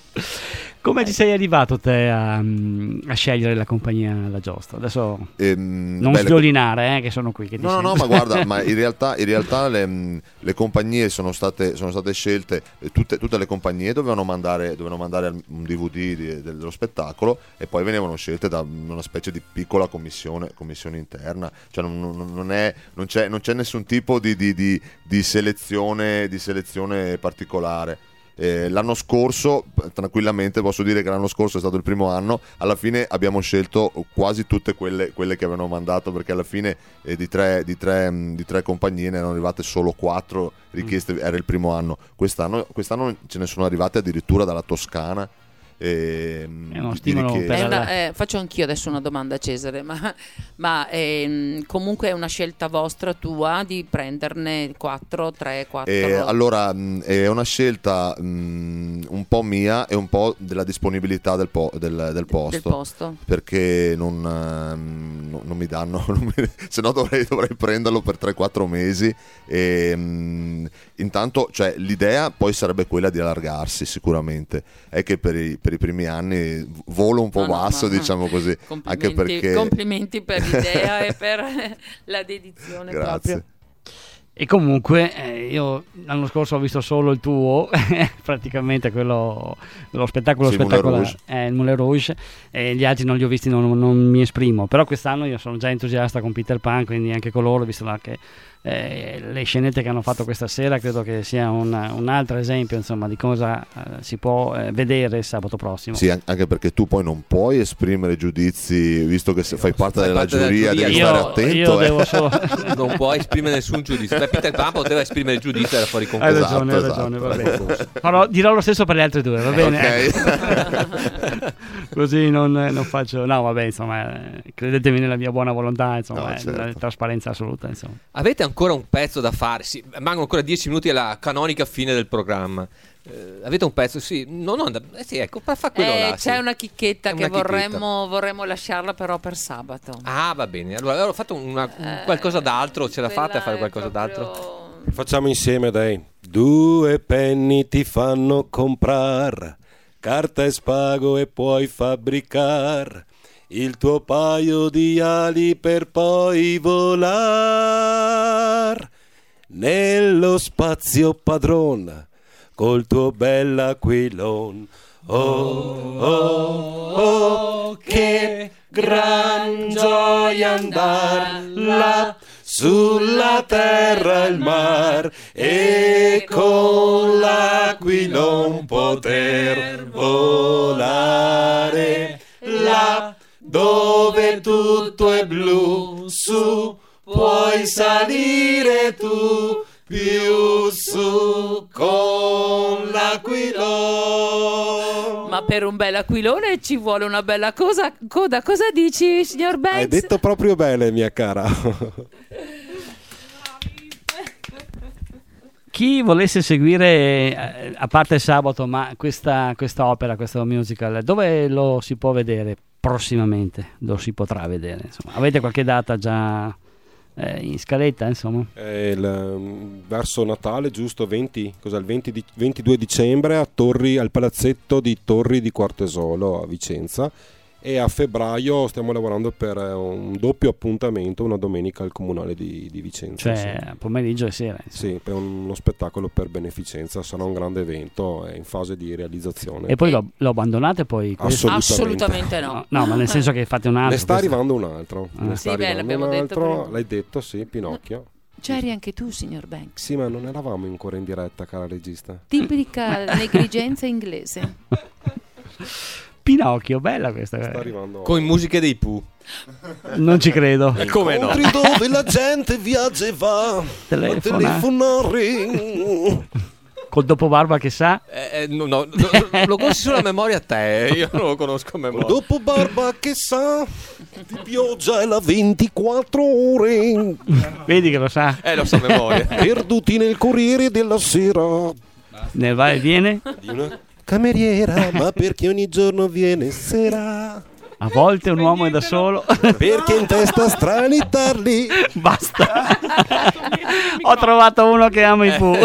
Come ci sei arrivato te a, a scegliere la compagnia alla giostra? Adesso Ehm, non beh, le- sviolinare, eh, che sono qui. Che ti No, no, no, sento. ma guarda, ma in realtà, in realtà le, mh, le compagnie sono state, sono state scelte, eh, tutte, tutte le compagnie dovevano mandare, dovevano mandare un D V D di- dello spettacolo, e poi venivano scelte da una specie di piccola commissione, commissione interna, cioè non, non- non è, non, c'è, non c'è nessun tipo di, di- di- di selezione, di selezione particolare. Eh, l'anno scorso, tranquillamente posso dire che l'anno scorso è stato il primo anno, alla fine abbiamo scelto quasi tutte quelle, quelle che avevano mandato, perché alla fine eh, di, tre, di, tre, mh, di tre compagnie ne erano arrivate solo quattro richieste, era il primo anno. Quest'anno, quest'anno ce ne sono arrivate addirittura dalla Toscana. E, È uno di stimolo richieste. per È la- una- eh, faccio anch'io adesso una domanda a Cesare, ma, ma ehm, comunque è una scelta vostra tua di prenderne quattro, tre, quattro? Eh, allora mh, è una scelta mh, un po' mia e un po' della disponibilità del, po- del- del posto, del posto. perché non, ehm, no- non mi danno, non mi- se no dovrei, dovrei prenderlo per tre quattro mesi. E, mh, intanto, cioè, l'idea poi sarebbe quella di allargarsi sicuramente, è che per i, per i primi anni volo un po' No, no, basso, ma- diciamo così, Complimenti, anche perché complimenti per l'idea e per la dedizione grazie. proprio. E comunque eh, io l'anno scorso ho visto solo il tuo, praticamente quello, lo spettacolo Sì, Moulin spettacolare, Rouge. eh, il Moulin Rouge, e gli altri non li ho visti, non, non mi esprimo, però quest'anno io sono già entusiasta con Peter Pan, quindi anche con loro, visto là che eh, le scenette che hanno fatto questa sera credo che sia un, un altro esempio, insomma, di cosa eh, si può eh, vedere sabato prossimo. Sì, an- anche perché tu poi non puoi esprimere giudizi, visto che se fai parte Fai della parte della giuria, giuria. devi Io- stare attento. io eh. devo solo- Non può esprimere nessun giudizio. Beh, Peter Pan poteva esprimere il giudizio, era fuori Hai concorso. Esatto, ragione, hai esatto. ragione, va bene. Però dirò lo stesso per le altre due, va bene? Ok. Così non, non faccio. No, vabbè, insomma, eh, credetemi nella mia buona volontà, insomma, No, eh, certo. nella trasparenza assoluta, insomma. Avete ancora un pezzo da fare? Sì, mancano ancora dieci minuti alla canonica fine del programma. Eh, avete un pezzo? Sì, no, no, da- eh sì, ecco, fa, fa quello Eh, là. c'è sì. una chicchetta È che una chicchetta. vorremmo, vorremmo lasciarla però per sabato. Ah, va bene. Allora, allora ho fatto una- un Eh, qualcosa d'altro. Ce la fate a quella fare è qualcosa d'altro? proprio- Facciamo insieme, dai. Due penny ti fanno comprar, carta e spago e puoi fabbricar il tuo paio di ali per poi volar nello spazio padron col tuo bell'aquilon. Oh, oh, oh, che gran gioia andar là sulla terra e il mar e con l'aquilon poter volare là dove tutto è blu, su puoi salire tu più su con l'aquilone. Ma per un bel aquilone ci vuole una bella cosa, coda. Cosa dici, signor Banks? Hai detto proprio bene, mia cara. Chi volesse seguire, a parte sabato, ma questa, questa opera, questo musical, dove lo si può vedere prossimamente? Lo si potrà vedere, insomma. Avete qualche data già eh, in scaletta, insomma? Eh, il, verso Natale, giusto? venti, cos'è, il venti di, ventidue dicembre a Torri, al palazzetto di Torri di Quartesolo a Vicenza, e a febbraio stiamo lavorando per un doppio appuntamento una domenica al Comunale di, di Vicenza. Cioè sì. pomeriggio e sera. Sì, per uno spettacolo per beneficenza, sarà un grande evento, è in fase di realizzazione. E poi lo, lo abbandonate poi? Assolutamente. Assolutamente no. no. No, ma nel senso che fate un altro. Ne sta questo. arrivando un altro. Ah. Ne sta Sì, beh, arrivando l'abbiamo un detto altro. prima. L'hai detto, sì, Pinocchio. C'eri anche tu, signor Banks. Sì, ma non eravamo ancora in diretta, cara regista. Tipica negligenza inglese. Pinocchio, bella questa. Sta arrivando. Con musiche dei Pooh. Non ci credo. E come no? Dove la gente viaggia e va Telefona. a telefonare. Col dopobarba che sa. Eh, no, no, lo, lo conosci solo a memoria a te, io non lo conosco a memoria. Dopo barba che sa di pioggia è la ventiquattro ore. Vedi che lo sa. Eh, lo so a memoria. Perduti nel Corriere della Sera. Ne va e viene. Di una cameriera, ma perché ogni giorno viene sera? A volte un uomo è da solo. Perché in testa strani tarli. Basta. Ho trovato uno che ama i Pooh.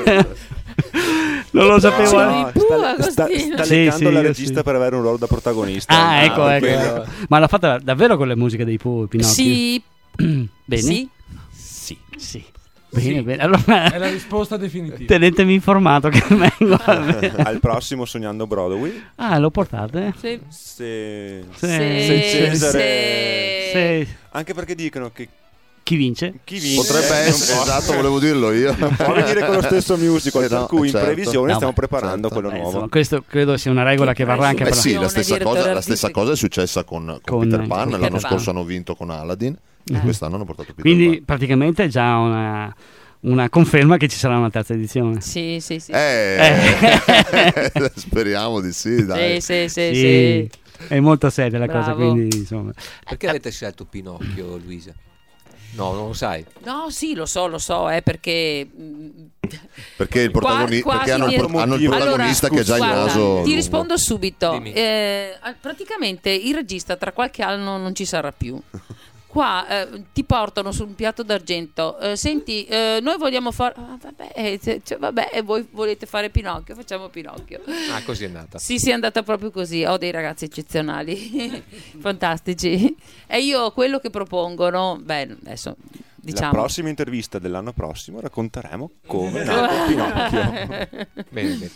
Non lo sapevo. No, sta, sta, sta Sì, leggando sì, la io regista sì. per avere un ruolo da protagonista. Ah, ecco, ecco, quello. ecco. Ma l'ha fatta davvero con le musiche dei Pooh, Pinocchio? Sì. Bene. Sì. Sì. Sì. Bene, bene. Allora, È la risposta definitiva. tenetemi informato che vengo. Al prossimo Sognando Broadway. Ah, lo portate? Sì. Se, Sì. se Cesare. Sì. Anche perché dicono che Chi vince? chi vince Potrebbe non essere, può- esatto, volevo dirlo io. non può venire con lo stesso musical, Eh no, per cui certo. in previsione No, stiamo ma- preparando certo. quello Eh, nuovo. insomma, questo credo sia una regola che varrà anche Eh per sì, la Direttore stessa, cosa, la stessa artistico. cosa è successa con, con, Con- Peter Pan. con L'anno Peter scorso Pan. hanno vinto con Aladdin. Eh. Quest'anno hanno portato Peter Quindi Pan. praticamente è già una, una conferma che ci sarà una terza edizione. Sì, sì, sì. Eh, speriamo di sì, dai. Sì, sì, sì, Sì, sì. è molto seria la cosa, Bravo. quindi insomma. Perché avete scelto Pinocchio, Luisa? No, non lo sai. No, sì, lo so, lo so, è perché mm, Perché, il protagoni- Qua- perché hanno, il, quasi pro- hanno il mi- protagonista che ha già il guarda, naso ti lungo. rispondo subito. Dimmi. Eh, praticamente il regista tra qualche anno non ci sarà più. Qua eh, ti portano su un piatto d'argento. Eh, senti, eh, noi vogliamo fare. Ah, vabbè, eh, cioè, vabbè, e voi volete fare Pinocchio? Facciamo Pinocchio. Ah, così è andata. Sì, sì, è andata proprio così. Ho dei ragazzi eccezionali, fantastici. E io quello che propongono, beh, adesso La diciamo. prossima intervista dell'anno prossimo racconteremo come è nato Pinocchio. Bene, bene.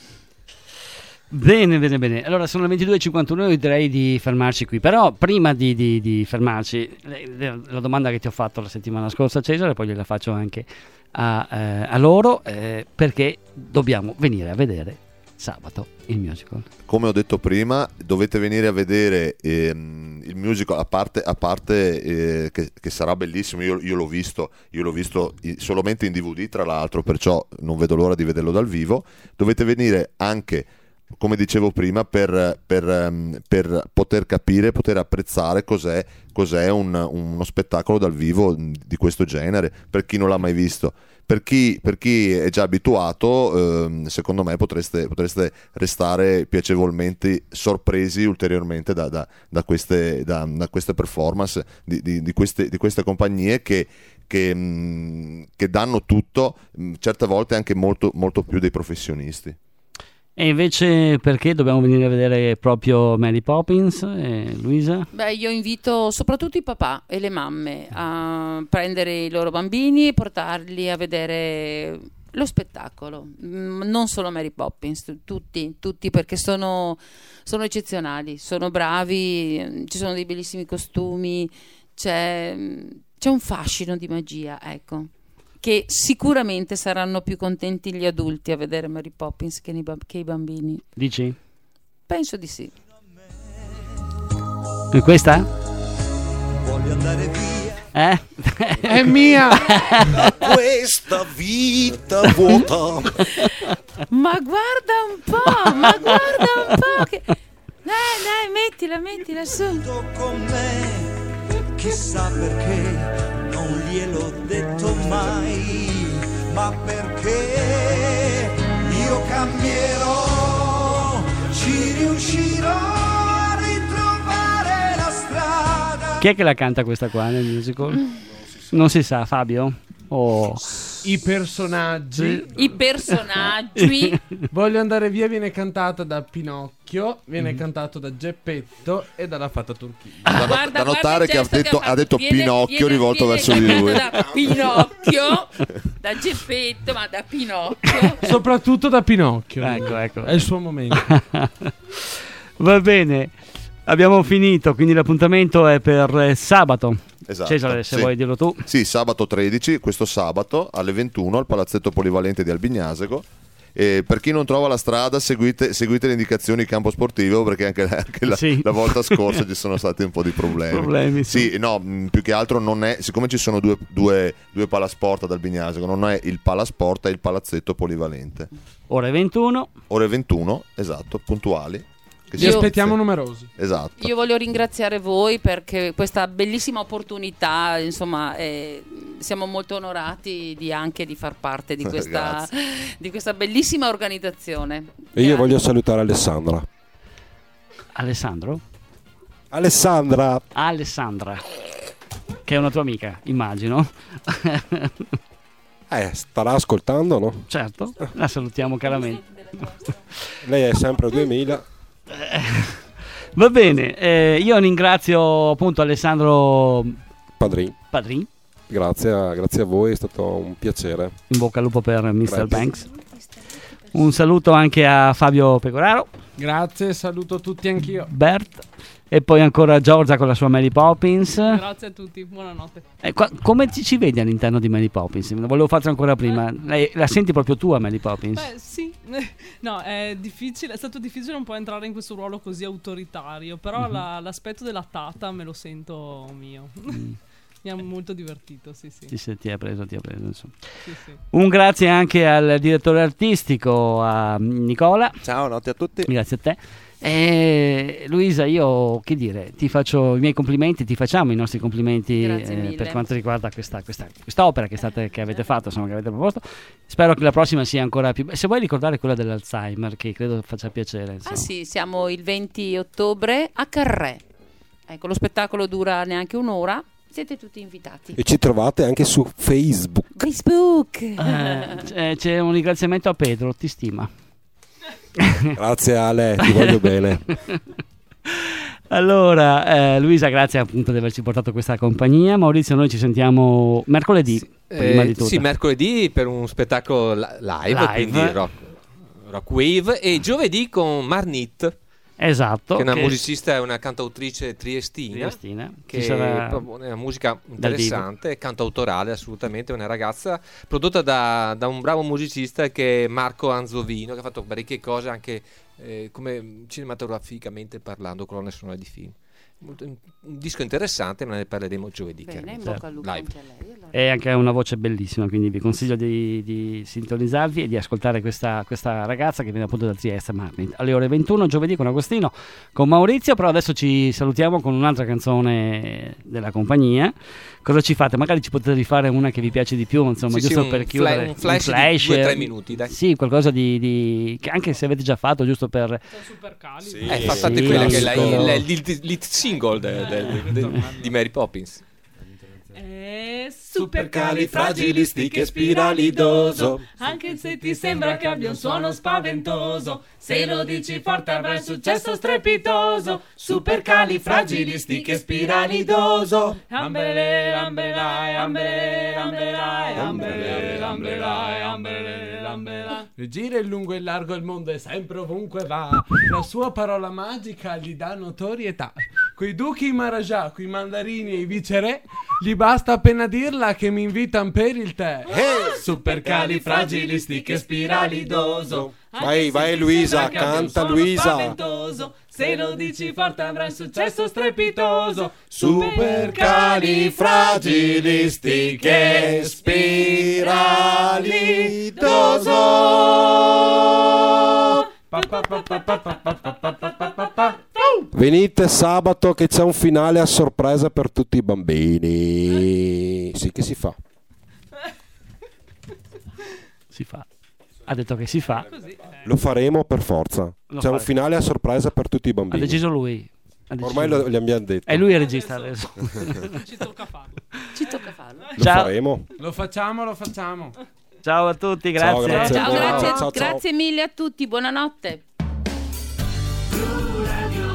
Bene, bene, bene. Allora sono le ventidue e cinquantuno, io direi di fermarci qui. Però prima di, di, di fermarci, le- le- la domanda che ti ho fatto la settimana scorsa, Cesare, poi gliela faccio anche a, eh, a loro, eh, perché dobbiamo venire a vedere sabato il musical. Come ho detto prima, dovete venire a vedere ehm, il musical, a parte, a parte eh, che, che sarà bellissimo. Io, io l'ho visto, io l'ho visto i- solamente in D V D, tra l'altro, perciò non vedo l'ora di vederlo dal vivo. Dovete venire anche, come dicevo prima, per, per, ehm, per poter capire, poter apprezzare cos'è, cos'è un- uno spettacolo dal vivo di questo genere, per chi non l'ha mai visto. Per chi, per chi è già abituato, ehm, secondo me potreste, potreste restare piacevolmente sorpresi ulteriormente da, da- da queste, da- da queste performance di, di- di queste, di queste compagnie che, che, mh, che danno tutto, mh, certe volte anche molto, molto più dei professionisti. E invece perché dobbiamo venire a vedere proprio Mary Poppins, eh, Luisa? Beh, io invito soprattutto i papà e le mamme a prendere i loro bambini e portarli a vedere lo spettacolo, mm, non solo Mary Poppins, tutti, tutti perché sono, sono eccezionali, sono bravi, ci sono dei bellissimi costumi, c'è, c'è un fascino di magia, ecco, che sicuramente saranno più contenti gli adulti a vedere Mary Poppins che, i, che i bambini. Dici? Penso di sì. E questa? Voglio andare via. Eh? È mia! Questa vita vuota. Ma guarda un po', ma guarda un po'. Che... Dai, dai, mettila, mettila su. Con me, chissà perché. Non gliel'ho detto mai, ma perché io cambierò, ci riuscirò a ritrovare la strada. Chi è che la canta questa qua nel musical? Non si sa, Fabio? O I personaggi. I personaggi. Voglio andare via viene cantata da Pinocchio, viene cantato da Geppetto e dalla Fata Turchina. Da, Guarda, da notare guarda che ha il gesto detto, che ha ha detto fatto. Viene- Pinocchio viene- rivolto viene verso di lui. cantato da Pinocchio, da Geppetto, ma da Pinocchio. Soprattutto da Pinocchio. Ecco, ecco. È il suo momento. Va bene, abbiamo finito, quindi l'appuntamento è per eh, sabato. Esatto, Cesare, se sì. vuoi dirlo tu. Sì, sabato tredici, questo sabato alle ventuno al Palazzetto Polivalente di Albignasego. E per chi non trova la strada, seguite, seguite le indicazioni campo sportivo, perché anche, anche la, Sì. la volta scorsa ci sono stati un po' di problemi. Problemi, sì. Sì, no, mh, più che altro non è, siccome ci sono due, due, due palasport ad Albignasego, non è il palasport, è il Palazzetto Polivalente. Ore ventuno. Ore ventuno, esatto, puntuali. Che Ci si- aspettiamo sì, numerosi. Esatto. Io voglio ringraziare voi perché questa bellissima opportunità, insomma, eh, siamo molto onorati di anche di far parte di questa, di questa bellissima organizzazione. E io voglio salutare Alessandra. Alessandro? Alessandra! Alessandra, che è una tua amica, immagino. Eh, starà ascoltando, no? Certo, la salutiamo caramente. Lei è sempre duemila. Va bene, eh, io ringrazio appunto Alessandro Padrin. Padrin. Grazie a, grazie a voi, è stato un piacere. In bocca al lupo per mister Grazie. Banks. Un saluto anche a Fabio Pecoraro, Grazie, saluto tutti anch'io. Bert e poi ancora Giorgia con la sua Mary Poppins. Grazie a tutti, buonanotte. Eh, qua- come ti ci vedi all'interno di Mary Poppins? Volevo farlo ancora prima. Lei, la senti proprio tu a Mary Poppins? Beh, sì. No, è difficile, è stato difficile un po' entrare in questo ruolo così autoritario, però Mhm. la- l'aspetto della tata me lo sento mio. Mi ha molto divertito, sì, sì. Sì, sì, ti ha preso, ti ha preso. Insomma. Sì, sì. Un grazie anche al direttore artistico, a Nicola. Ciao, notte a tutti. Grazie a te. E Luisa, io che dire, ti faccio i miei complimenti, ti facciamo i nostri complimenti Grazie mille. per quanto riguarda questa, questa, quest'opera che, state, che avete fatto, insomma, che avete proposto. Spero che la prossima sia ancora più. Se vuoi ricordare quella dell'Alzheimer, che credo faccia piacere. Insomma. Ah sì, siamo il venti ottobre a Carré. Ecco, lo spettacolo dura neanche un'ora. Siete tutti invitati. E ci trovate anche su Facebook. Facebook. Eh, c'è- c'è un ringraziamento a Pedro, ti stima. Grazie Ale, ti voglio bene. Allora, eh, Luisa, grazie appunto di averci portato questa compagnia. Maurizio, noi ci sentiamo mercoledì. Prima Eh, di tutto. sì, mercoledì per un spettacolo li- live, Live. quindi rock, rock wave, e giovedì con Marnit, Esatto. che è una che- musicista e una cantautrice triestina, Triestina. che Ci sarà è proprio una musica dal vivo. interessante, cantautorale assolutamente, una ragazza prodotta da, da un bravo musicista che è Marco Anzovino, che ha fatto parecchie cose anche eh, come cinematograficamente parlando, colonne sonore di film. Molto- un disco interessante, ma ne parleremo giovedì. Bene, in chiaramente. bocca al lupo Live. anche a lei. Allora. E anche una voce bellissima, quindi vi consiglio di, di sintonizzarvi e di ascoltare questa, questa ragazza che viene appunto da Trieste, Marnit, alle ore ventuno giovedì con Agostino, con Maurizio. Però adesso ci salutiamo con un'altra canzone della compagnia. Cosa ci fate? Magari ci potete rifare una che vi piace di più, insomma, Sì, sì, giusto un per fla- chiudere un flash di due o tre minuti, dai. Sì, qualcosa di, di- che anche se avete già fatto, giusto per Sono super calido. Eh, fa- fate Sì, quella che è la- classico. il, il, il, il single de- de- de- di Mary Poppins. E è supercalifragilistichespiralidoso. Anche se ti sembra che abbia un suono spaventoso, se lo dici forte avrai un successo strepitoso. Supercalifragilistichespiralidoso. Ambele, ambelai, ambele, ambelai, ambele, ambelai, ambele, ambelai. Gira in lungo e in largo il mondo e sempre ovunque va. La sua parola magica gli dà notorietà. Coi duchi i Maharaja, coi mandarini e i viceré, gli basta appena dirla che mi invitan per il tè. Hey! Supercalifragilistichespiralidoso. Vai, vai Luisa, canta Luisa. Se lo dici forte avrai successo strepitoso. Supercalifragilistichespiralidoso. Venite sabato che c'è un finale a sorpresa per tutti i bambini. Sì, che si fa. Si fa. Ha detto che si fa. Lo faremo per forza. Lo C'è fare. un finale a sorpresa per tutti i Ha bambini. deciso lui. Ha deciso Ormai lui. lo, gli abbiamo detto. E lui è il regista adesso. Ci tocca farlo. Ci tocca farlo. Lo Ciao. faremo. Lo facciamo, lo facciamo. Ciao a tutti, grazie. Ciao, grazie. Ciao, grazie, Ciao, ciao. grazie mille a tutti, buonanotte. Radio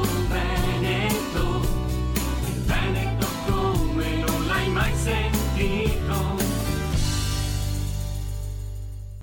Veneto, il Veneto come non l'hai mai sentito.